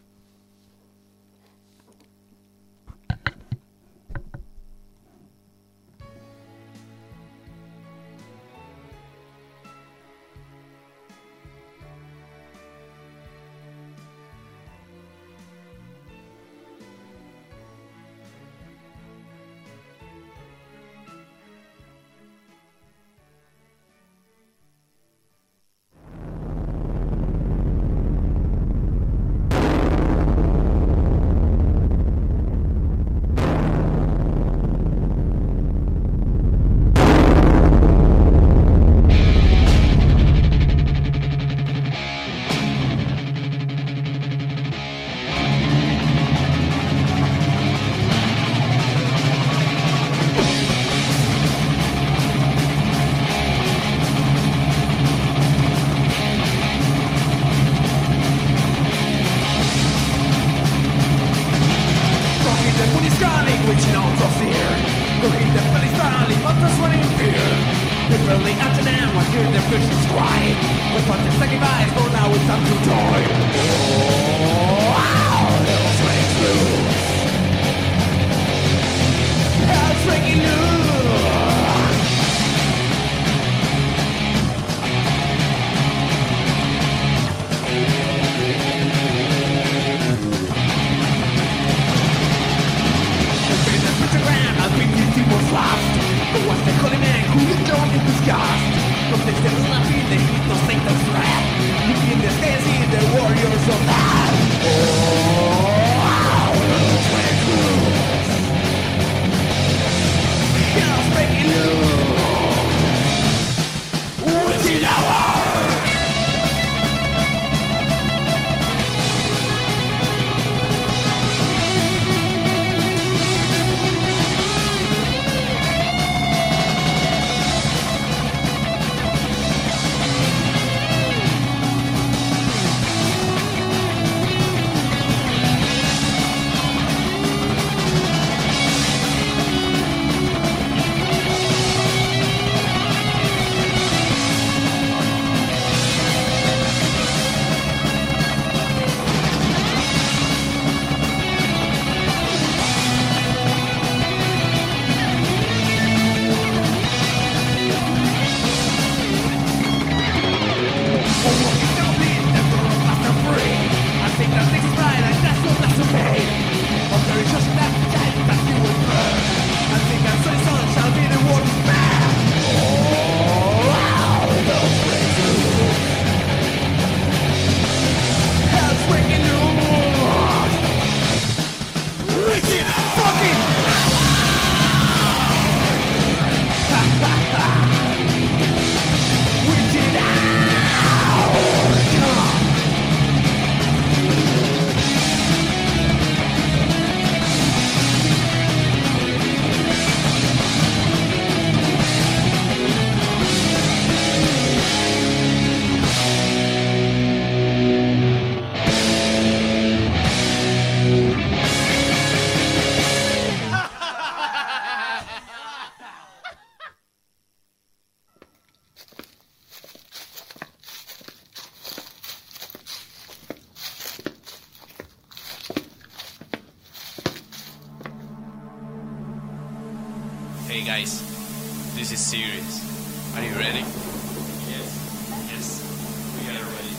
Hey guys, this is serious. Are you ready? Yes. Yes. We are ready.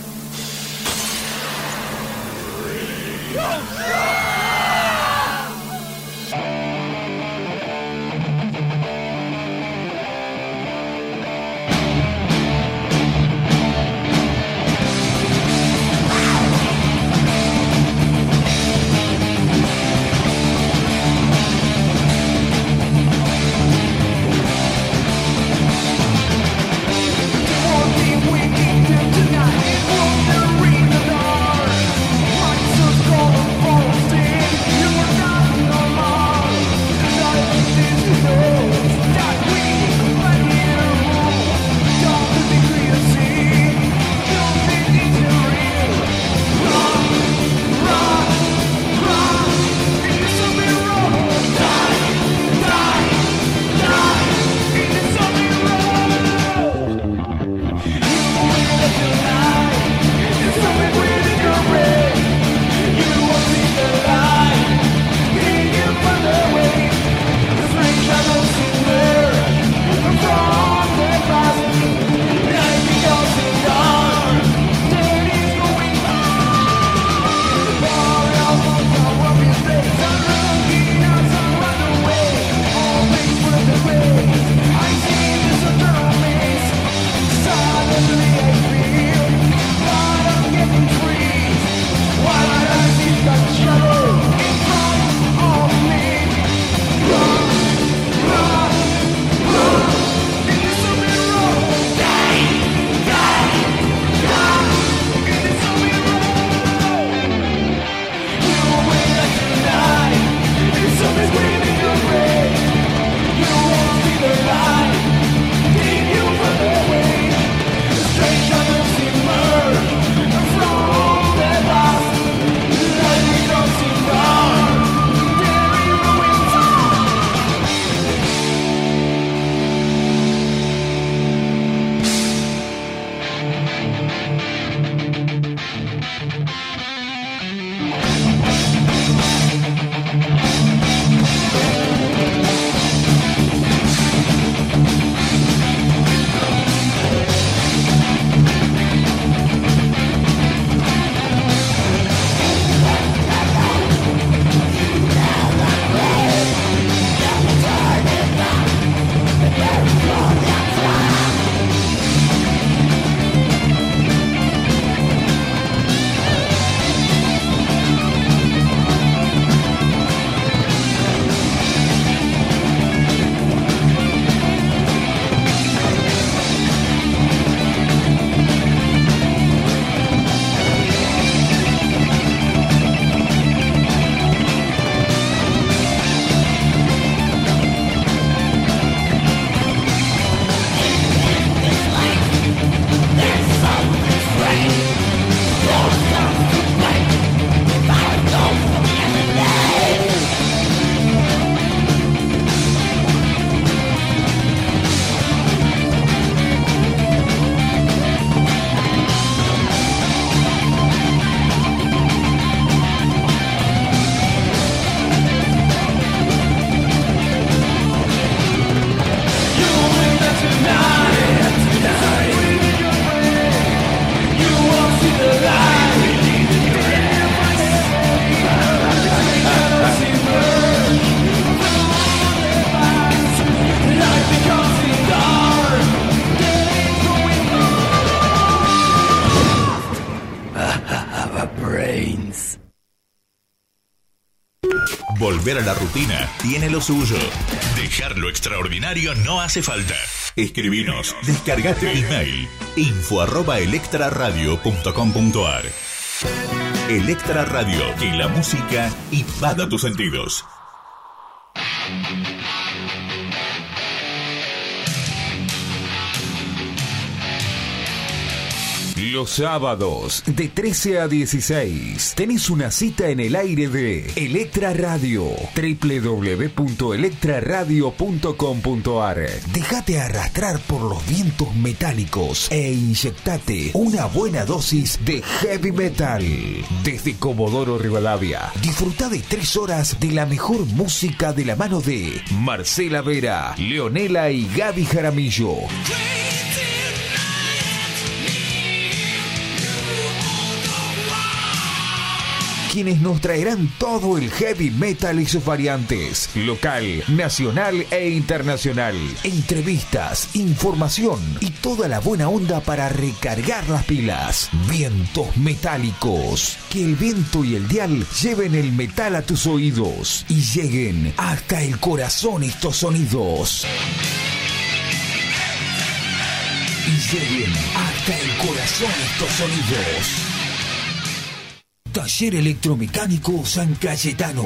Go! Volver a la rutina tiene lo suyo. Dejar lo extraordinario no hace falta. Escribinos, descargate el email info arroba electraradio punto com punto ar. Electra Radio, que la música invada tus sentidos. Los sábados de trece a dieciséis tenés una cita en el aire de Electra Radio, doble u doble u doble u punto electra radio punto com punto ar. Déjate arrastrar por los vientos metálicos e inyectate una buena dosis de heavy metal. Desde Comodoro Rivadavia, disfruta de tres horas de la mejor música de la mano de Marcela Vera, Leonela y Gaby Jaramillo. Quienes nos traerán todo el heavy metal y sus variantes, local, nacional e internacional. Entrevistas, información y toda la buena onda para recargar las pilas. Vientos metálicos. Que el viento y el dial lleven el metal a tus oídos y lleguen hasta el corazón estos sonidos. Y lleguen hasta el corazón estos sonidos. Taller Electromecánico San Cayetano.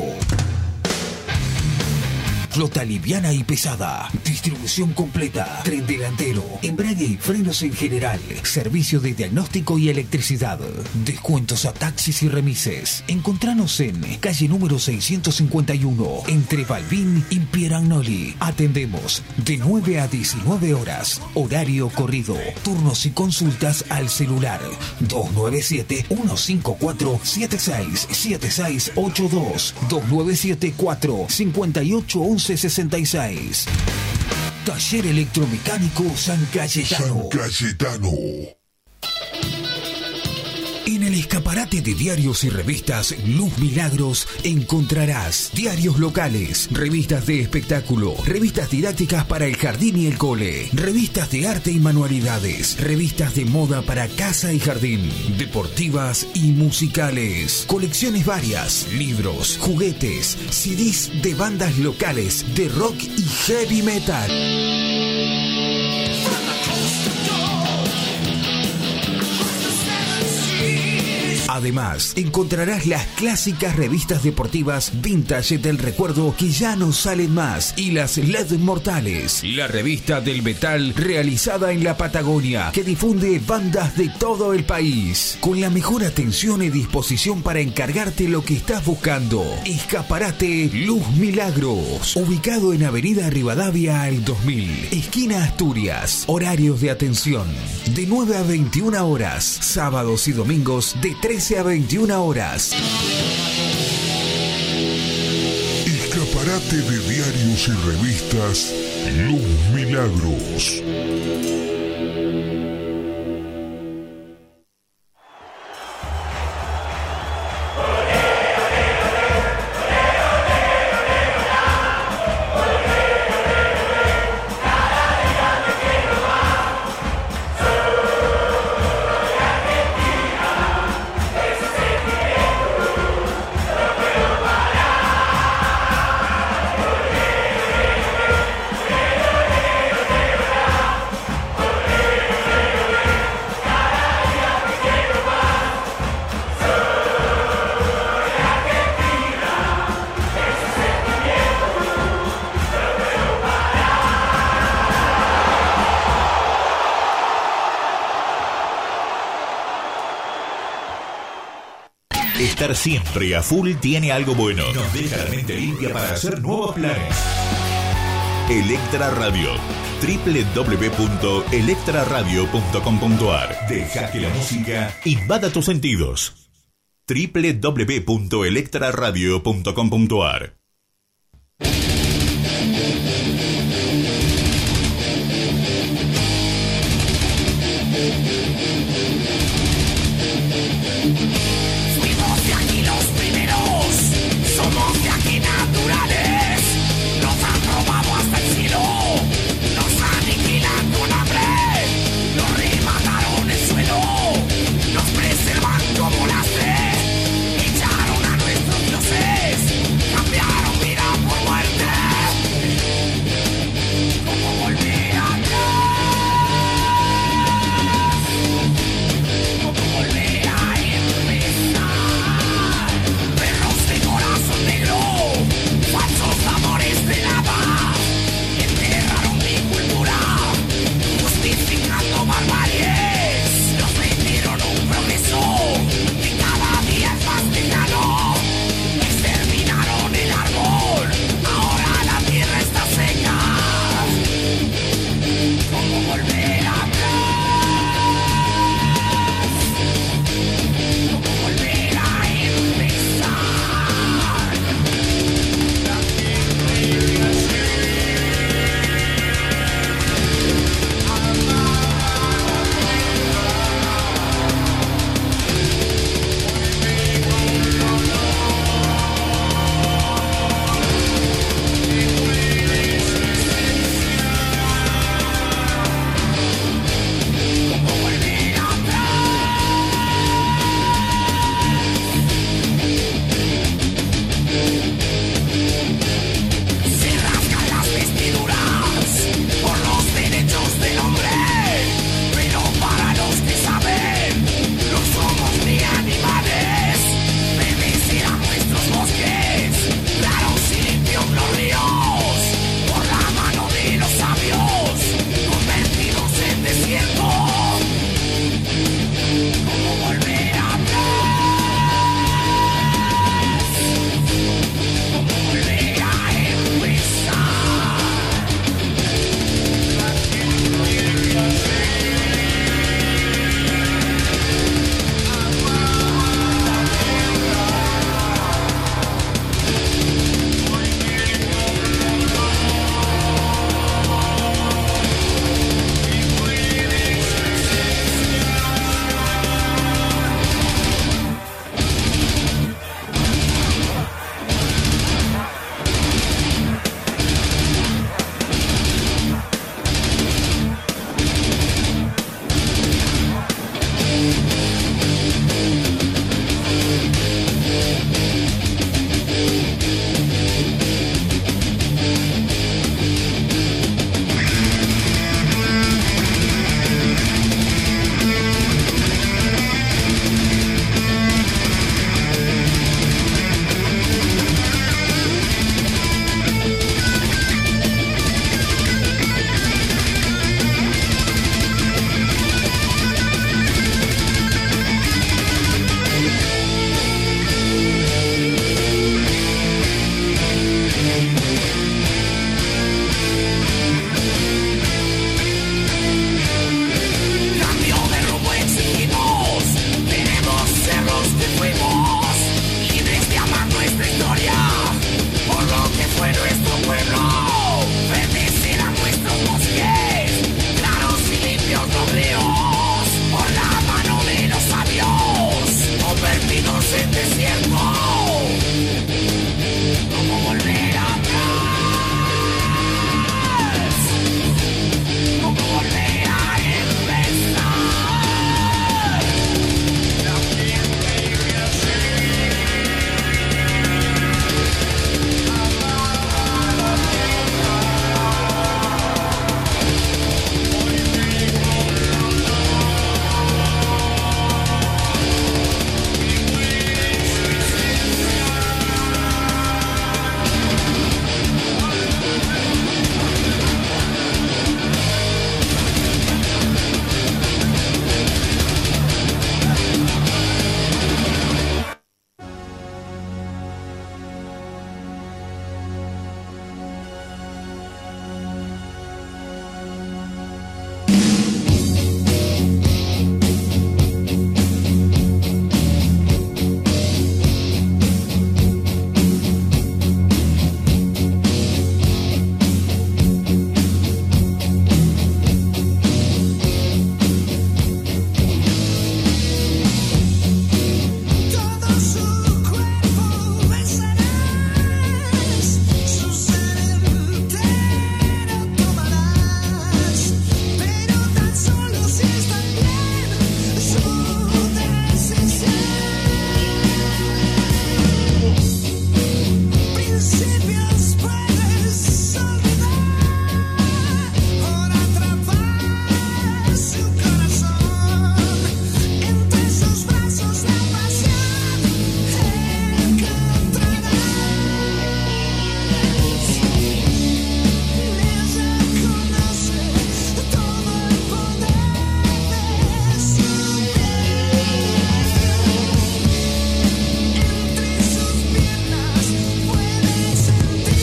Flota liviana y pesada. Distribución completa. Tren delantero. Embrague y frenos en general. Servicio de diagnóstico y electricidad. Descuentos a taxis y remises. Encontranos en calle número seiscientos cincuenta y uno, entre Balbín y Pieragnoli. Atendemos de nueve a diecinueve horas. Horario corrido. Turnos y consultas al celular dos nueve siete, uno cinco cuatro, siete seis siete seis ocho dos, dos nueve siete cuatro, cinco ocho once sesenta y seis. Taller Electromecánico San Cayetano. San Cayetano. En el escaparate de diarios y revistas Luz Milagros encontrarás diarios locales, revistas de espectáculo, revistas didácticas para el jardín y el cole, revistas de arte y manualidades, revistas de moda para casa y jardín, deportivas y musicales, colecciones varias, libros, juguetes, C Ds de bandas locales de rock y heavy metal. Además, encontrarás las clásicas revistas deportivas vintage del recuerdo que ya no salen más y las L E D mortales. La revista del metal realizada en la Patagonia que difunde bandas de todo el país. Con la mejor atención y disposición para encargarte lo que estás buscando. Escaparate Luz Milagros. Ubicado en Avenida Rivadavia al dos mil, esquina Asturias. Horarios de atención de nueve a veintiuna horas. Sábados y domingos de trece a veintiuna horas. Escaparate de diarios y revistas Luz Milagros. Estar siempre a full tiene algo bueno. Nos deja la mente limpia para hacer nuevos planes. Electra Radio. doble u doble u doble u punto electra radio punto com punto ar. Deja que la música invada tus sentidos. doble u doble u doble u punto electra radio punto com punto ar. Como las tres, echaron a nuestros dioses, cambiaron Entre sus piernas puedes sentir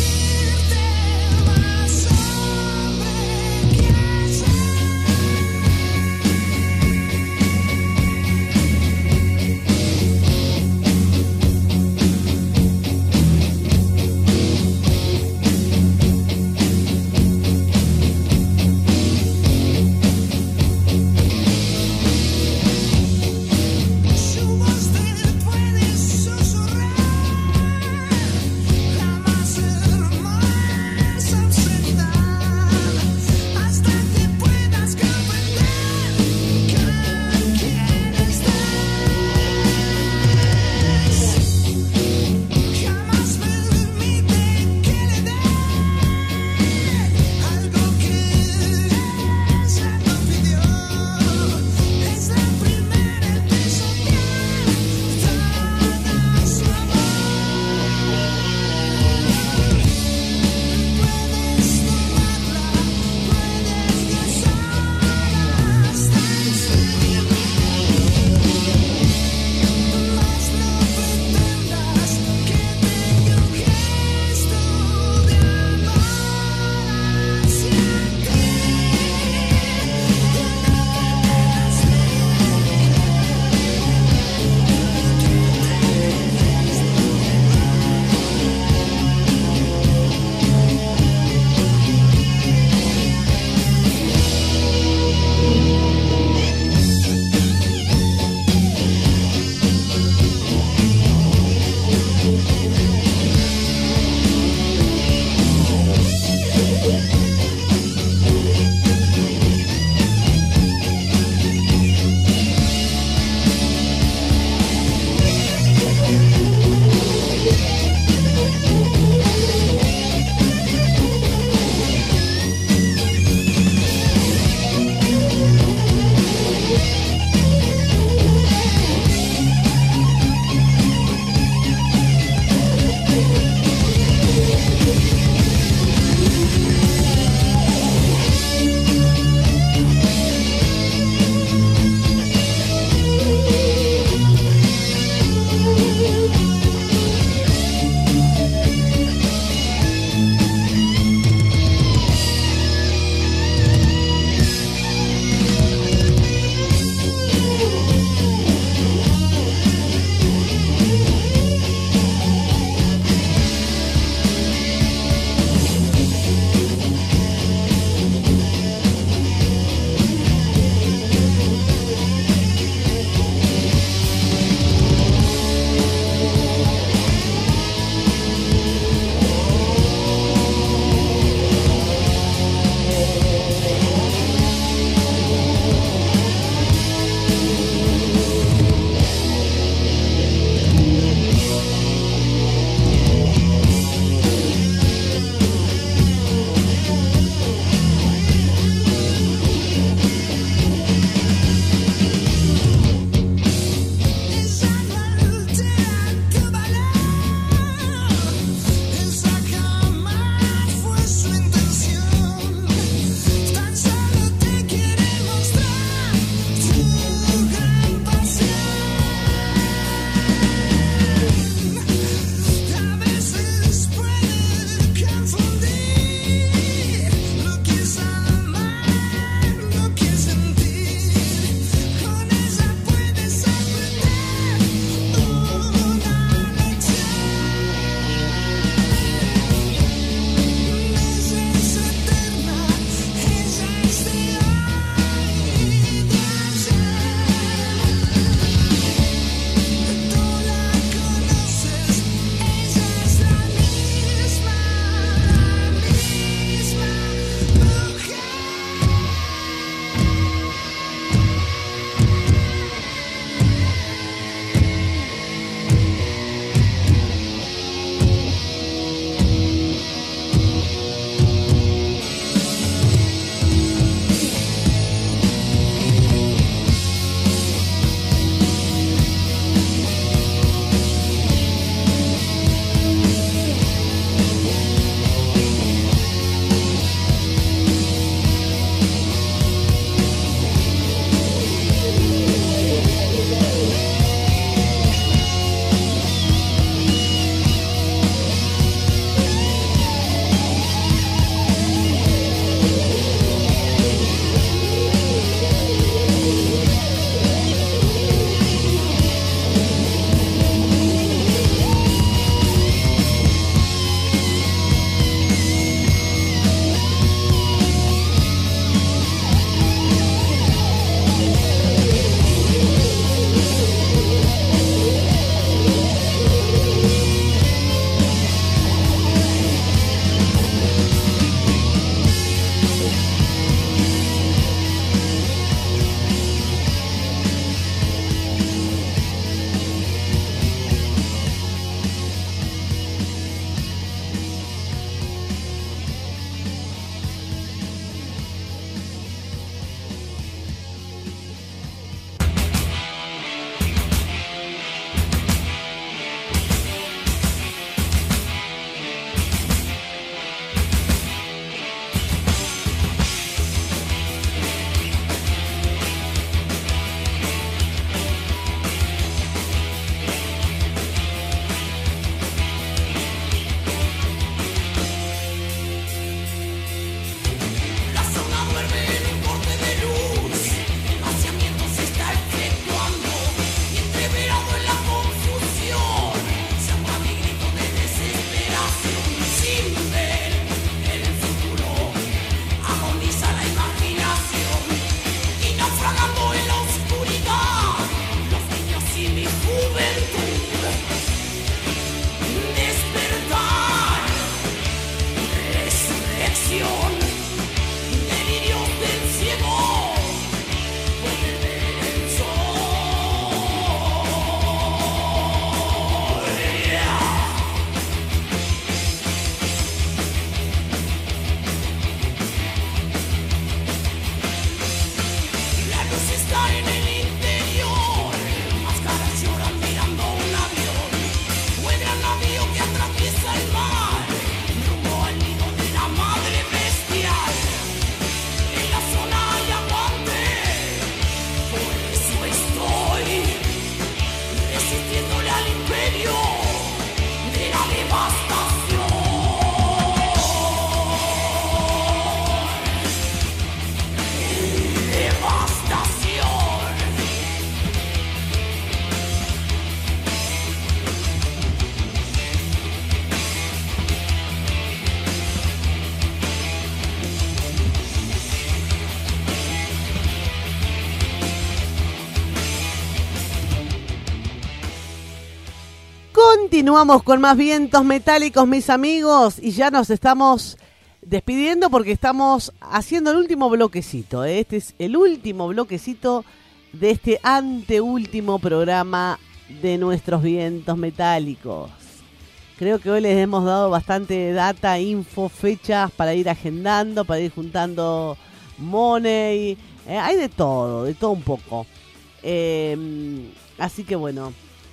Continuamos con más vientos metálicos, mis amigos, y ya nos estamos despidiendo porque estamos haciendo el último bloquecito. ¿eh? Este es el último bloquecito de este anteúltimo programa de nuestros vientos metálicos. Creo que hoy les hemos dado bastante data, info, fechas para ir agendando, para ir juntando money. Eh, hay de todo, de todo un poco. Eh, así que bueno.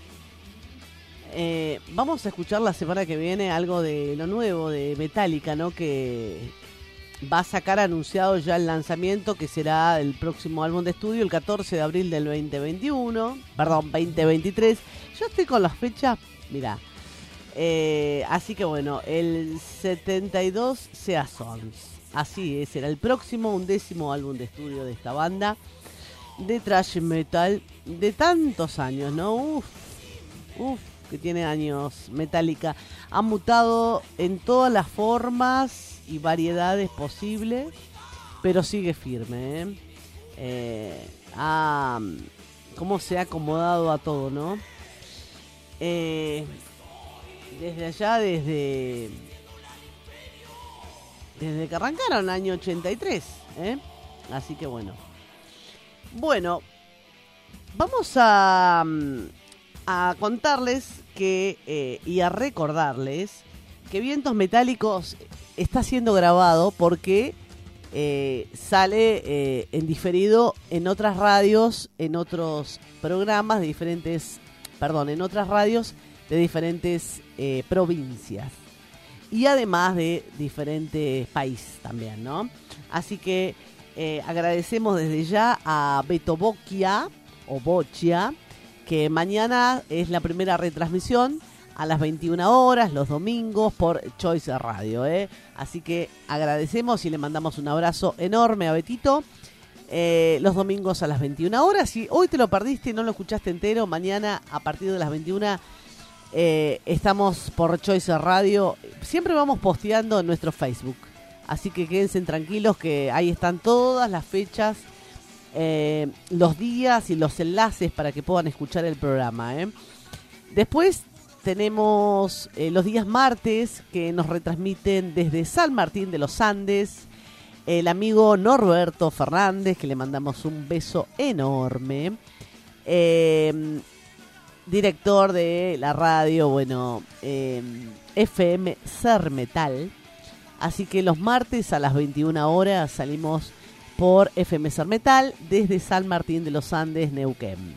Eh, vamos a escuchar la semana que viene algo de lo nuevo de Metallica, ¿no? Que va a sacar anunciado ya el lanzamiento, que será el próximo álbum de estudio, el catorce de abril del veinte veintiuno. Perdón, veinte veintitrés. Yo estoy con las fechas, mirá. Eh, así que bueno, el setenta y dos Sea Sons. Así es, será el próximo undécimo álbum de estudio de esta banda de thrash metal de tantos años, ¿no? Uf, uf. que tiene años Metallica, ha mutado en todas las formas y variedades posibles, pero sigue firme, ¿eh? Eh, ha, cómo se ha acomodado a todo, ¿no? Eh, desde allá, desde desde que arrancaron, año ochenta y tres, ¿eh? Así que bueno. Bueno, vamos a... a contarles que eh, y a recordarles que Vientos Metálicos está siendo grabado porque eh, sale eh, en diferido en otras radios, en otros programas de diferentes, perdón, en otras radios de diferentes eh, provincias y además de diferentes países también, ¿no? Así que eh, agradecemos desde ya a Beto Bocchia o Bocchia, que mañana es la primera retransmisión a las veintiuna horas, los domingos, por Choice Radio. ¿eh? Así que agradecemos y le mandamos un abrazo enorme a Betito. Eh, los domingos a las veintiuna horas. Si hoy te lo perdiste y no lo escuchaste entero, mañana a partir de las veintiuna eh, estamos por Choice Radio. Siempre vamos posteando en nuestro Facebook. Así que quédense tranquilos que ahí están todas las fechas, Eh, los días y los enlaces para que puedan escuchar el programa. ¿eh? Después tenemos eh, los días martes que nos retransmiten desde San Martín de los Andes el amigo Norberto Fernández, que le mandamos un beso enorme, eh, director de la radio, bueno, eh, F M Ser Metal. Así que los martes a las veintiuna horas salimos por F M Ser Metal desde San Martín de los Andes, Neuquén.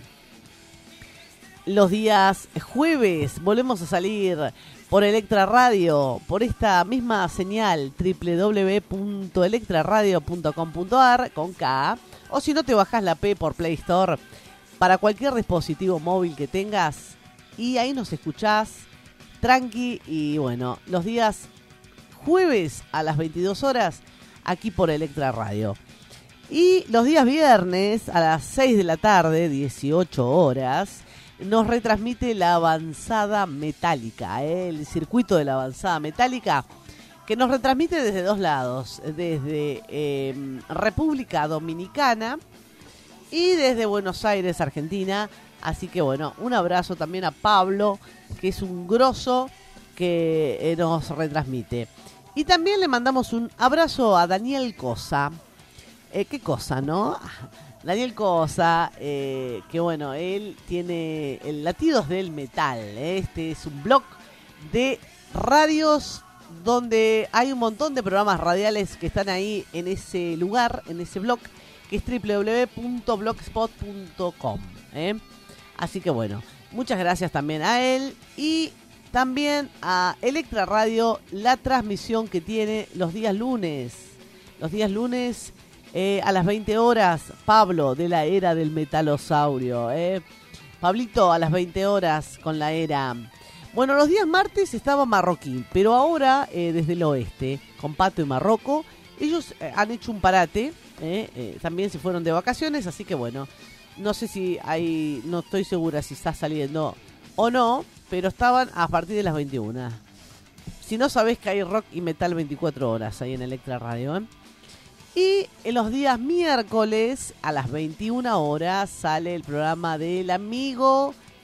Los días jueves volvemos a salir por Electra Radio, por esta misma señal, doble u doble u doble u punto electra radio punto com punto a r con K, o si no te bajás la P por Play Store para cualquier dispositivo móvil que tengas y ahí nos escuchás tranqui. Y bueno, los días jueves a las veintidós horas aquí por Electra Radio. Y los días viernes a las seis de la tarde, dieciocho horas, nos retransmite la Avanzada Metálica, ¿eh? el circuito de la Avanzada Metálica, que nos retransmite desde dos lados, desde eh, República Dominicana y desde Buenos Aires, Argentina. Así que bueno, un abrazo también a Pablo, que es un grosso que eh, nos retransmite. Y también le mandamos un abrazo a Daniel Cosa. Eh, qué cosa, ¿no? Daniel Cosa, eh, que bueno, él tiene el Latidos del Metal. ¿eh? Este es un blog de radios donde hay un montón de programas radiales que están ahí en ese lugar, en ese blog, que es doble u doble u doble u punto blogspot punto com. ¿eh? Así que bueno, muchas gracias también a él y también a Electra Radio, la transmisión que tiene los días lunes. Los días lunes... Eh, a las veinte horas, Pablo de la Era del Metalosaurio. Eh. Pablito a las veinte horas con la Era. Bueno, los días martes estaba Marroquín, pero ahora eh, desde el oeste, con Pato y Marroco, ellos eh, han hecho un parate. Eh, eh, también se fueron de vacaciones, así que bueno, no sé si hay, no estoy segura si está saliendo o no, pero estaban a partir de las veintiuna. Si no, sabés que hay rock y metal veinticuatro horas ahí en Electra Radio, ¿eh? Y en los días miércoles a las veintiuna horas sale el programa del amigo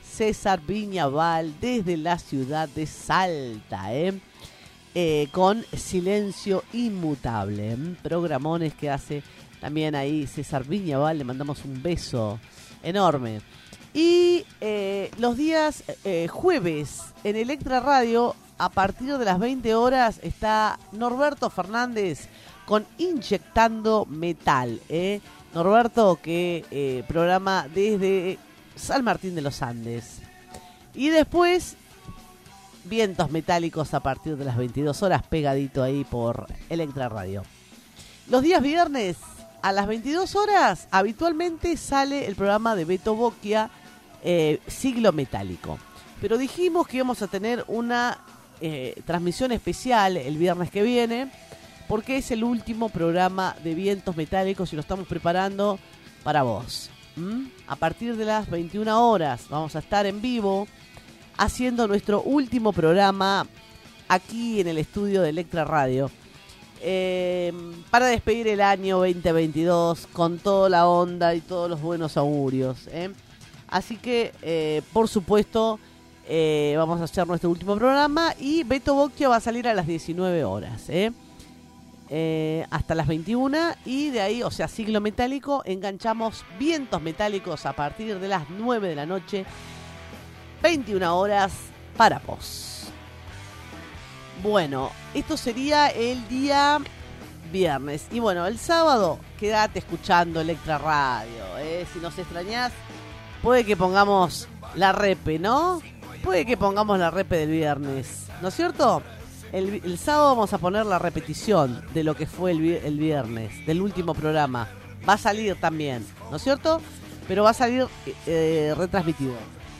César Viñaval desde la ciudad de Salta, ¿eh? Eh, con Silencio Inmutable, ¿eh? Programones que hace también ahí César Viñaval, le mandamos un beso enorme. Y eh, los días eh, jueves en Electra Radio, a partir de las veinte horas, está Norberto Fernández con Inyectando Metal, ¿eh? Norberto que eh, programa desde San Martín de los Andes. Y después Vientos Metálicos a partir de las veintidós horas, pegadito ahí por Electra Radio. Los días viernes a las veintidós horas habitualmente sale el programa de Beto Bocchia, eh, Siglo Metálico. Pero dijimos que íbamos a tener una eh, transmisión especial el viernes que viene, porque es el último programa de Vientos Metálicos y lo estamos preparando para vos. ¿Mm? A partir de las veintiuna horas vamos a estar en vivo haciendo nuestro último programa aquí en el estudio de Electra Radio, eh, para despedir el año veinte veintidós con toda la onda y todos los buenos augurios, ¿eh? Así que, eh, por supuesto, eh, vamos a hacer nuestro último programa y Beto Bocchia va a salir a las diecinueve horas, ¿eh? Eh, hasta las veintiuna, y de ahí, o sea, Siglo Metálico, enganchamos Vientos Metálicos a partir de las nueve de la noche, veintiuna horas para vos. Bueno, esto sería el día viernes. Y bueno, el sábado, quédate escuchando Electra Radio, ¿eh? Si nos extrañás, puede que pongamos la repe, ¿no? Puede que pongamos la repe del viernes, ¿no es cierto? El, el sábado vamos a poner la repetición de lo que fue el, el viernes, del último programa. Va a salir también, ¿no es cierto? Pero va a salir eh, retransmitido.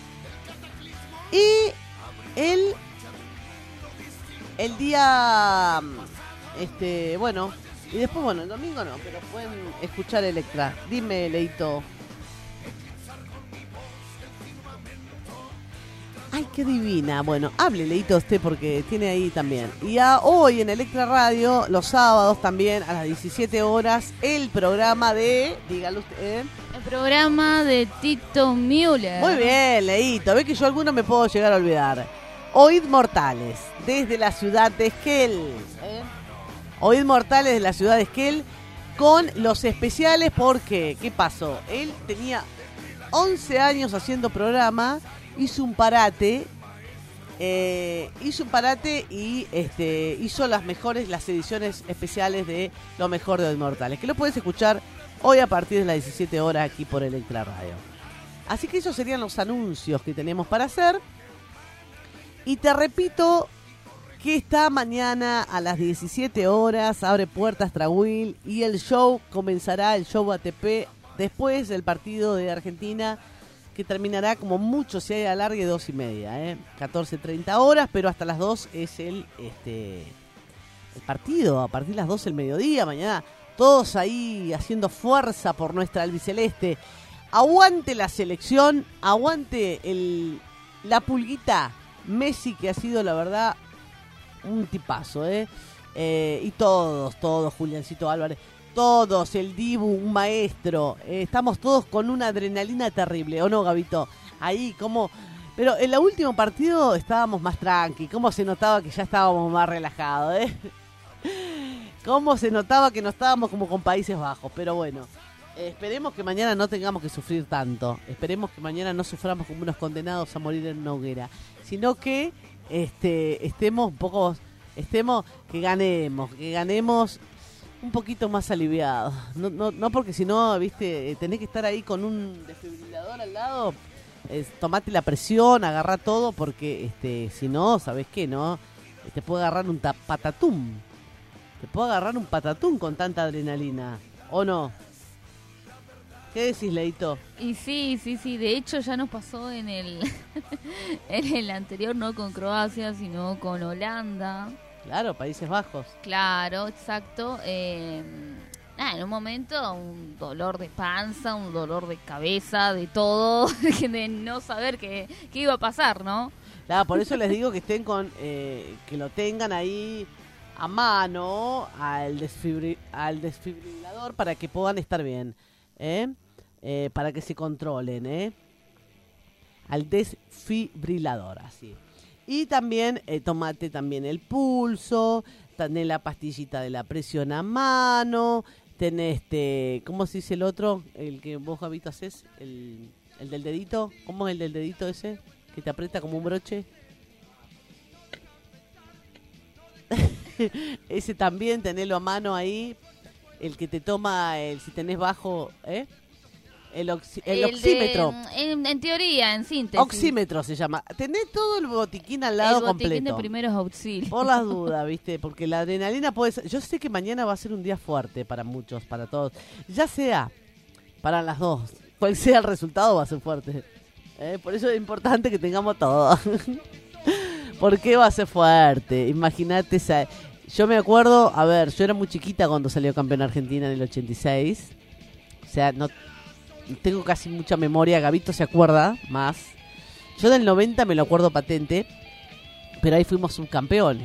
Y el, el día, este, bueno, y después, bueno, el domingo no, pero pueden escuchar Electra. Dime, Leito. Ay, qué divina. Bueno, hable, Leito, usted, porque tiene ahí también. Y a, hoy en Electra Radio, los sábados también, a las diecisiete horas, el programa de, dígalo usted. El programa de Tito Müller. Muy bien, Leito. Ve que yo alguno me puedo llegar a olvidar. Oíd Mortales, desde la ciudad de Esquel. ¿eh? Oíd Mortales de la ciudad de Esquel, con los especiales, porque, ¿qué pasó? Él tenía once años haciendo programa, hizo un parate, eh, hizo un parate y este, hizo las mejores, las ediciones especiales de Lo Mejor de Oíd Mortales, que lo puedes escuchar hoy a partir de las diecisiete horas aquí por Electra Radio. Así que esos serían los anuncios que tenemos para hacer. Y te repito que está mañana a las diecisiete horas, abre puertas Trahuil, y el show comenzará, el show A T P, después del partido de Argentina, que terminará como mucho si hay alargue dos y media, ¿eh? catorce treinta horas, pero hasta las dos es el, este, el partido, a partir de las dos el mediodía, mañana todos ahí haciendo fuerza por nuestra albiceleste. Aguante la selección, aguante el, la pulguita Messi, que ha sido la verdad un tipazo, ¿eh? Eh, y todos, todos, Juliancito Álvarez, todos, el Dibu, un maestro, eh, estamos todos con una adrenalina terrible, ¿o no, Gabito? Ahí, como... Pero en el último partido estábamos más tranqui, cómo se notaba que ya estábamos más relajados, ¿eh? Cómo se notaba que no estábamos como con Países Bajos, pero bueno, eh, esperemos que mañana no tengamos que sufrir tanto, esperemos que mañana no suframos como unos condenados a morir en una hoguera, sino que este, estemos un poco, estemos, que ganemos, que ganemos un poquito más aliviados, no, no, no porque si no, viste, tenés que estar ahí con un desfibrilador al lado, eh, tomate la presión, agarrá todo, porque este, si no, ¿sabés qué, no? Te puede agarrar un ta- patatum, te puede agarrar un patatún con tanta adrenalina, ¿o no? ¿Qué decís, Leito? Y sí, sí, sí, de hecho ya nos pasó en el en el anterior, no con Croacia, sino con Holanda. Claro, Países Bajos. Claro, exacto. Eh, nada, en un momento un dolor de panza, un dolor de cabeza, de todo, de no saber qué, qué iba a pasar, ¿no? Claro, por eso les digo que estén con, eh, que lo tengan ahí a mano al, desfibri- al desfibrilador para que puedan estar bien, ¿eh? Eh, para que se controlen, ¿eh? al desfibrilador, así. Y también eh, tomate también el pulso, tenés la pastillita de la presión a mano, tenés este, ¿cómo se dice el otro? El que vos, Gabito, haces, el, el del dedito, ¿cómo es el del dedito ese? Que te aprieta como un broche. Ese también, tenelo a mano ahí, el que te toma, el si tenés bajo, ¿eh? El, oxi- el, el oxímetro. De, en, en teoría, en síntesis. Oxímetro se llama. Tenés todo el botiquín al lado el botiquín completo. de primeros auxilios. Por las dudas, ¿viste? Porque la adrenalina puede ser... Yo sé que mañana va a ser un día fuerte para muchos, para todos. Ya sea para las dos. Cual sea el resultado, va a ser fuerte. ¿Eh? Por eso es importante que tengamos todo. ¿Por qué va a ser fuerte? Imagínate esa... Yo me acuerdo, a ver, yo era muy chiquita cuando salió campeón Argentina en el ochenta y seis. O sea, no... Tengo casi mucha memoria, Gabito se acuerda más. Yo del noventa me lo acuerdo patente, pero ahí fuimos subcampeones.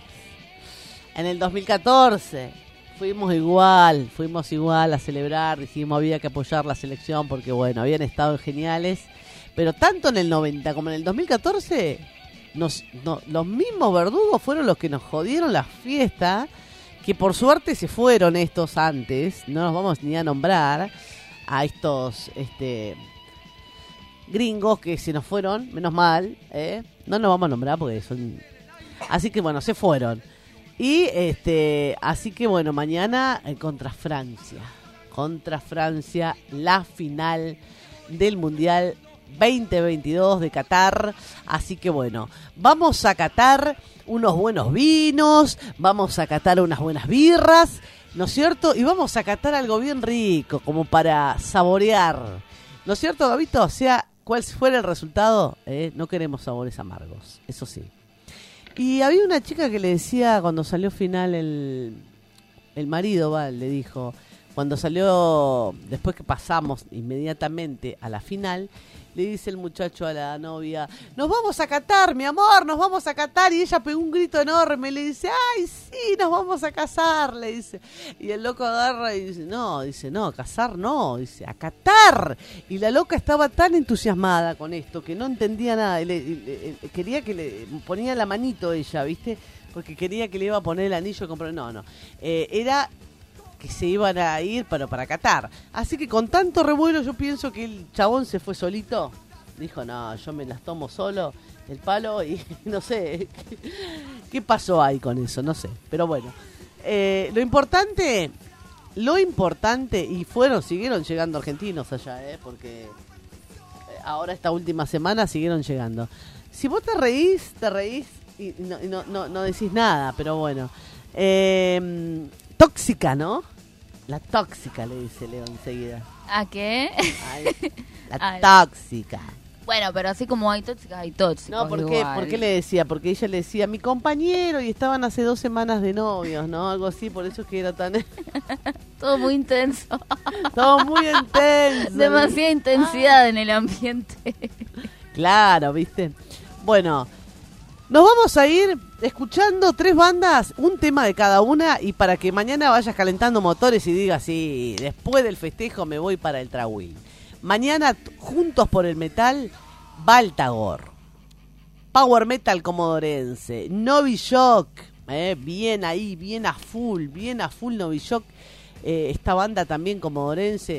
En el dos mil catorce fuimos igual, fuimos igual a celebrar, dijimos había que apoyar la selección porque bueno, habían estado geniales. Pero tanto en el noventa como en el dos mil catorce, nos, no, los mismos verdugos fueron los que nos jodieron la fiesta, que por suerte se fueron estos antes, no los vamos ni a nombrar, a estos este gringos que se nos fueron, menos mal, ¿eh? No nos vamos a nombrar porque son... Así que bueno, se fueron. Y este así que bueno, mañana eh, contra Francia. Contra Francia, la final del Mundial veinte veintidós de Qatar. Así que bueno, vamos a catar unos buenos vinos, vamos a catar unas buenas birras, ¿no es cierto? Y vamos a catar algo bien rico, como para saborear. ¿No es cierto, Gabito? O sea, cuál fuera el resultado, eh, no queremos sabores amargos, eso sí. Y había una chica que le decía, cuando salió final el, el marido, va, le dijo, cuando salió, después que pasamos inmediatamente a la final, le dice el muchacho a la novia, nos vamos a catar, mi amor, nos vamos a catar. Y ella pegó un grito enorme, le dice, ay, sí, nos vamos a casar, le dice. Y el loco agarra y dice, no, dice, no, casar no, dice, a catar. Y la loca estaba tan entusiasmada con esto que no entendía nada. Y le, le, le, quería que le ponía la manito ella, ¿viste? Porque quería que le iba a poner el anillo. Comprar. No, no, eh, era... que se iban a ir pero para Qatar. Así que con tanto revuelo yo pienso que el chabón se fue solito. Dijo, no, yo me las tomo solo, el palo, y no sé. ¿Qué pasó ahí con eso? No sé. Pero bueno. Eh, lo importante, lo importante, y fueron, siguieron llegando argentinos allá, eh, porque ahora esta última semana siguieron llegando. Si vos te reís, te reís y no, no, no, no decís nada, pero bueno. Eh... Tóxica, ¿no? La tóxica, le dice Leo enseguida. ¿A qué? Ay, la Ay. tóxica. Bueno, pero así como hay tóxicas, hay tóxicos. No, ¿por qué? igual. ¿Por qué le decía? Porque ella le decía, mi compañero, y estaban hace dos semanas de novios, ¿no? Algo así, por eso es que era tan... Todo muy intenso. Todo muy intenso. Demasiada intensidad en el ambiente. Claro, ¿viste? Bueno, nos vamos a ir escuchando tres bandas, un tema de cada una, y para que mañana vayas calentando motores y digas, sí, después del festejo me voy para el Trahuil. Mañana, t- juntos por el metal, Baltagor, Power Metal comodorense, Novishock, eh, bien ahí, bien a full, bien a full Novishock, eh, esta banda también comodorense,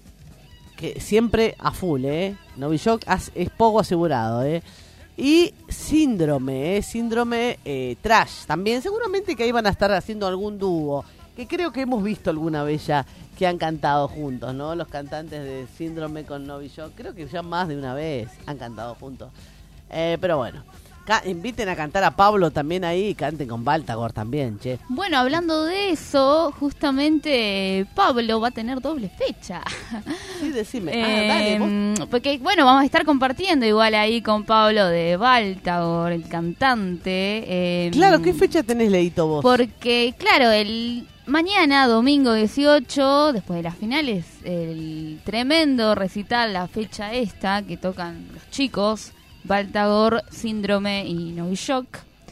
que siempre a full, eh, Novishock as- es poco asegurado, eh. Y Síndrome, eh, Síndrome eh, Trash también. Seguramente que ahí van a estar haciendo algún dúo, que creo que hemos visto alguna vez ya que han cantado juntos, ¿no? Los cantantes de Síndrome con Novishock, creo que ya más de una vez han cantado juntos. Eh, pero bueno, ca- inviten a cantar a Pablo también ahí y canten con Baltagor también, che. Bueno, hablando de eso, justamente Pablo va a tener doble fecha. Sí, decime. Eh, ah, dale, vos. Porque, bueno, vamos a estar compartiendo igual ahí con Pablo de Baltagor, el cantante. eh, Claro, ¿qué fecha tenés, Leito, vos? Porque, claro, el mañana, domingo dieciocho, después de las finales, el tremendo recital, la fecha esta, que tocan los chicos, Baltagor, Síndrome y Novishock.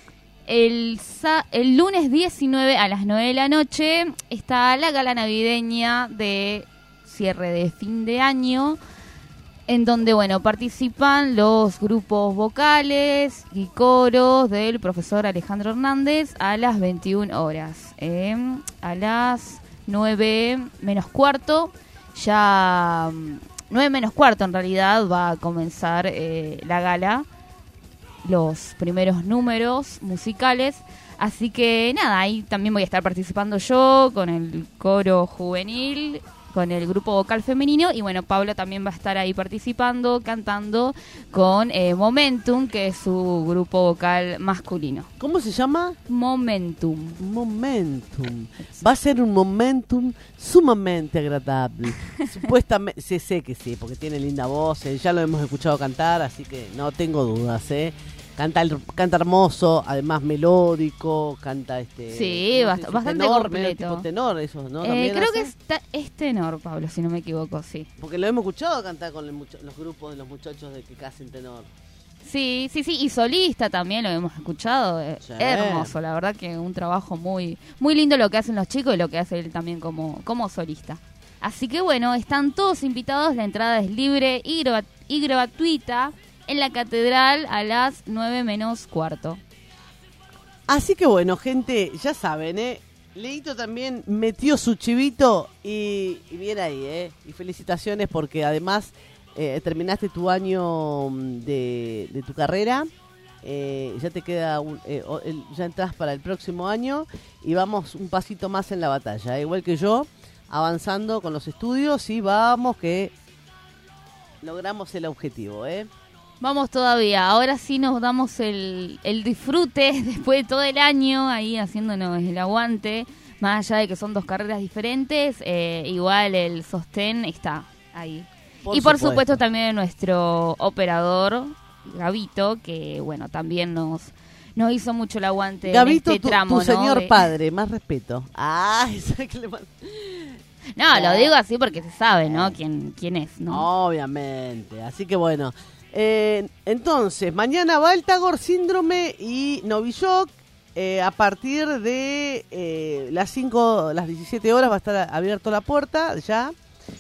El, sa- el lunes diecinueve a las nueve de la noche está la gala navideña de cierre de fin de año. en donde, bueno, participan los grupos vocales y coros del profesor Alejandro Hernández a las veintiuna horas. Eh, a las nueve menos cuarto, ya nueve menos cuarto en realidad va a comenzar eh, la gala, los primeros números musicales. Así que nada, ahí también voy a estar participando yo con el coro juvenil, con el grupo vocal femenino, y bueno, Pablo también va a estar ahí participando, cantando con eh, Momentum, que es su grupo vocal masculino. ¿Cómo se llama? Momentum. Momentum. Va a ser un momentum sumamente agradable. Supuestamente, sí, sé que sí, porque tiene linda voz, eh, ya lo hemos escuchado cantar, así que no tengo dudas, ¿eh? Canta, el, canta hermoso, además melódico, canta este... Sí, bast- bastante tenor, completo. Tipo tenor, eso, ¿no? Eh, creo hace? que está, es tenor, Pablo, si no me equivoco, sí. Porque lo hemos escuchado cantar con el mucho, los grupos de los muchachos de que hacen tenor. Sí, sí, sí, y solista también lo hemos escuchado, eh, Sí. hermoso, la verdad que un trabajo muy muy lindo lo que hacen los chicos y lo que hace él también como, como solista. Así que bueno, están todos invitados, la entrada es libre y, gra- y gratuita en la catedral a las nueve menos cuarto. Así que bueno, gente, ya saben, ¿eh? Leito también metió su chivito y, y bien ahí, ¿eh? Y felicitaciones porque además eh, terminaste tu año mm, de, de tu carrera, eh, ya te queda, un, eh, o- el- ya entras para el próximo año y vamos un pasito más en la batalla, ¿eh? Igual que yo, avanzando con los estudios y vamos que logramos el objetivo, ¿eh? Vamos todavía, ahora sí nos damos el, el disfrute después de todo el año ahí haciéndonos el aguante, más allá de que son dos carreras diferentes, eh, igual el sostén está ahí. Por y por supuesto. supuesto también nuestro operador, Gabito, que bueno, también nos, nos hizo mucho el aguante Gabito, en este tu, tramo, tu ¿no? señor De- padre, más respeto. Ay, ¿sabes qué le mando? No, lo digo así porque se sabe, ¿no? ¿Quién, quién es, no? Obviamente, así que bueno. Eh, entonces, mañana Baltagor, Síndrome y Novichok. Eh, a partir de eh, las cinco, las diecisiete horas va a estar abierto la puerta ya.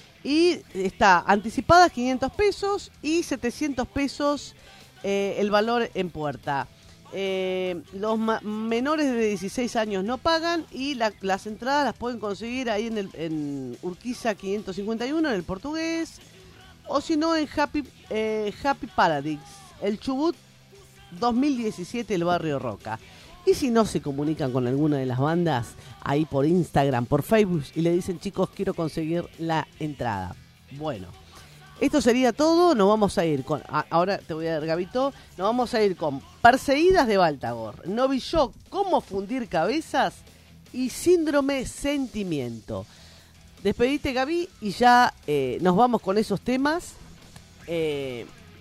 Y está anticipada quinientos pesos y setecientos pesos eh, el valor en puerta. Eh, los ma- menores de dieciséis años no pagan y la- las entradas las pueden conseguir ahí en, el, en Urquiza quinientos cincuenta y uno, en el Portugués, o si no en Happy, eh, Happy Paradise, el Chubut dos mil diecisiete, el Barrio Roca. Y si no se comunican con alguna de las bandas, ahí por Instagram, por Facebook, y le dicen, chicos, quiero conseguir la entrada. Bueno, esto sería todo. Nos vamos a ir con, a- ahora te voy a dar, Gabito, nos vamos a ir con Perseguidas de Baltagor, Novichok, Cómo fundir cabezas y Síndrome Sentimiento. Despedite, Gaby, y ya eh, nos vamos con esos temas. Eh,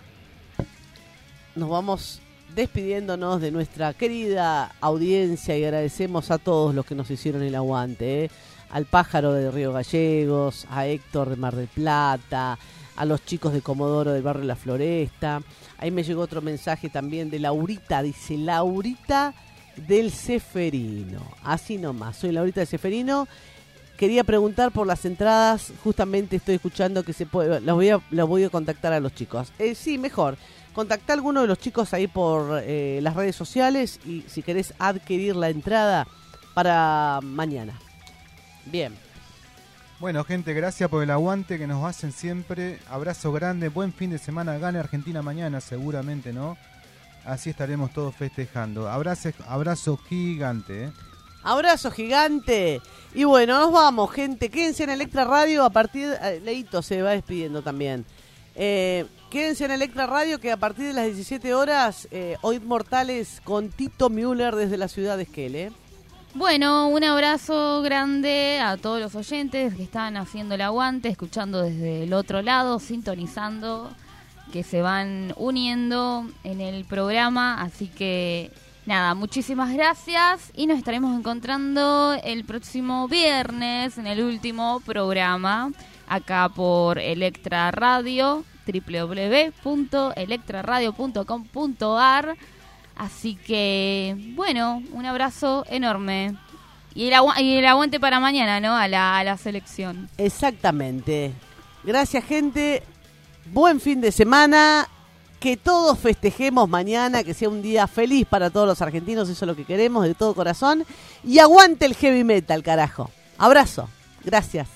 nos vamos despidiéndonos de nuestra querida audiencia y agradecemos a todos los que nos hicieron el aguante, ¿eh? Al Pájaro de Río Gallegos, a Héctor de Mar del Plata, a los chicos de Comodoro del barrio La Floresta. Ahí me llegó otro mensaje también de Laurita, dice Laurita del Ceferino, así nomás, soy Laurita del Ceferino. Quería preguntar por las entradas, justamente estoy escuchando que se puede, las voy a, las voy a contactar a los chicos. Eh, sí, mejor, contactá a alguno de los chicos ahí por eh, las redes sociales y si querés adquirir la entrada para mañana. Bien. Bueno, gente, gracias por el aguante que nos hacen siempre. Abrazo grande, buen fin de semana. Gane Argentina mañana, seguramente, ¿no? Así estaremos todos festejando. Abrazo, abrazo gigante, ¿eh? Abrazo gigante. Y bueno, nos vamos, gente. Quédense en Electra Radio. A partir eh, Leito se va despidiendo también. Eh, quédense en Electra Radio, que a partir de las diecisiete horas, eh, Oíd Mortales con Tito Müller desde la ciudad de Esquel, ¿eh? Bueno, un abrazo grande a todos los oyentes que están haciendo el aguante, escuchando desde el otro lado, sintonizando, que se van uniendo en el programa. Así que nada, muchísimas gracias y nos estaremos encontrando el próximo viernes en el último programa acá por Electra Radio, doble u doble u doble u punto electra radio punto com punto a r. Así que, bueno, un abrazo enorme. Y el, agu- y el aguante para mañana, ¿no? A la, a la selección. Exactamente. Gracias, gente. buen fin de semana, que todos festejemos mañana, que sea un día feliz para todos los argentinos, eso es lo que queremos de todo corazón, y aguante el heavy metal, carajo. Abrazo, gracias.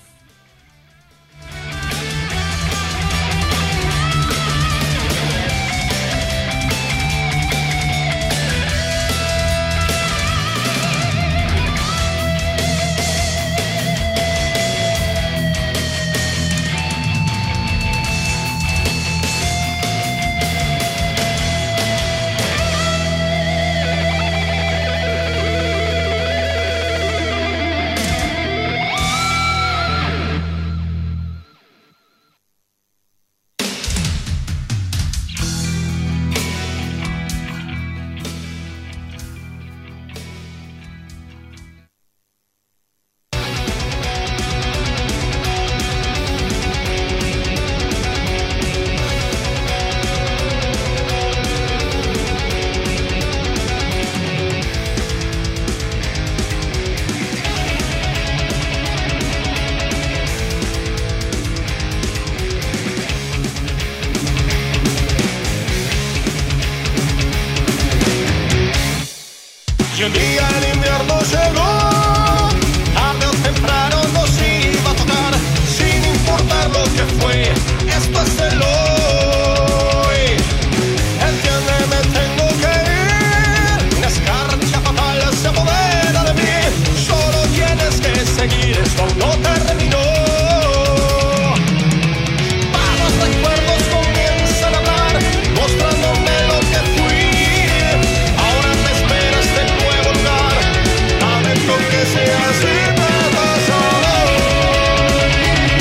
Y un día el invierno llegó, tarde o temprano nos iba a tocar, sin importar lo que fue, esto es el hoy. Entiéndeme, tengo que ir, una escarcha fatal se apodera de mí, solo tienes que seguir, esto aún no terminó. Vagos recuerdos comienzan a hablar, mostrándome lo que fui. Ahora me esperas de nuevo lugar, lamento que sea así, me pasa hoy.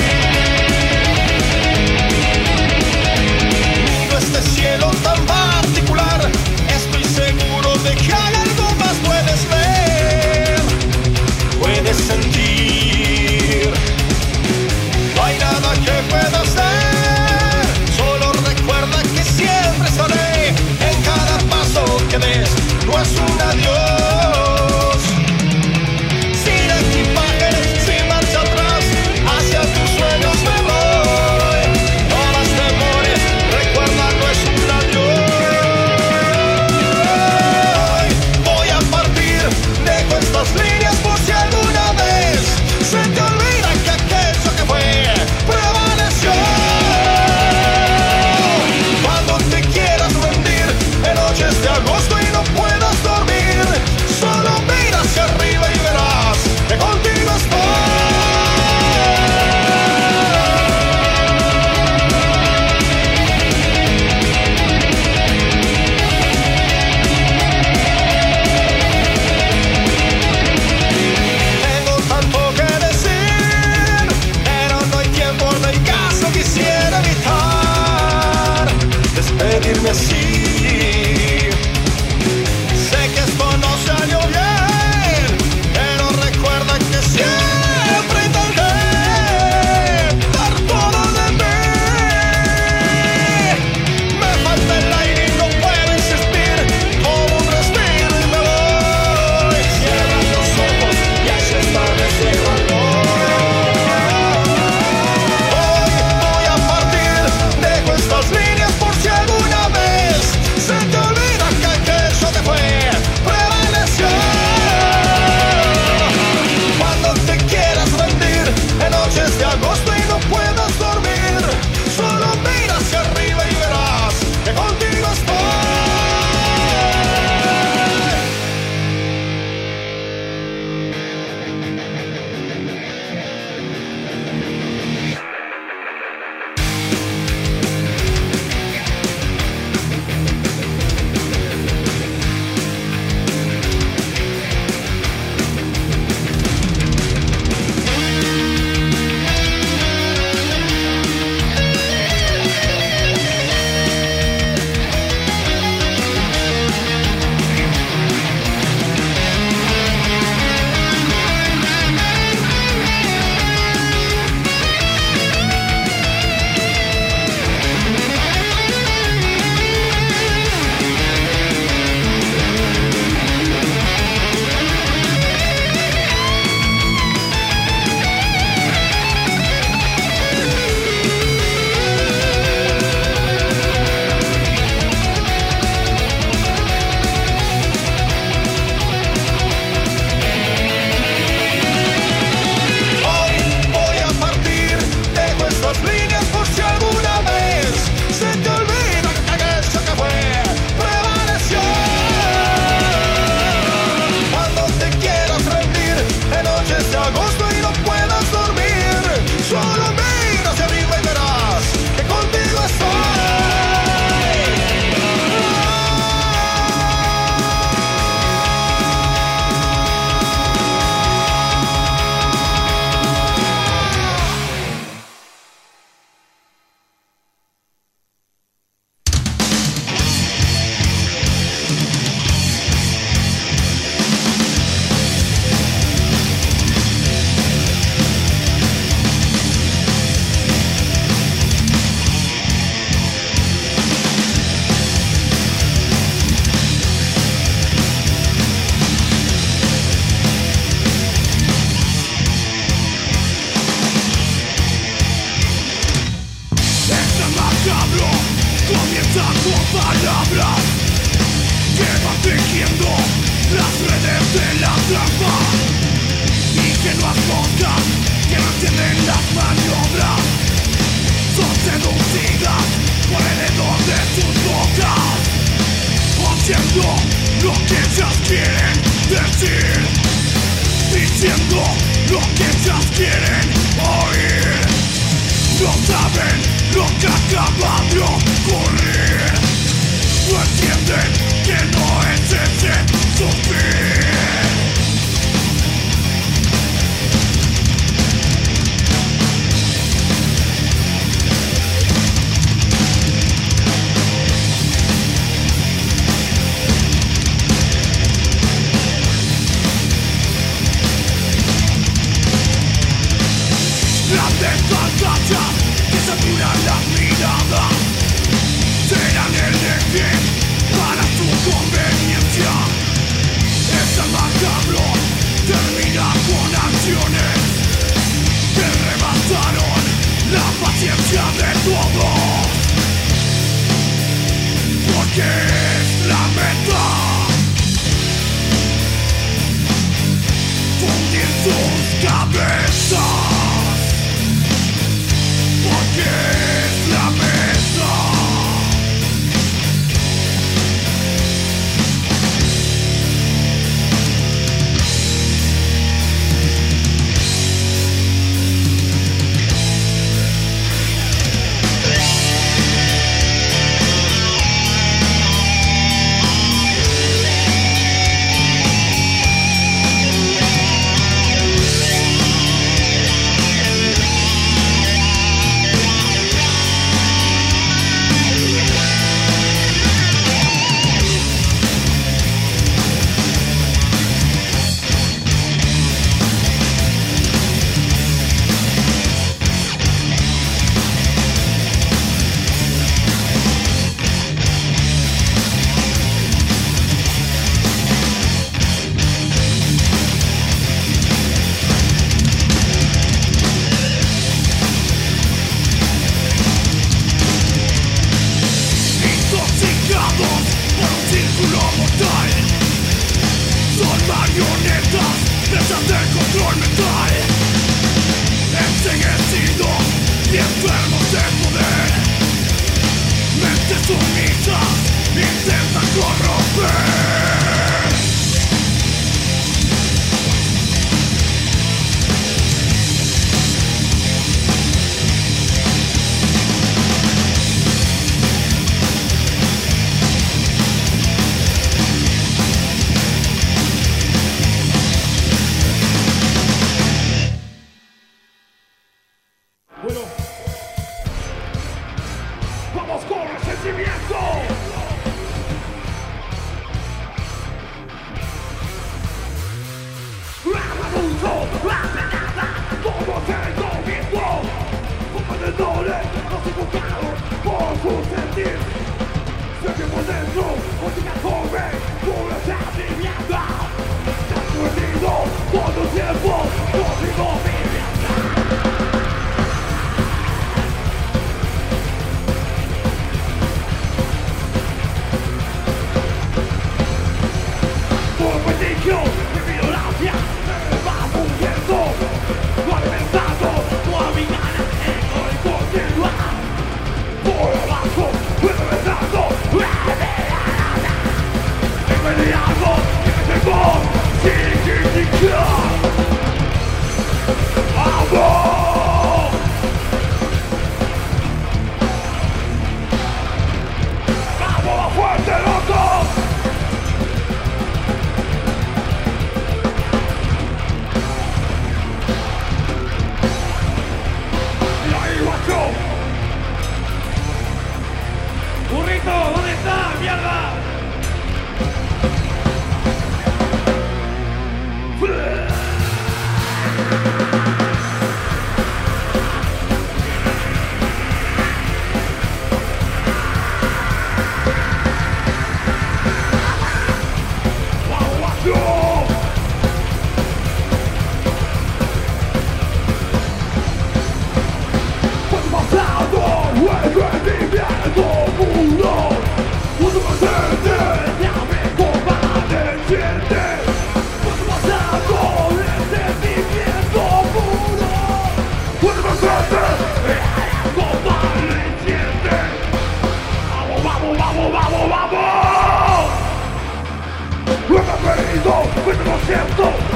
Miro este cielo tan particular, estoy seguro de que hay algo más puedes ver, puedes sentir. agosto y no puedas dormir. Solo mira hacia arriba y verás que contigo estoy.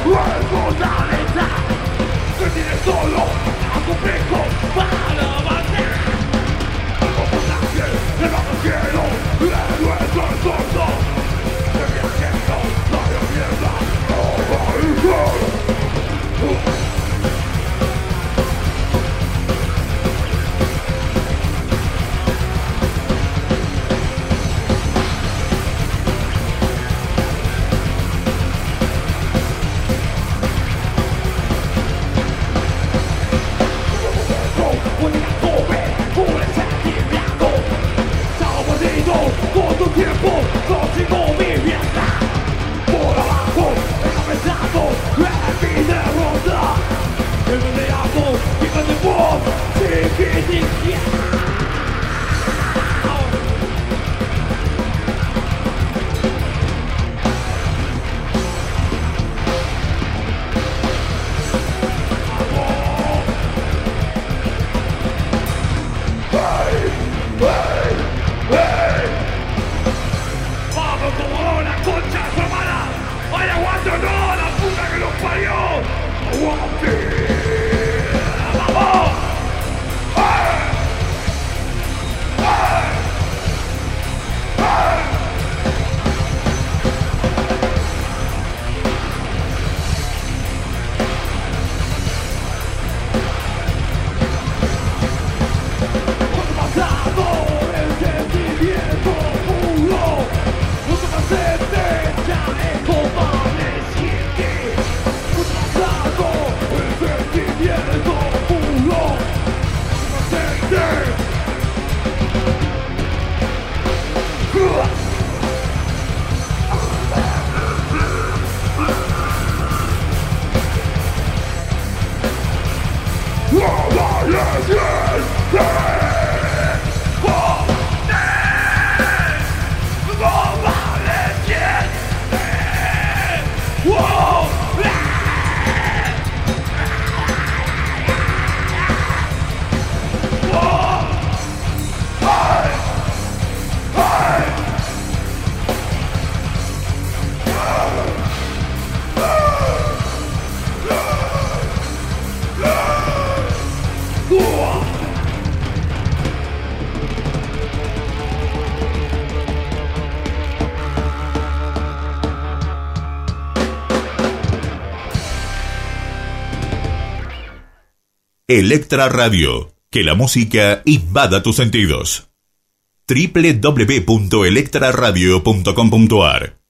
Electra Radio, que la música invada tus sentidos. doble u doble u doble u punto electra radio punto com punto a r